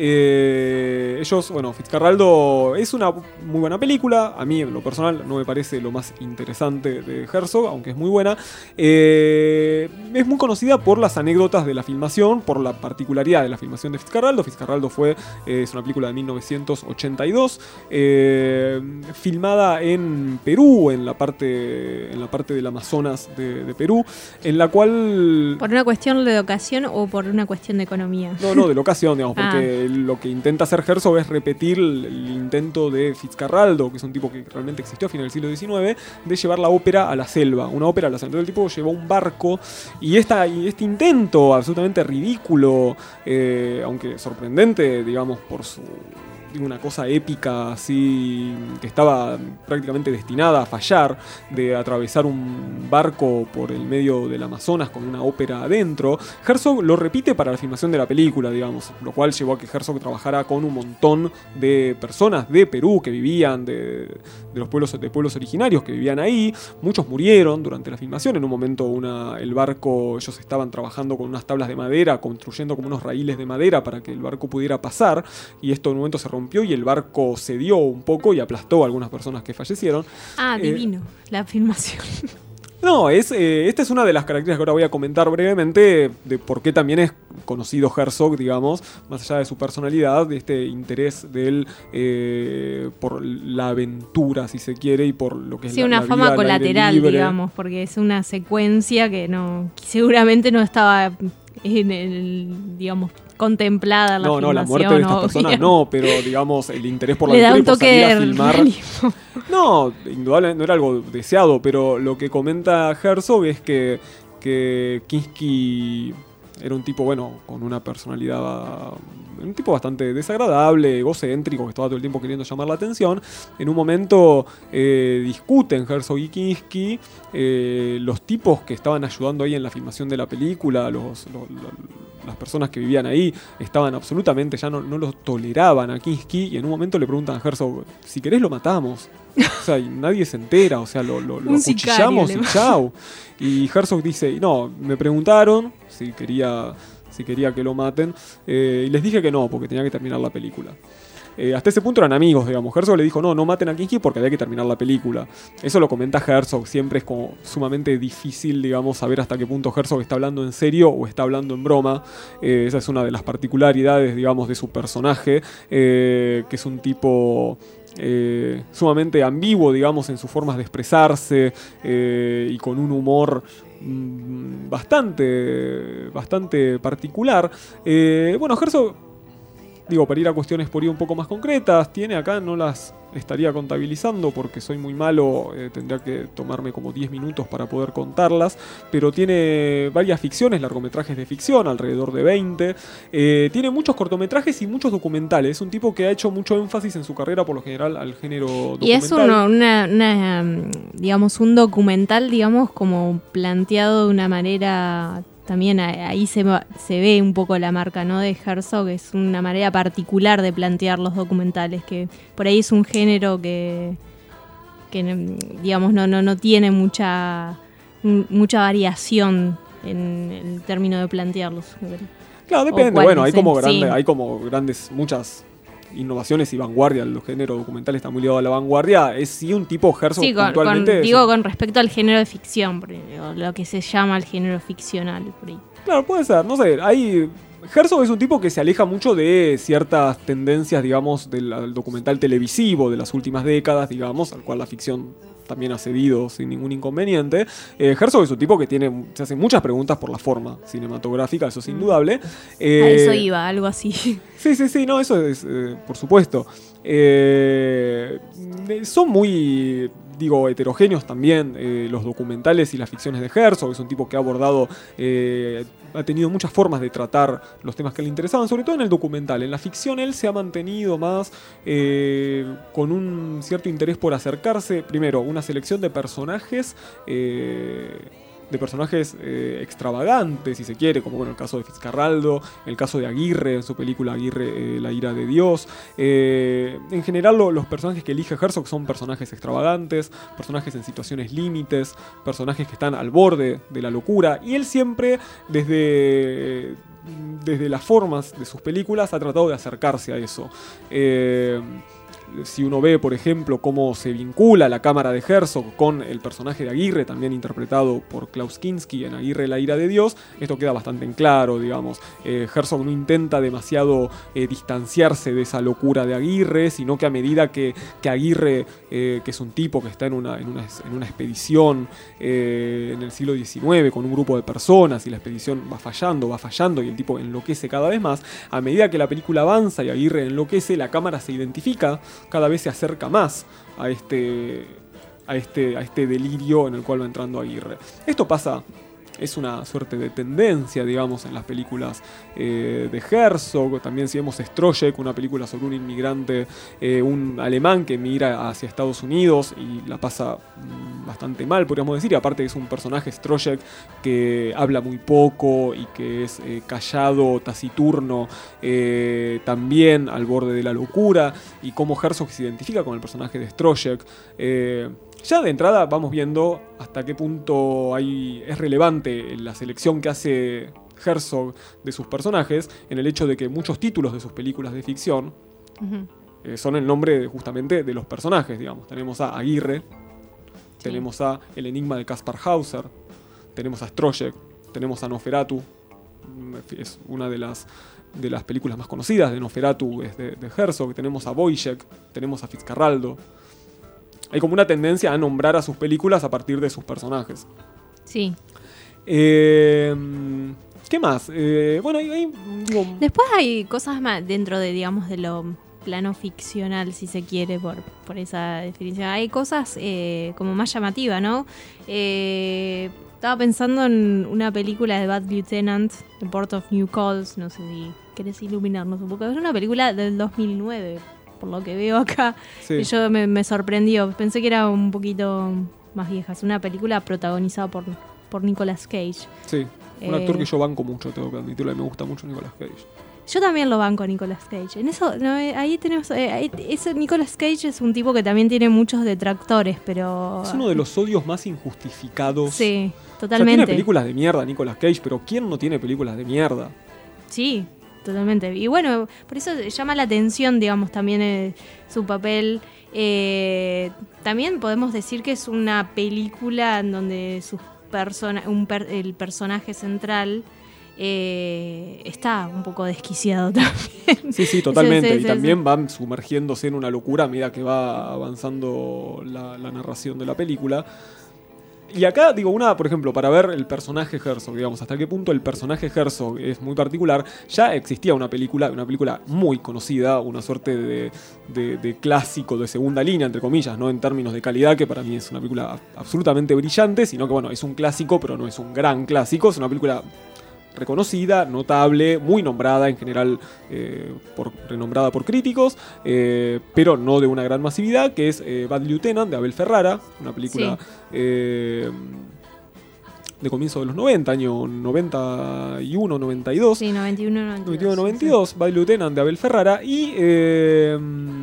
eh, ellos, bueno, Fitzcarraldo es una muy buena película, a mí en lo personal no me parece lo más interesante de Herzog, aunque es muy buena, eh, es muy conocida por las anécdotas de la filmación, por la particularidad de la filmación de Fitzcarraldo. Fitzcarraldo fue, eh, es una película de mil novecientos ochenta y dos, eh, filmada en Perú, en la parte, en la parte del Amazonas de, de Perú, en la cual... ¿Por una cuestión de ocasión o por una cuestión de economía? No, no, de locación, digamos, porque Ah. lo que intenta hacer Herzog es repetir el, el intento de Fitzcarraldo, que es un tipo que realmente existió a finales del siglo diecinueve, de llevar la ópera a la selva. Una ópera a la selva. Entonces el tipo llevó un barco y, esta, y este intento absolutamente ridículo, eh, aunque sorprendente, digamos, por su... una cosa épica así que estaba prácticamente destinada a fallar, de atravesar un barco por el medio del Amazonas con una ópera adentro. Herzog lo repite para la filmación de la película, digamos, lo cual llevó a que Herzog trabajara con un montón de personas de Perú que vivían de, de los pueblos, de pueblos originarios que vivían ahí. Muchos murieron durante la filmación. En un momento una, el barco, ellos estaban trabajando con unas tablas de madera, construyendo como unos raíles de madera para que el barco pudiera pasar, y esto en un momento se rompió y el barco cedió un poco y aplastó a algunas personas que fallecieron. Ah, Eh, divino, la filmación. No, es, eh, esta es una de las características que ahora voy a comentar brevemente de por qué también es conocido Herzog, digamos, más allá de su personalidad, de este interés de él eh, por la aventura, si se quiere, y por lo que es Sí, la, una la fama vida al aire colateral, libre. digamos, porque es una secuencia que no, que seguramente no estaba en el, digamos, contemplada en la No, no, la filmación, muerte de estas obvio. personas no, pero digamos el interés por la Le da aventura y un por toque salir a de filmar. realismo. No, indudablemente no era algo deseado, pero lo que comenta Herzog es que, que Kinski era un tipo, bueno, con una personalidad, un tipo bastante desagradable, egocéntrico, que estaba todo el tiempo queriendo llamar la atención. En un momento eh, discuten Herzog y Kinski, eh, los tipos que estaban ayudando ahí en la filmación de la película, los, los, los las personas que vivían ahí estaban absolutamente, ya no, no lo toleraban a Kinski, y en un momento le preguntan a Herzog, si querés lo matamos. O sea, y nadie se entera, o sea, lo, lo, lo Un acuchillamos sicario, y chau. Y Herzog dice, no, me preguntaron si quería, si quería que lo maten, eh, y les dije que no, porque tenía que terminar la película. Eh, hasta ese punto eran amigos, digamos. Herzog le dijo, no, no maten a Kinski porque había que terminar la película. Eso lo comenta Herzog. Siempre es como sumamente difícil, digamos, saber hasta qué punto Herzog está hablando en serio o está hablando en broma. Eh, esa es una de las particularidades, digamos, de su personaje, eh, que es un tipo... Eh, sumamente ambiguo, digamos, en sus formas de expresarse, eh, y con un humor mmm, bastante, bastante particular. Eh, bueno, Herzog, digo, para ir a cuestiones por ahí un poco más concretas, tiene acá, no las estaría contabilizando porque soy muy malo, eh, tendría que tomarme como diez minutos para poder contarlas, pero tiene varias ficciones, largometrajes de ficción, alrededor de veinte, eh, tiene muchos cortometrajes y muchos documentales. Es un tipo que ha hecho mucho énfasis en su carrera, por lo general, al género documental. Y es uno, una, una, digamos, un documental, digamos, como planteado de una manera... También ahí se, se ve un poco la marca, ¿no?, de Herzog, es una manera particular de plantear los documentales, que por ahí es un género que, que digamos, no, no, no tiene mucha, mucha variación en el término de plantearlos. Claro, depende, bueno, hay como, grande, sí. hay como grandes, muchas... innovaciones y vanguardia. El género documental está muy ligado a la vanguardia. Es sí un tipo Herzog sí, con, puntualmente. Con, digo, un... con respecto al género de ficción, lo que se llama el género ficcional. Por ahí. Claro, puede ser. No sé, hay... Herzog es un tipo que se aleja mucho de ciertas tendencias, digamos, del, del documental televisivo de las últimas décadas, digamos, al cual la ficción también ha cedido sin ningún inconveniente. Eh, Herzog es un tipo que tiene, se hace muchas preguntas por la forma cinematográfica, eso es indudable. Eh, a eso iba, algo así. Sí, sí, sí, no, eso es, eh, por supuesto. Eh, son muy, digo, heterogéneos también eh, los documentales y las ficciones de Herzog. Es un tipo que ha abordado, eh, ha tenido muchas formas de tratar los temas que le interesaban, sobre todo en el documental. En la ficción él se ha mantenido más eh, con un cierto interés por acercarse, primero, una selección de personajes, eh, de personajes eh, extravagantes, si se quiere, como bueno, el caso de Fitzcarraldo, el caso de Aguirre en su película Aguirre, eh, La ira de Dios. Eh, en general lo, los personajes que elige Herzog son personajes extravagantes, personajes en situaciones límites, personajes que están al borde de la locura, y él siempre desde, desde las formas de sus películas ha tratado de acercarse a eso. Eh, Si uno ve, por ejemplo, cómo se vincula la cámara de Herzog con el personaje de Aguirre, también interpretado por Klaus Kinski en Aguirre, La ira de Dios, esto queda bastante en claro, digamos. Eh, Herzog no intenta demasiado eh, distanciarse de esa locura de Aguirre, sino que a medida que, que Aguirre, eh, que es un tipo que está en una, en una, en una expedición eh, en el siglo diecinueve con un grupo de personas y la expedición va fallando, va fallando y el tipo enloquece cada vez más, a medida que la película avanza y Aguirre enloquece, la cámara se identifica, cada vez se acerca más a este, a este, a este delirio en el cual va entrando Aguirre. Esto pasa, es una suerte de tendencia, digamos, en las películas eh, de Herzog. También si vemos Strojek, una película sobre un inmigrante, eh, un alemán que migra hacia Estados Unidos y la pasa mm, bastante mal, podríamos decir. Y aparte es un personaje, Strojek, que habla muy poco y que es eh, callado, taciturno, eh, también al borde de la locura. Y cómo Herzog se identifica con el personaje de Strojek. Eh, Ya de entrada vamos viendo hasta qué punto hay, es relevante la selección que hace Herzog de sus personajes, en el hecho de que muchos títulos de sus películas de ficción uh-huh. eh, son el nombre de, justamente de los personajes, digamos. Tenemos a Aguirre, sí. tenemos a El enigma de Kaspar Hauser, tenemos a Strojek, tenemos a Nosferatu, es una de las, de las películas más conocidas de Nosferatu, es de, de Herzog, tenemos a Wojciech, tenemos a Fitzcarraldo. Hay como una tendencia a nombrar a sus películas a partir de sus personajes. Sí. Eh, ¿Qué más? Eh, bueno, hay, hay, digo, Después hay cosas más dentro de, digamos, de lo plano ficcional, si se quiere, por, por esa definición. Hay cosas eh, como más llamativas, ¿no? Eh, estaba pensando en una película de Bad Lieutenant, The Port of New Calls, no sé si querés iluminarnos un poco. Es una película del dos mil nueve, por lo que veo acá. Sí. Y yo me, me sorprendió. Pensé que era un poquito más vieja. Es una película protagonizada por, por Nicolas Cage. sí, un Eh, actor que yo banco mucho, tengo que admitirlo, y me gusta mucho Nicolas Cage. Yo también lo banco a Nicolas Cage. En eso, no, eh, ahí tenemos. Eh, ahí- ese Nicolas Cage es un tipo que también tiene muchos detractores, pero. Es uno de los odios más injustificados. Sí, O sea, totalmente. tiene películas de mierda Nicolas Cage, pero ¿quién no tiene películas de mierda? Sí, totalmente. Y bueno, por eso llama la atención, digamos, también eh, su papel. Eh, también podemos decir que es una película en donde sus persona, un per- el personaje central eh, está un poco desquiciado también. Sí, sí, totalmente. Sí, sí, y sí, también sí. van sumergiéndose en una locura a medida que va avanzando la, la narración de la película. Y acá, digo, una, por ejemplo, para ver el personaje Herzog, digamos, hasta qué punto el personaje Herzog es muy particular, ya existía una película, una película muy conocida, una suerte de, de, de clásico de segunda línea, entre comillas, ¿no? En términos de calidad, que para mí es una película absolutamente brillante, sino que, bueno, es un clásico, pero no es un gran clásico, es una película reconocida, notable, muy nombrada en general, eh, por, renombrada por críticos, eh, pero no de una gran masividad, que es eh, Bad Lieutenant de Abel Ferrara, una película Sí. eh, de comienzo de los noventa, año noventa y uno, noventa y dos. Sí, noventa y uno, noventa y dos. noventa y uno, noventa y dos, Bad Lieutenant de Abel Ferrara, y eh,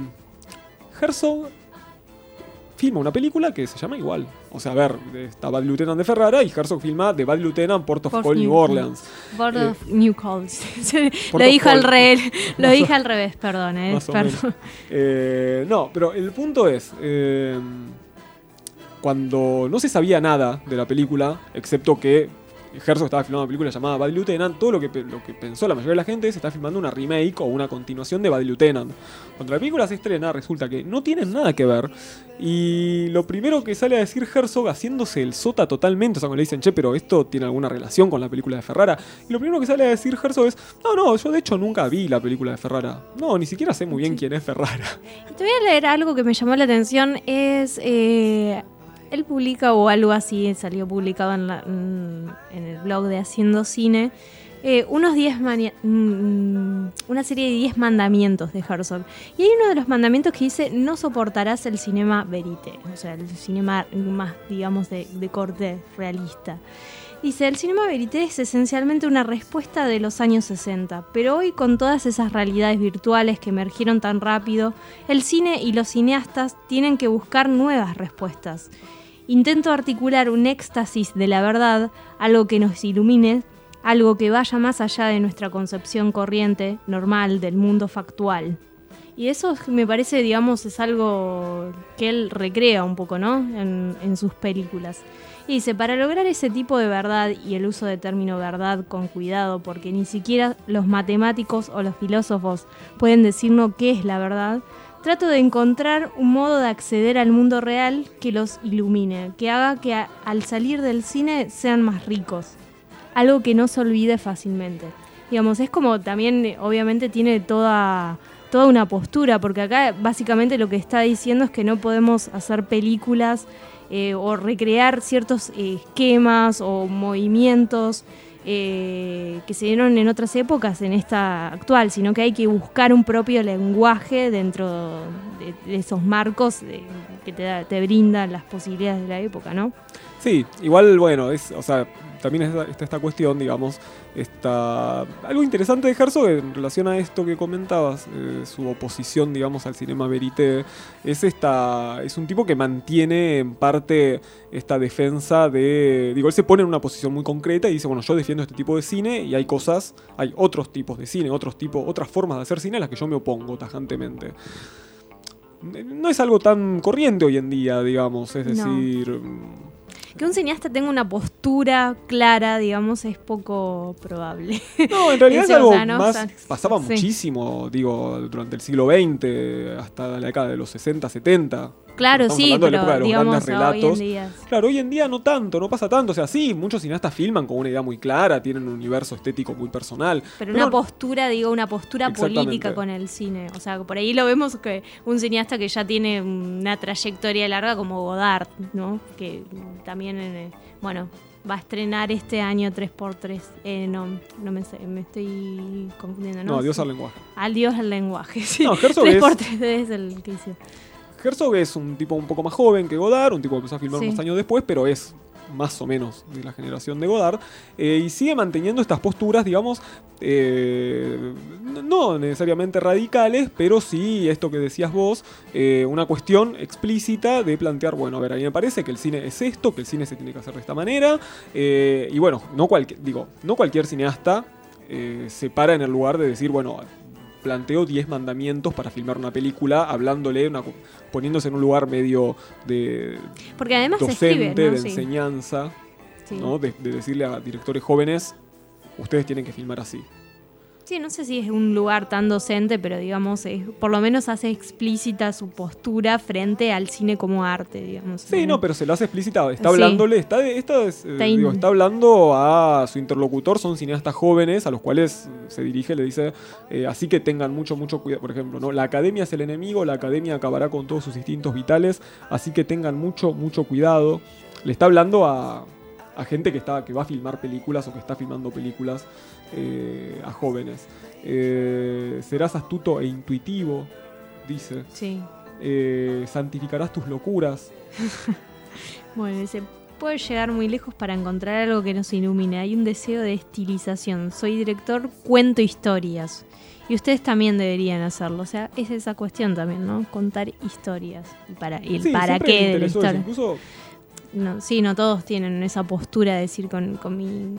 Herzog filma una película que se llama igual. O sea, a ver, está Bad Lieutenant de Ferrara y Herzog filma The Bad Lieutenant, Port of Port Call, New New- Orleans. Port Eh, of New Calls. Port lo of dijo Call. al revés. Lo Más o- dije al revés, perdón, eh, Más o perdón. menos. Eh, no, pero el punto es, eh, cuando no se sabía nada de la película, excepto que Herzog estaba filmando una película llamada Bad Lieutenant, todo lo que, pe- lo que pensó la mayoría de la gente es que está filmando una remake o una continuación de Bad Lieutenant. Cuando la película se estrena, resulta que no tienen nada que ver. Y lo primero que sale a decir Herzog, haciéndose el sota totalmente, o sea, cuando le dicen, che, pero esto tiene alguna relación con la película de Ferrara. Y lo primero que sale a decir Herzog es, no, no, yo de hecho nunca vi la película de Ferrara. No, ni siquiera sé muy bien quién es Ferrara. Te voy a leer algo que me llamó la atención. Es. Eh, él publica, o algo así, salió publicado en, la- en en el blog de Haciendo Cine, eh, unos diez mani- mm, una serie de diez mandamientos de Herzog. Y hay uno de los mandamientos que dice: no soportarás el cinema verité, o sea, el cinema más, digamos, de, de corte realista. Dice, el cinema verité es esencialmente una respuesta de los años sesenta, pero hoy con todas esas realidades virtuales que emergieron tan rápido, el cine y los cineastas tienen que buscar nuevas respuestas. Intento articular un éxtasis de la verdad, algo que nos ilumine, algo que vaya más allá de nuestra concepción corriente, normal, del mundo factual. Y eso me parece, digamos, es algo que él recrea un poco, ¿no? En, en sus películas. Y dice, para lograr ese tipo de verdad y el uso del término verdad con cuidado, porque ni siquiera los matemáticos o los filósofos pueden decirnos qué es la verdad, trato de encontrar un modo de acceder al mundo real que los ilumine, que haga que a- al salir del cine sean más ricos. Algo que no se olvide fácilmente. Digamos, es como también, eh, obviamente, tiene toda, toda una postura, porque acá básicamente lo que está diciendo es que no podemos hacer películas eh, o recrear ciertos eh, esquemas o movimientos eh, que se dieron en otras épocas en esta actual, sino que hay que buscar un propio lenguaje dentro de, de esos marcos eh, que te, da- te brindan las posibilidades de la época, ¿no? Sí, igual, bueno, es, o sea, también está, está esta cuestión, digamos, está algo interesante de Herzog en relación a esto que comentabas, eh, su oposición, digamos, al cinema verité, es esta, es un tipo que mantiene en parte esta defensa de, digo, él se pone en una posición muy concreta y dice, bueno, yo defiendo este tipo de cine y hay cosas, hay otros tipos de cine, otros tipos, otras formas de hacer cine a las que yo me opongo tajantemente. No es algo tan corriente hoy en día, digamos, es No. decir... Que un cineasta tenga una postura clara, digamos, es poco probable. No, en realidad Eso, es algo o sea, ¿no? más, O sea, pasaba sí. muchísimo, digo, durante el siglo veinte, hasta la década de los sesenta, setenta. Claro, Estamos sí, hablando de la pero época de los digamos grandes hoy en relatos. día. Claro, hoy en día no tanto, no pasa tanto. O sea, sí, muchos cineastas filman con una idea muy clara, tienen un universo estético muy personal. Pero una postura, digo, una postura Exactamente. política con el cine. O sea, por ahí lo vemos que un cineasta que ya tiene una trayectoria larga como Godard, ¿no? Que también, eh, bueno, va a estrenar este año tres por tres. Eh, no, no me, sé, me estoy confundiendo, ¿no? No, Adiós Sí. al lenguaje. Adiós al lenguaje, sí. No, Herzog tres es- por tres es el que hizo. Herzog es un tipo un poco más joven que Godard, un tipo que empezó a filmar Sí. unos años después, pero es más o menos de la generación de Godard, eh, y sigue manteniendo estas posturas, digamos, eh, no necesariamente radicales, pero sí, esto que decías vos, eh, una cuestión explícita de plantear, bueno, a ver, a mí me parece que el cine es esto, que el cine se tiene que hacer de esta manera, eh, y bueno, no, cualque- digo, no cualquier cineasta eh, se para en el lugar de decir, bueno, planteó diez mandamientos para filmar una película, hablándole, una, poniéndose en un lugar medio de Porque además se docente, escribe, ¿no? de Sí. enseñanza, Sí. ¿no? De, de decirle a directores jóvenes, ustedes tienen que filmar así. Sí, no sé si es un lugar tan docente, pero digamos, es- por lo menos hace explícita su postura frente al cine como arte, digamos. Sí, no, pero se lo hace explícita, está Sí. hablándole, está, de- está, es, eh, Está in- digo, está hablando a su interlocutor, son cineastas jóvenes a los cuales se dirige, le dice, eh, así que tengan mucho, mucho cuidado, por ejemplo, ¿no? La academia es el enemigo, la academia acabará con todos sus instintos vitales, así que tengan mucho, mucho cuidado. Le está hablando a, a gente que, está, que va a filmar películas o que está filmando películas, eh, a jóvenes. Eh, serás astuto e intuitivo, dice. Sí. Eh, santificarás tus locuras. Bueno, se puede llegar muy lejos para encontrar algo que nos ilumine. Hay un deseo de estilización. Soy director, cuento historias. Y ustedes también deberían hacerlo. O sea, es esa cuestión también, ¿no? Contar historias. ¿Y para, y el Sí, para siempre me qué de la interesó eso. historia? Incluso No, sí, no todos tienen esa postura de decir con, con mi...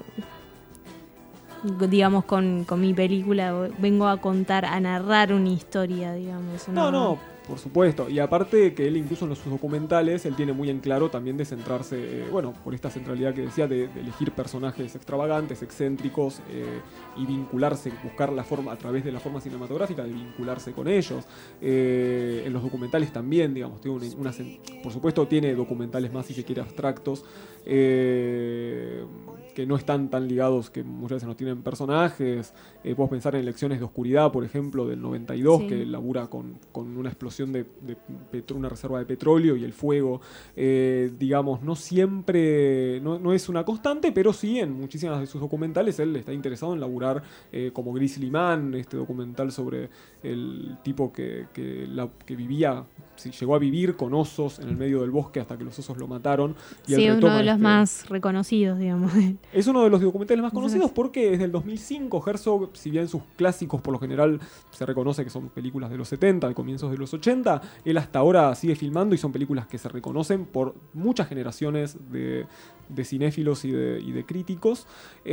digamos, con, con mi película vengo a contar, a narrar una historia, digamos. No, no, por supuesto. Y aparte que él incluso en los- sus documentales, él tiene muy en claro también de centrarse, eh, bueno, por esta centralidad que decía, de, de elegir personajes extravagantes, excéntricos, eh, y vincularse, buscar la forma, a través de la forma cinematográfica, de vincularse con ellos. Eh, en los documentales también, digamos, tiene una, una cen- por supuesto tiene documentales más, si se quiere, abstractos, eh, que no están tan ligados, que muchas veces no tienen personajes. Eh, podemos pensar en Lecciones de Oscuridad, por ejemplo, del noventa y dos, Sí. que labura con, con una explosión de, de petro- una reserva de petróleo y el fuego. Eh, digamos, no siempre, no, no es una constante, pero sí en muchísimas de sus documentales él está interesado en laburar, eh, como Grizzly Man, este documental sobre el tipo que, que, la- que vivía, sí, llegó a vivir con osos en el medio del bosque hasta que los osos lo mataron. Y él Sí, uno retoma de los este- más reconocidos, digamos. es uno de los documentales más conocidos porque es del dos mil cinco. Herzog, si bien sus clásicos por lo general se reconoce que son películas de los setenta, de comienzos de los ochenta, él hasta ahora sigue filmando y son películas que se reconocen por muchas generaciones de, de cinéfilos y de, y de críticos.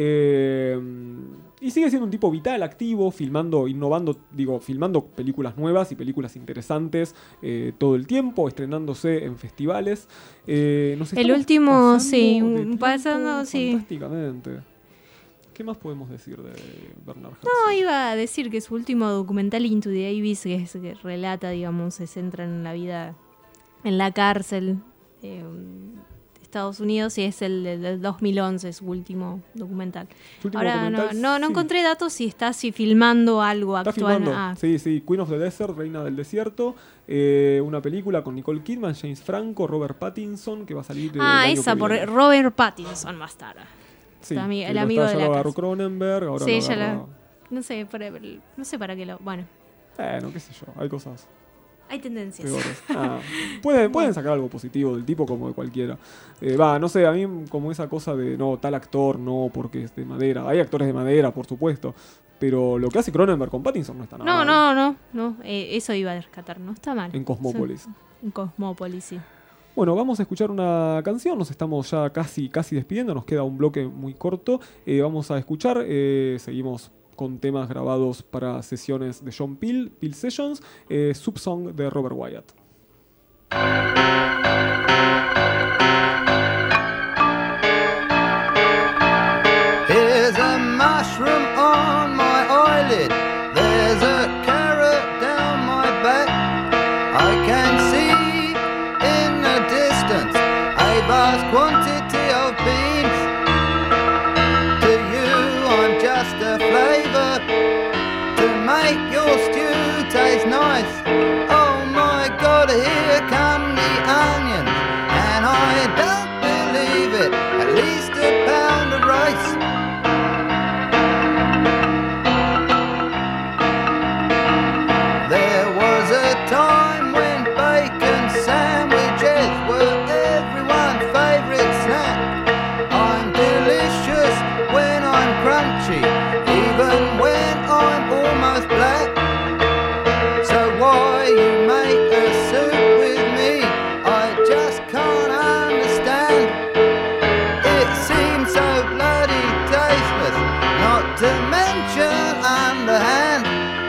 Eh, y sigue siendo un tipo vital, activo, filmando, innovando, digo, filmando películas nuevas y películas interesantes eh, todo el tiempo, estrenándose en festivales. Eh, nos El estamos último, pasando sí, de un- tiempo pasando, sí. fantásticamente. ¿Qué más podemos decir de Bernard Herzog? No, iba a decir que su último documental, Into the Abyss, que, es, que relata, digamos, se centra en la vida en la cárcel eh, de Estados Unidos, y es el del, del dos mil once, su último documental. Su último Ahora documental, no, no, no sí. encontré datos si está si filmando algo Está actual. filmando, Ah, sí, sí, Queen of the Desert, Reina del Desierto, eh, una película con Nicole Kidman, James Franco, Robert Pattinson, que va a salir eh, ah el año esa, que por viene. Robert Pattinson va a estar. Sí, Está ami- que el lo amigo está- de ya la lo agarró casa. Cronenberg, ahora Sí, lo ya agarra- la- no sé, para, no sé para qué lo... Bueno, Bueno, qué sé yo, hay cosas hay tendencias. peores. Ah, pueden, pueden sacar algo positivo del tipo como de cualquiera. Eh, Va, no sé, a mí como esa cosa de, no, tal actor, no, porque es de madera. Hay actores de madera, por supuesto. Pero lo que hace Cronenberg con Pattinson no está nada No, mal. no, no, no, eh, eso iba a rescatar, no está mal. En Cosmópolis. Sí, en Cosmópolis, sí. Bueno, vamos a escuchar una canción, nos estamos ya casi, casi despidiendo, nos queda un bloque muy corto. Eh, vamos a escuchar, eh, seguimos con temas grabados para sesiones de John Peel, Peel Sessions, eh, Subsong de Robert Wyatt. Here's a mushroom on my eyelid. There's a carrot down my back. I can see variety of beans. To you I'm just a flavour to make your stew taste nice. Oh my God, here come the onions, and I don't believe it, at least a pound of rice. There was a time when bacon sandwiches were everyone's favourite snack. I'm delicious when I'm crunchy, even when I'm almost black. So why you make a soup with me, I just can't understand. It seems so bloody tasteless, not to mention underhand.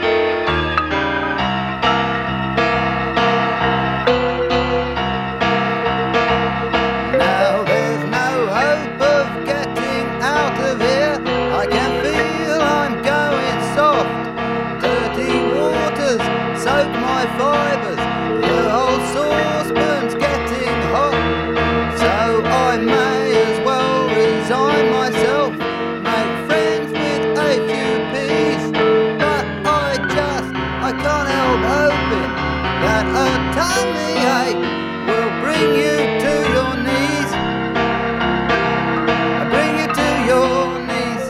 Now there's no hope of getting out of here. I can feel I'm going soft. Dirty waters soak my fibres. The whole saucepan's getting hot. So I may as well resign myself, make friends with a few peas. But I just, I can't help hoping that a tummy ache will bring you to your knees. Bring you to your knees.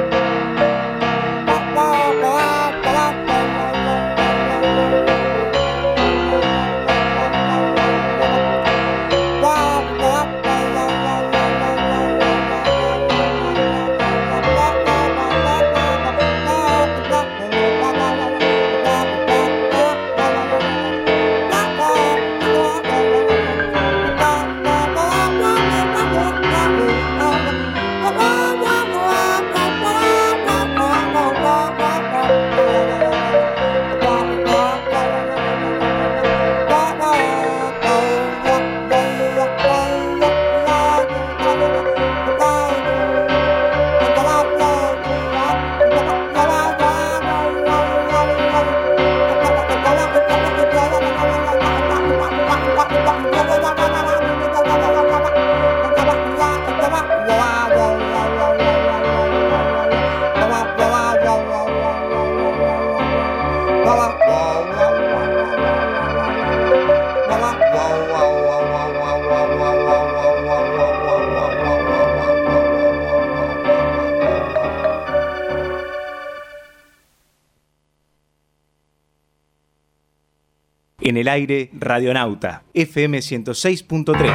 En el aire, Radionauta, F M ciento seis punto tres.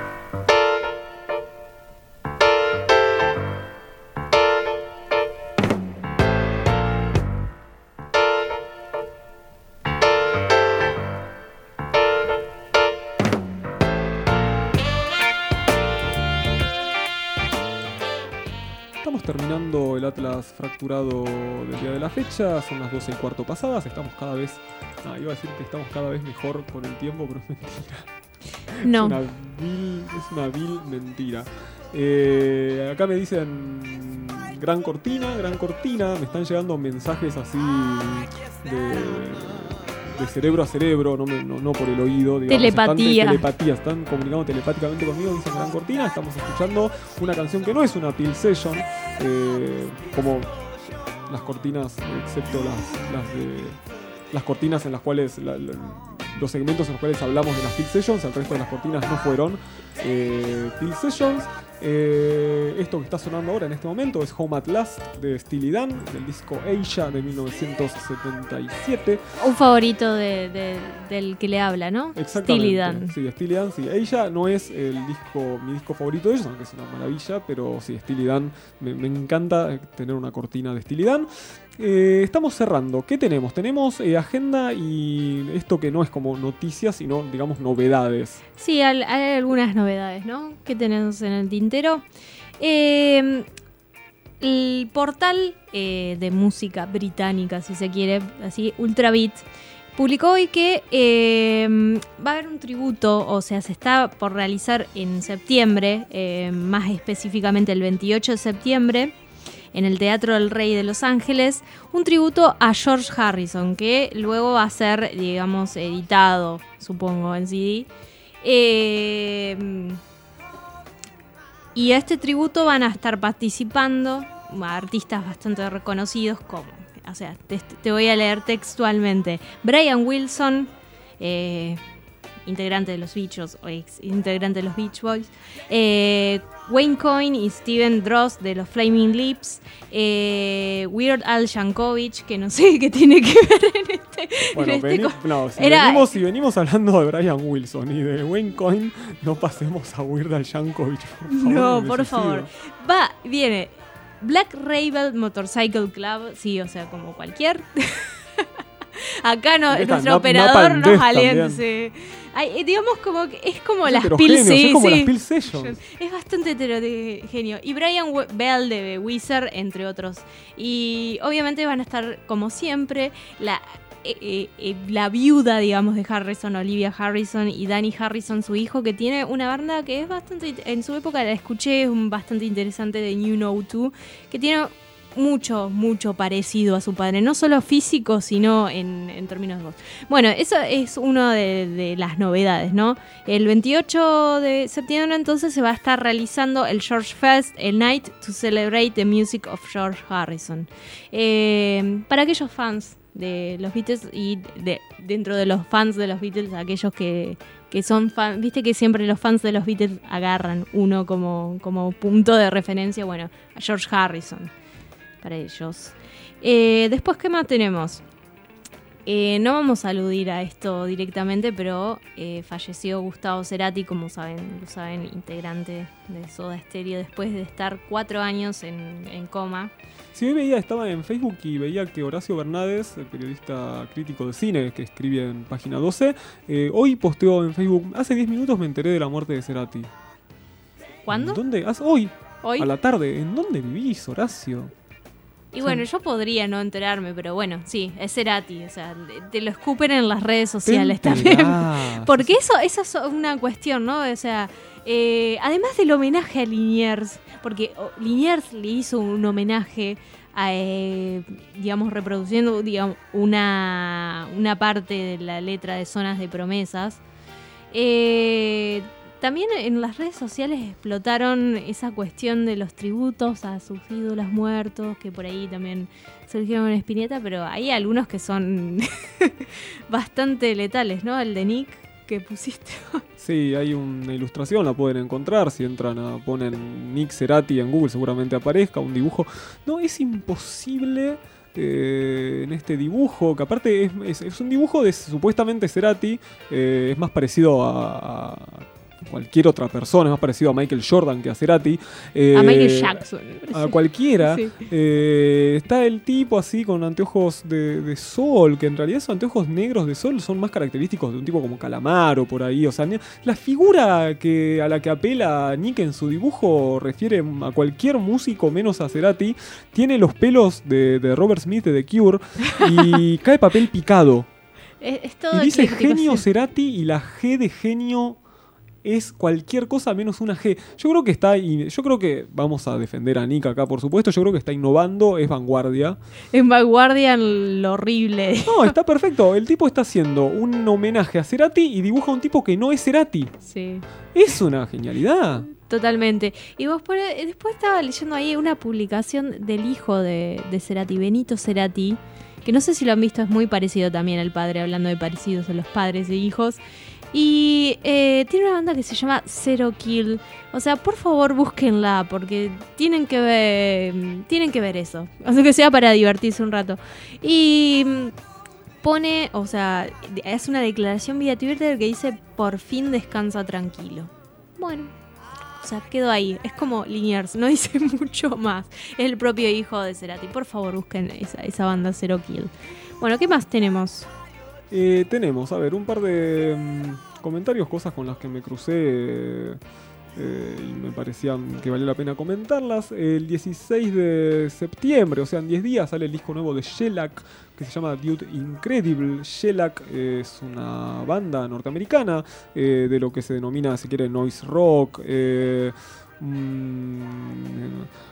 Estamos terminando el Atlas fracturado del día de la fecha, son las doce y cuarto pasadas, estamos cada vez, ah, iba a decir que estamos cada vez mejor con el tiempo, pero es mentira. No. Es una vil, es una vil mentira. Eh, acá me dicen gran cortina, gran cortina, me están llegando mensajes así de, de cerebro a cerebro, no, me, no, no por el oído, digamos. Telepatía. Están, telepatía, están comunicando telepáticamente conmigo, dicen gran cortina, estamos escuchando una canción que no es una Peel Session, eh, como las cortinas, excepto las, las de las cortinas en las cuales la, la, los segmentos en los cuales hablamos de las Peel Sessions, el resto de las cortinas no fueron eh, Peel Sessions. Eh, esto que está sonando ahora en este momento es Home at Last de Steely Dan, del disco Asia de mil novecientos setenta y siete. Un favorito de, de, del que le habla, ¿no? Exactamente. Steely Dan. Sí, Steely Dan, sí. Asia no es el disco, mi disco favorito de ellos, aunque es una maravilla, pero sí, Steely Dan, me, me encanta tener una cortina de Steely Dan. Eh, estamos cerrando. ¿Qué tenemos? Tenemos eh, agenda y esto que no es como noticias, sino, digamos, novedades. Sí, hay, hay algunas novedades, ¿no? ¿Qué tenemos en el tintero? Eh, el portal eh, de música británica, si se quiere, así, Ultrabeat, publicó hoy que eh, va a haber un tributo, o sea, se está por realizar en septiembre, eh, más específicamente el veintiocho de septiembre, en el Teatro del Rey de Los Ángeles, un tributo a George Harrison, que luego va a ser, digamos, editado, supongo, en C D. Eh, Y a este tributo van a estar participando artistas bastante reconocidos como, o sea, te, te voy a leer textualmente: Brian Wilson, eh, integrante de los Beach, o ex integrante de los Beach Boys, eh, Wayne Coyne y Steven Dross de los Flaming Lips, eh, Weird Al Yankovic, que no sé qué tiene que ver en este... Bueno, en este veni- co- no, si, Era- venimos, si venimos hablando de Brian Wilson y de Wayne Coyne, no pasemos a Weird Al Yankovic, por favor. No, me por suicido. favor. Va, viene Black Rebel Motorcycle Club, sí, o sea, como cualquier... Acá no, Deja, nuestro Nap- operador Napalm nos Death alienta. también. Sí. Ay, eh, digamos como que es como Es las heterogéneo, Peel, sí, es como sí. las Peel Sessions. Es bastante heterogéneo. Y Brian We- Bell de Wizard, entre otros. Y obviamente van a estar, como siempre, la, eh, eh, eh, la viuda, digamos, de Harrison, Olivia Harrison, y Danny Harrison, su hijo, que tiene una banda que es bastante... En su época la escuché, es un bastante interesante, de New Know two, que tiene mucho, mucho parecido a su padre, no solo físico, sino en, en términos de voz. Bueno, eso es una de, de las novedades, ¿no? El veintiocho de septiembre entonces se va a estar realizando el George Fest, el Night to Celebrate the Music of George Harrison. Eh, para aquellos fans de los Beatles y de, dentro de los fans de los Beatles, aquellos que, que son fans, viste que siempre los fans de los Beatles agarran uno como, como punto de referencia, bueno, a George Harrison. Para ellos. Eh, después, ¿qué más tenemos? Eh, no vamos a aludir a esto directamente, pero eh, falleció Gustavo Cerati, como saben, lo saben, integrante de Soda Stereo, después de estar cuatro años en, en coma. Si hoy veía, estaba en Facebook y veía que Horacio Bernades, el periodista crítico de cine que escribe en Página doce, eh, hoy posteó en Facebook: hace diez minutos me enteré de la muerte de Cerati. ¿Cuándo? ¿Dónde? Hace- Hoy, Hoy. a la tarde. ¿En dónde vivís, Horacio? Y bueno, yo podría no enterarme, pero bueno, sí, es Cerati, o sea, te lo escupen en las redes sociales Te también. enterás. Porque eso, eso es una cuestión, ¿no? O sea, eh, además del homenaje a Liniers, porque oh, Liniers le hizo un homenaje a, eh, digamos, reproduciendo digamos, una, una parte de la letra de Zonas de Promesas. Eh, También en las redes sociales explotaron esa cuestión de los tributos a sus ídolos muertos, que por ahí también surgieron en Spinetta, pero hay algunos que son bastante letales, ¿no? El de Nick que pusiste. Sí, hay una ilustración, la pueden encontrar. Si entran a ponen Nick Cerati en Google, seguramente aparezca un dibujo. No, es imposible eh, en este dibujo, que aparte es, es, es un dibujo de supuestamente Cerati, eh, es más parecido a, a cualquier otra persona, es más parecido a Michael Jordan que a Cerati. Eh, A Michael Jackson. A cualquiera. Sí. Eh, está el tipo así con anteojos de, de sol, que en realidad esos anteojos negros de sol son más característicos de un tipo como Calamaro por ahí. O sea, ne- la figura que, a la que apela Nick en su dibujo refiere a cualquier músico menos a Cerati. Tiene los pelos de, de Robert Smith de The Cure y cae papel picado. Es, es todo Y dice ecléctico, genio sí. Cerati y la G de genio es cualquier cosa menos una G. Yo creo que está, y yo creo que vamos a defender a Nick acá, por supuesto. Yo creo que está innovando, es vanguardia. En vanguardia en lo horrible. No, está perfecto. El tipo está haciendo un homenaje a Cerati y dibuja a un tipo que no es Cerati. Sí. Es una genialidad. Totalmente. Y vos por, eh, después estaba leyendo ahí una publicación del hijo de, de Cerati, Benito Cerati, que no sé si lo han visto, es muy parecido también al padre, hablando de parecidos a los padres e hijos. Y eh, tiene una banda que se llama Zero Kill. O sea, por favor búsquenla, porque tienen que ver, tienen que ver eso. O sea, que sea para divertirse un rato. Y mm, pone, o sea, hace una declaración vía Twitter que dice: por fin descansa tranquilo. Bueno, o sea, quedó ahí. Es como Liniers, no dice mucho más. Es el propio hijo de Cerati. Por favor, busquen esa, esa banda Zero Kill. Bueno, ¿qué más tenemos? Eh, tenemos, a ver, un par de mm, comentarios, cosas con las que me crucé eh, eh, y me parecían que valía la pena comentarlas. El dieciséis de septiembre, o sea, en diez días, sale el disco nuevo de Shellac, que se llama Dude Incredible. Shellac es una banda norteamericana eh, de lo que se denomina, si quiere, noise rock. Eh, mm,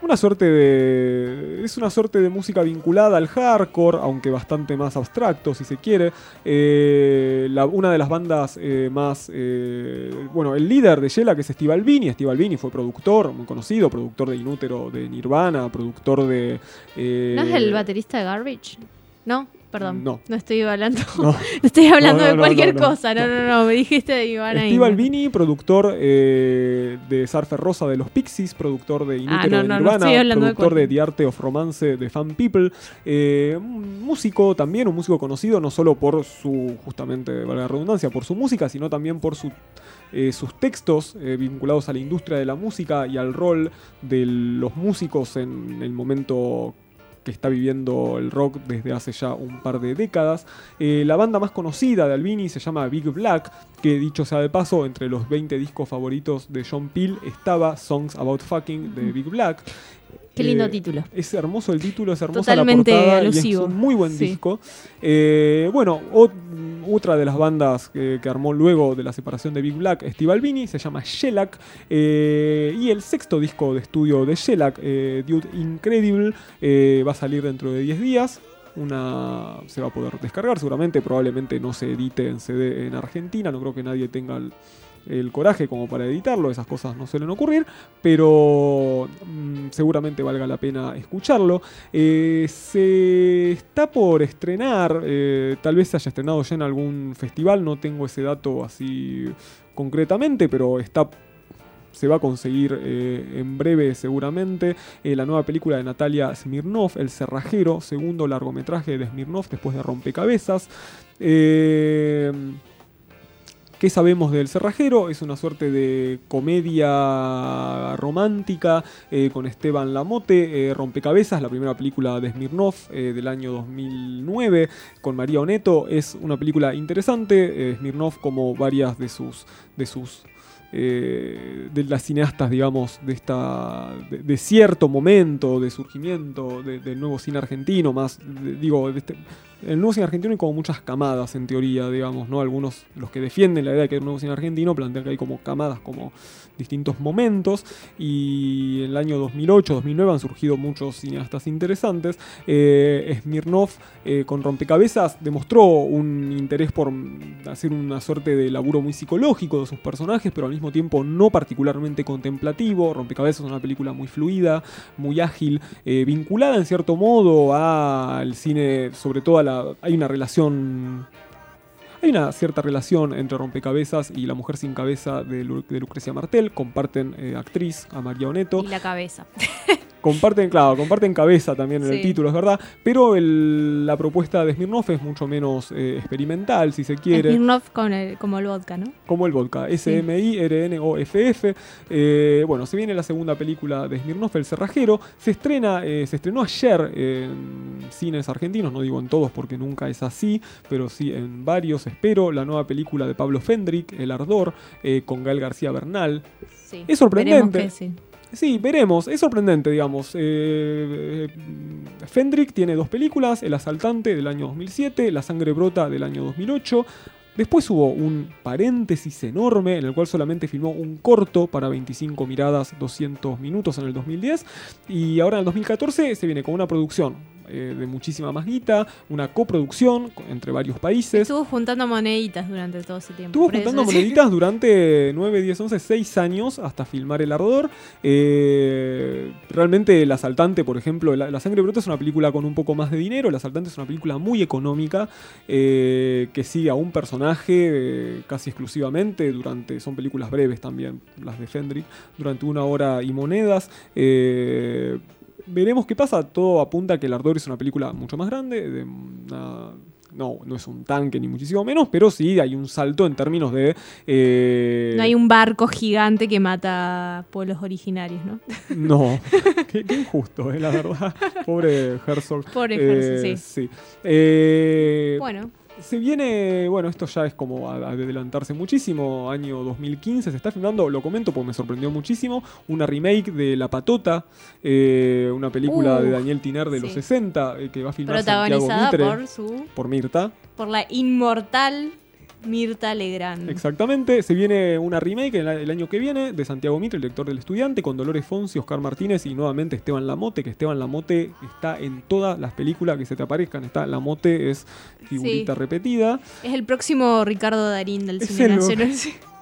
una suerte de... Es una suerte de música vinculada al hardcore, aunque bastante más abstracto, si se quiere. Eh, la, una de las bandas eh, más... Eh, bueno, el líder de Shellac es Steve Albini. Steve Albini fue productor, muy conocido, productor de Inútero de Nirvana, productor de... Eh, ¿No es el baterista de Garbage? No, perdón. No. No estoy hablando, No. no estoy hablando No, no, de no, cualquier no, no. cosa. No, no, no, me dijiste de Ivana. Steve Albini, productor eh, de Surfer Rosa de los Pixies, productor de Inútero Ah, no, de no, no Nirvana, estoy hablando de productor de, cualquier- The Art of Romance de Fan People, eh, un músico también, un músico conocido no solo por su, justamente, valga la redundancia, por su música, sino también por su Eh, sus textos eh, vinculados a la industria de la música y al rol de los músicos en el momento que está viviendo el rock desde hace ya un par de décadas. Eh, la banda más conocida de Albini se llama Big Black, que dicho sea de paso, entre los veinte discos favoritos de John Peel estaba Songs About Fucking de Big Black. Qué lindo Eh, título. Es hermoso el título, es hermosa Totalmente la portada alusivo. y es un muy buen Sí. disco. Eh, bueno, o- otra de las bandas que, que armó luego de la separación de Big Black, Steve Albini, se llama Shellac. Eh, y el sexto disco de estudio de Shellac, eh, Dude Incredible, eh, va a salir dentro de diez días. Una se va a poder descargar seguramente, probablemente no se edite en C D en Argentina, no creo que nadie tenga el, el coraje como para editarlo, esas cosas no suelen ocurrir, pero mm, seguramente valga la pena escucharlo. Eh, se está por estrenar, eh, tal vez se haya estrenado ya en algún festival, no tengo ese dato así concretamente, pero está... Se va a conseguir eh, en breve seguramente eh, la nueva película de Natalia Smirnoff, El Cerrajero, segundo largometraje de Smirnoff después de Rompecabezas. Eh, ¿Qué sabemos del Cerrajero? Es una suerte de comedia romántica eh, con Esteban Lamote, eh, Rompecabezas, la primera película de Smirnoff eh, del año dos mil nueve, con María Oneto. Es una película interesante, eh, Smirnoff, como varias de sus... De sus Eh, de las cineastas, digamos, de esta de, de cierto momento de surgimiento de- del nuevo cine argentino, más, de- digo, de este, el nuevo cine argentino hay como muchas camadas en teoría, digamos, ¿no? Algunos, los que defienden la idea de que hay un nuevo cine argentino, plantean que hay como camadas, como distintos momentos, y en el año dos mil ocho, dos mil nueve han surgido muchos cineastas interesantes. Eh, Smirnoff, eh, con Rompecabezas, demostró un interés por hacer una suerte de laburo muy psicológico de sus personajes, pero al mismo tiempo no particularmente contemplativo. Rompecabezas es una película muy fluida, muy ágil, eh, vinculada en cierto modo al cine, sobre todo a la... Hay una relación... Hay una cierta relación entre Rompecabezas y La Mujer Sin Cabeza de, Lu- de Lucrecia Martel. Comparten eh, actriz, a María Oneto. Y la cabeza. Comparten, claro, comparten cabeza también en el Sí. título, es verdad. Pero el- la propuesta de Smirnoff es mucho menos eh, experimental, si se quiere. Smirnoff con el, como el vodka, ¿no? Como el vodka, S M I R N O F F. Eh, bueno, se viene la segunda película de Smirnoff, El Cerrajero. Se estrena, eh, se estrenó ayer en cines argentinos, no digo en todos porque nunca es así, pero sí en varios, espero. La nueva película de Pablo Fendrick, El Ardor, eh, con Gael García Bernal. Sí. Es sorprendente. Veremos que sí. Sí, veremos. Es sorprendente, digamos. Eh, eh, Fendrick tiene dos películas, El Asaltante del año dos mil siete, La Sangre Brota del año dos mil ocho. Después hubo un paréntesis enorme en el cual solamente filmó un corto para veinticinco miradas, doscientos minutos en el dos mil diez. Y ahora en el dos mil catorce se viene con una producción eh, de muchísima más guita, una coproducción co- entre varios países. Estuvo juntando moneditas durante todo ese tiempo. Estuvo por eso, juntando sí. moneditas durante nueve, diez, once, seis años hasta filmar El Ardor. Eh, realmente El Asaltante, por ejemplo, La, La Sangre Brota es una película con un poco más de dinero. El Asaltante es una película muy económica eh, que sigue a un personaje eh, casi exclusivamente durante... Son películas breves también, las de Fendrick, durante una hora y monedas. Eh, veremos qué pasa. Todo apunta a que El Ardor es una película mucho más grande, de una... No, no es un tanque ni muchísimo menos, pero sí hay un salto en términos de... eh, No hay un barco gigante que mata pueblos originarios, ¿no? No, qué, qué injusto, eh, la verdad. Pobre Herzog. Pobre Eh, Herzog, sí. sí. Eh, Bueno. Se viene, bueno, esto ya es como a- a adelantarse muchísimo, año dos mil quince, se está filmando, lo comento porque me sorprendió muchísimo, una remake de La Patota, eh, una película Uh, de Daniel Tiner de los sí. sesenta, eh, que va a filmar Santiago Protagonizada Mitre, por su... por Mirta. por la inmortal Mirta Legrand. Exactamente, se viene una remake el, el año que viene de Santiago Mitre, el director del Estudiante, con Dolores Fonsi, Oscar Martínez y nuevamente Esteban Lamote, que Esteban Lamote está en todas las películas que se te aparezcan. Está Lamote, es figurita Sí. repetida. Es el próximo Ricardo Darín del Es cine el- nacional.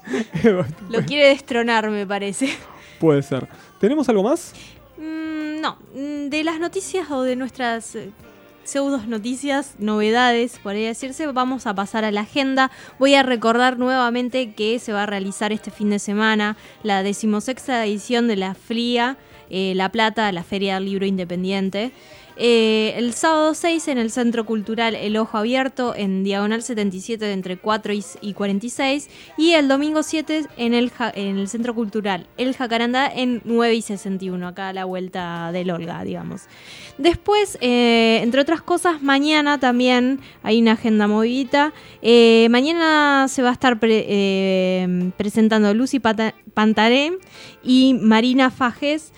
Lo quiere destronar, me parece. Puede ser. ¿Tenemos algo más? Mm, no, Mm, de las noticias o de nuestras eh, pseudos noticias, novedades, podría decirse, vamos a pasar a la agenda. Voy a recordar nuevamente que se va a realizar este fin de semana la decimosexta edición de la FLIA, eh, La Plata, la Feria del Libro Independiente. Eh, el sábado seis en el Centro Cultural El Ojo Abierto, en Diagonal setenta y siete, entre cuatro y cuarenta y seis. Y el domingo siete en el, ja- en el Centro Cultural El Jacarandá, en nueve y sesenta y uno, acá a la vuelta del Olga, digamos. Después, eh, entre otras cosas, mañana también hay una agenda movidita. Eh, mañana se va a estar pre- eh, presentando Lucy Pata- Pantaré y Marina Fajes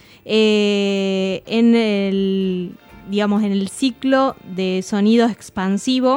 eh, en el... digamos, en el ciclo de sonido expansivo.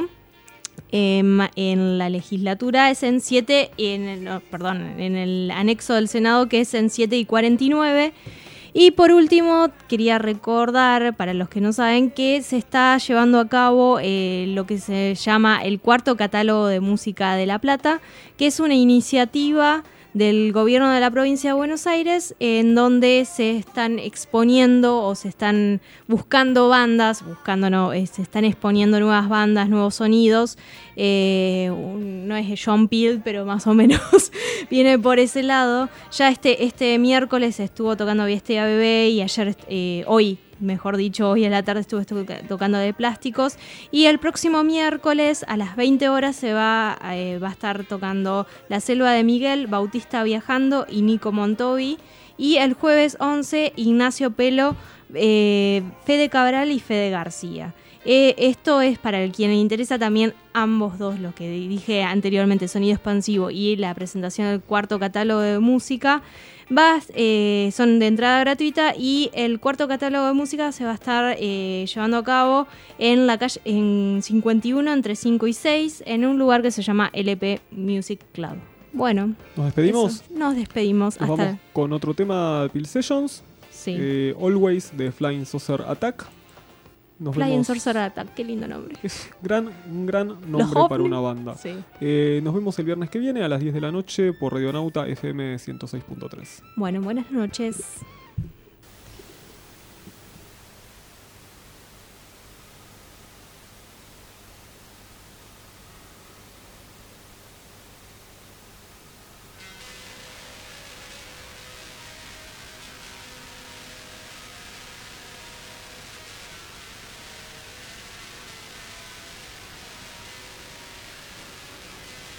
Eh, ma- en la legislatura es en siete, en el, no, perdón, en el anexo del Senado, que es en siete y cuarenta y nueve. Y por último, quería recordar, para los que no saben, que se está llevando a cabo eh, lo que se llama el cuarto catálogo de música de La Plata, que es una iniciativa del gobierno de la provincia de Buenos Aires, en donde se están exponiendo o se están buscando bandas, buscando no, eh, se están exponiendo nuevas bandas, nuevos sonidos. Eh, un- no es John Peel, pero más o menos viene por ese lado. Ya este, este miércoles estuvo tocando Viestea Bebé y ayer, eh, hoy, mejor dicho, hoy a la tarde estuve estu- tocando de Plásticos, y el próximo miércoles a las veinte horas se va, eh, va a estar tocando La Selva de Miguel, Bautista Viajando y Nico Montovi, y el jueves once Ignacio Pelo, eh, Fede Cabral y Fede García. Eh, esto es para el quien le interesa también ambos dos, lo que dije anteriormente, sonido expansivo y la presentación del cuarto catálogo de música. Va, eh, son de entrada gratuita, y el cuarto catálogo de música se va a estar eh, llevando a cabo en la calle en cincuenta y uno, entre cinco y seis, en un lugar que se llama L P Music Club. Bueno, ¿Nos despedimos? eso. Nos despedimos. Nos Hasta vamos con otro tema de Pill Sessions. Sí. Eh, Always de Flying Saucer Attack. Nos Flying vemos. Sorcerer Attack, qué lindo nombre. Es gran, un gran Los nombre para ovnis. una banda. Sí. Eh, nos vemos el viernes que viene a las diez de la noche por Radionauta F M ciento seis punto tres. Bueno, buenas noches.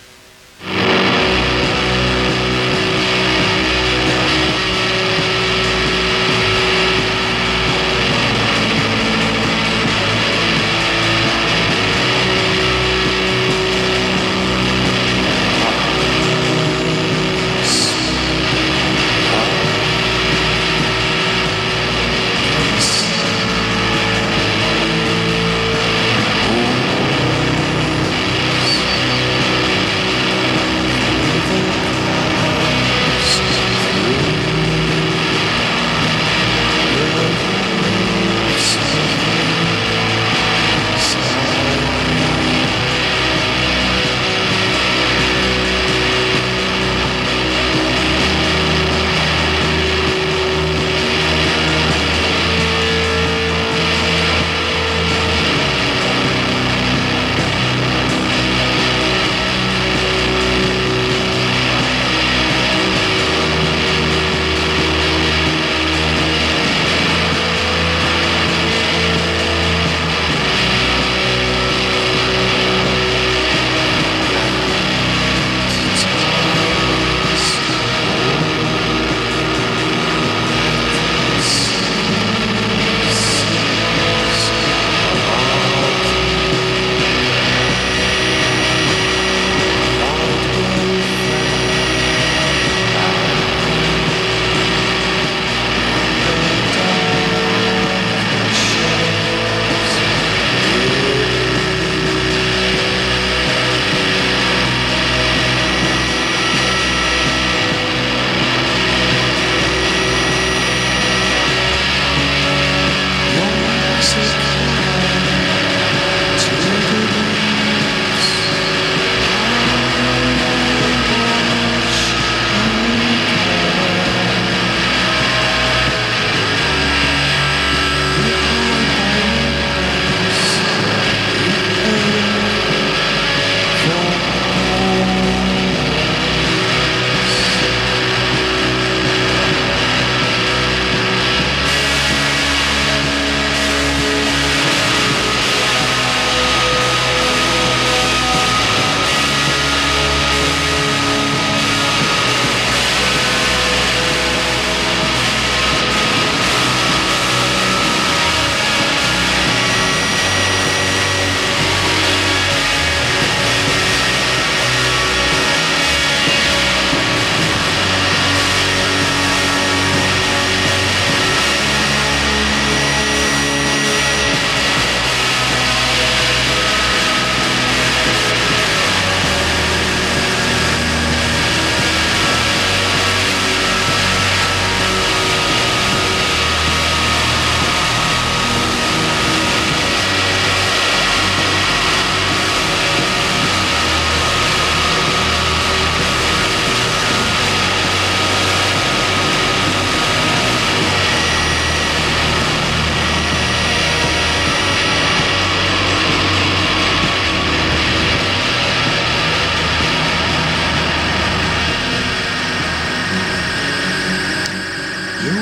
Thank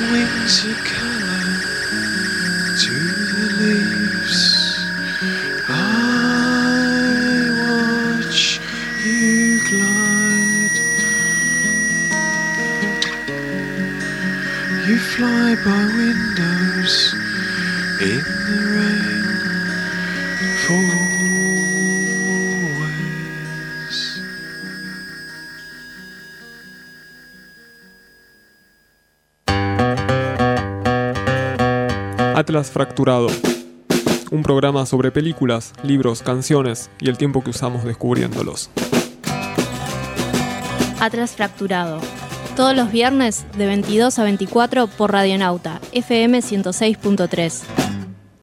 wings of colour to the leaves. I watch you glide. You fly by windows in the rain. Always. Atlas Fracturado. Un programa sobre películas, libros, canciones y el tiempo que usamos descubriéndolos. Atlas Fracturado. Todos los viernes de veintidós a veinticuatro por Radionauta, F M ciento seis punto tres.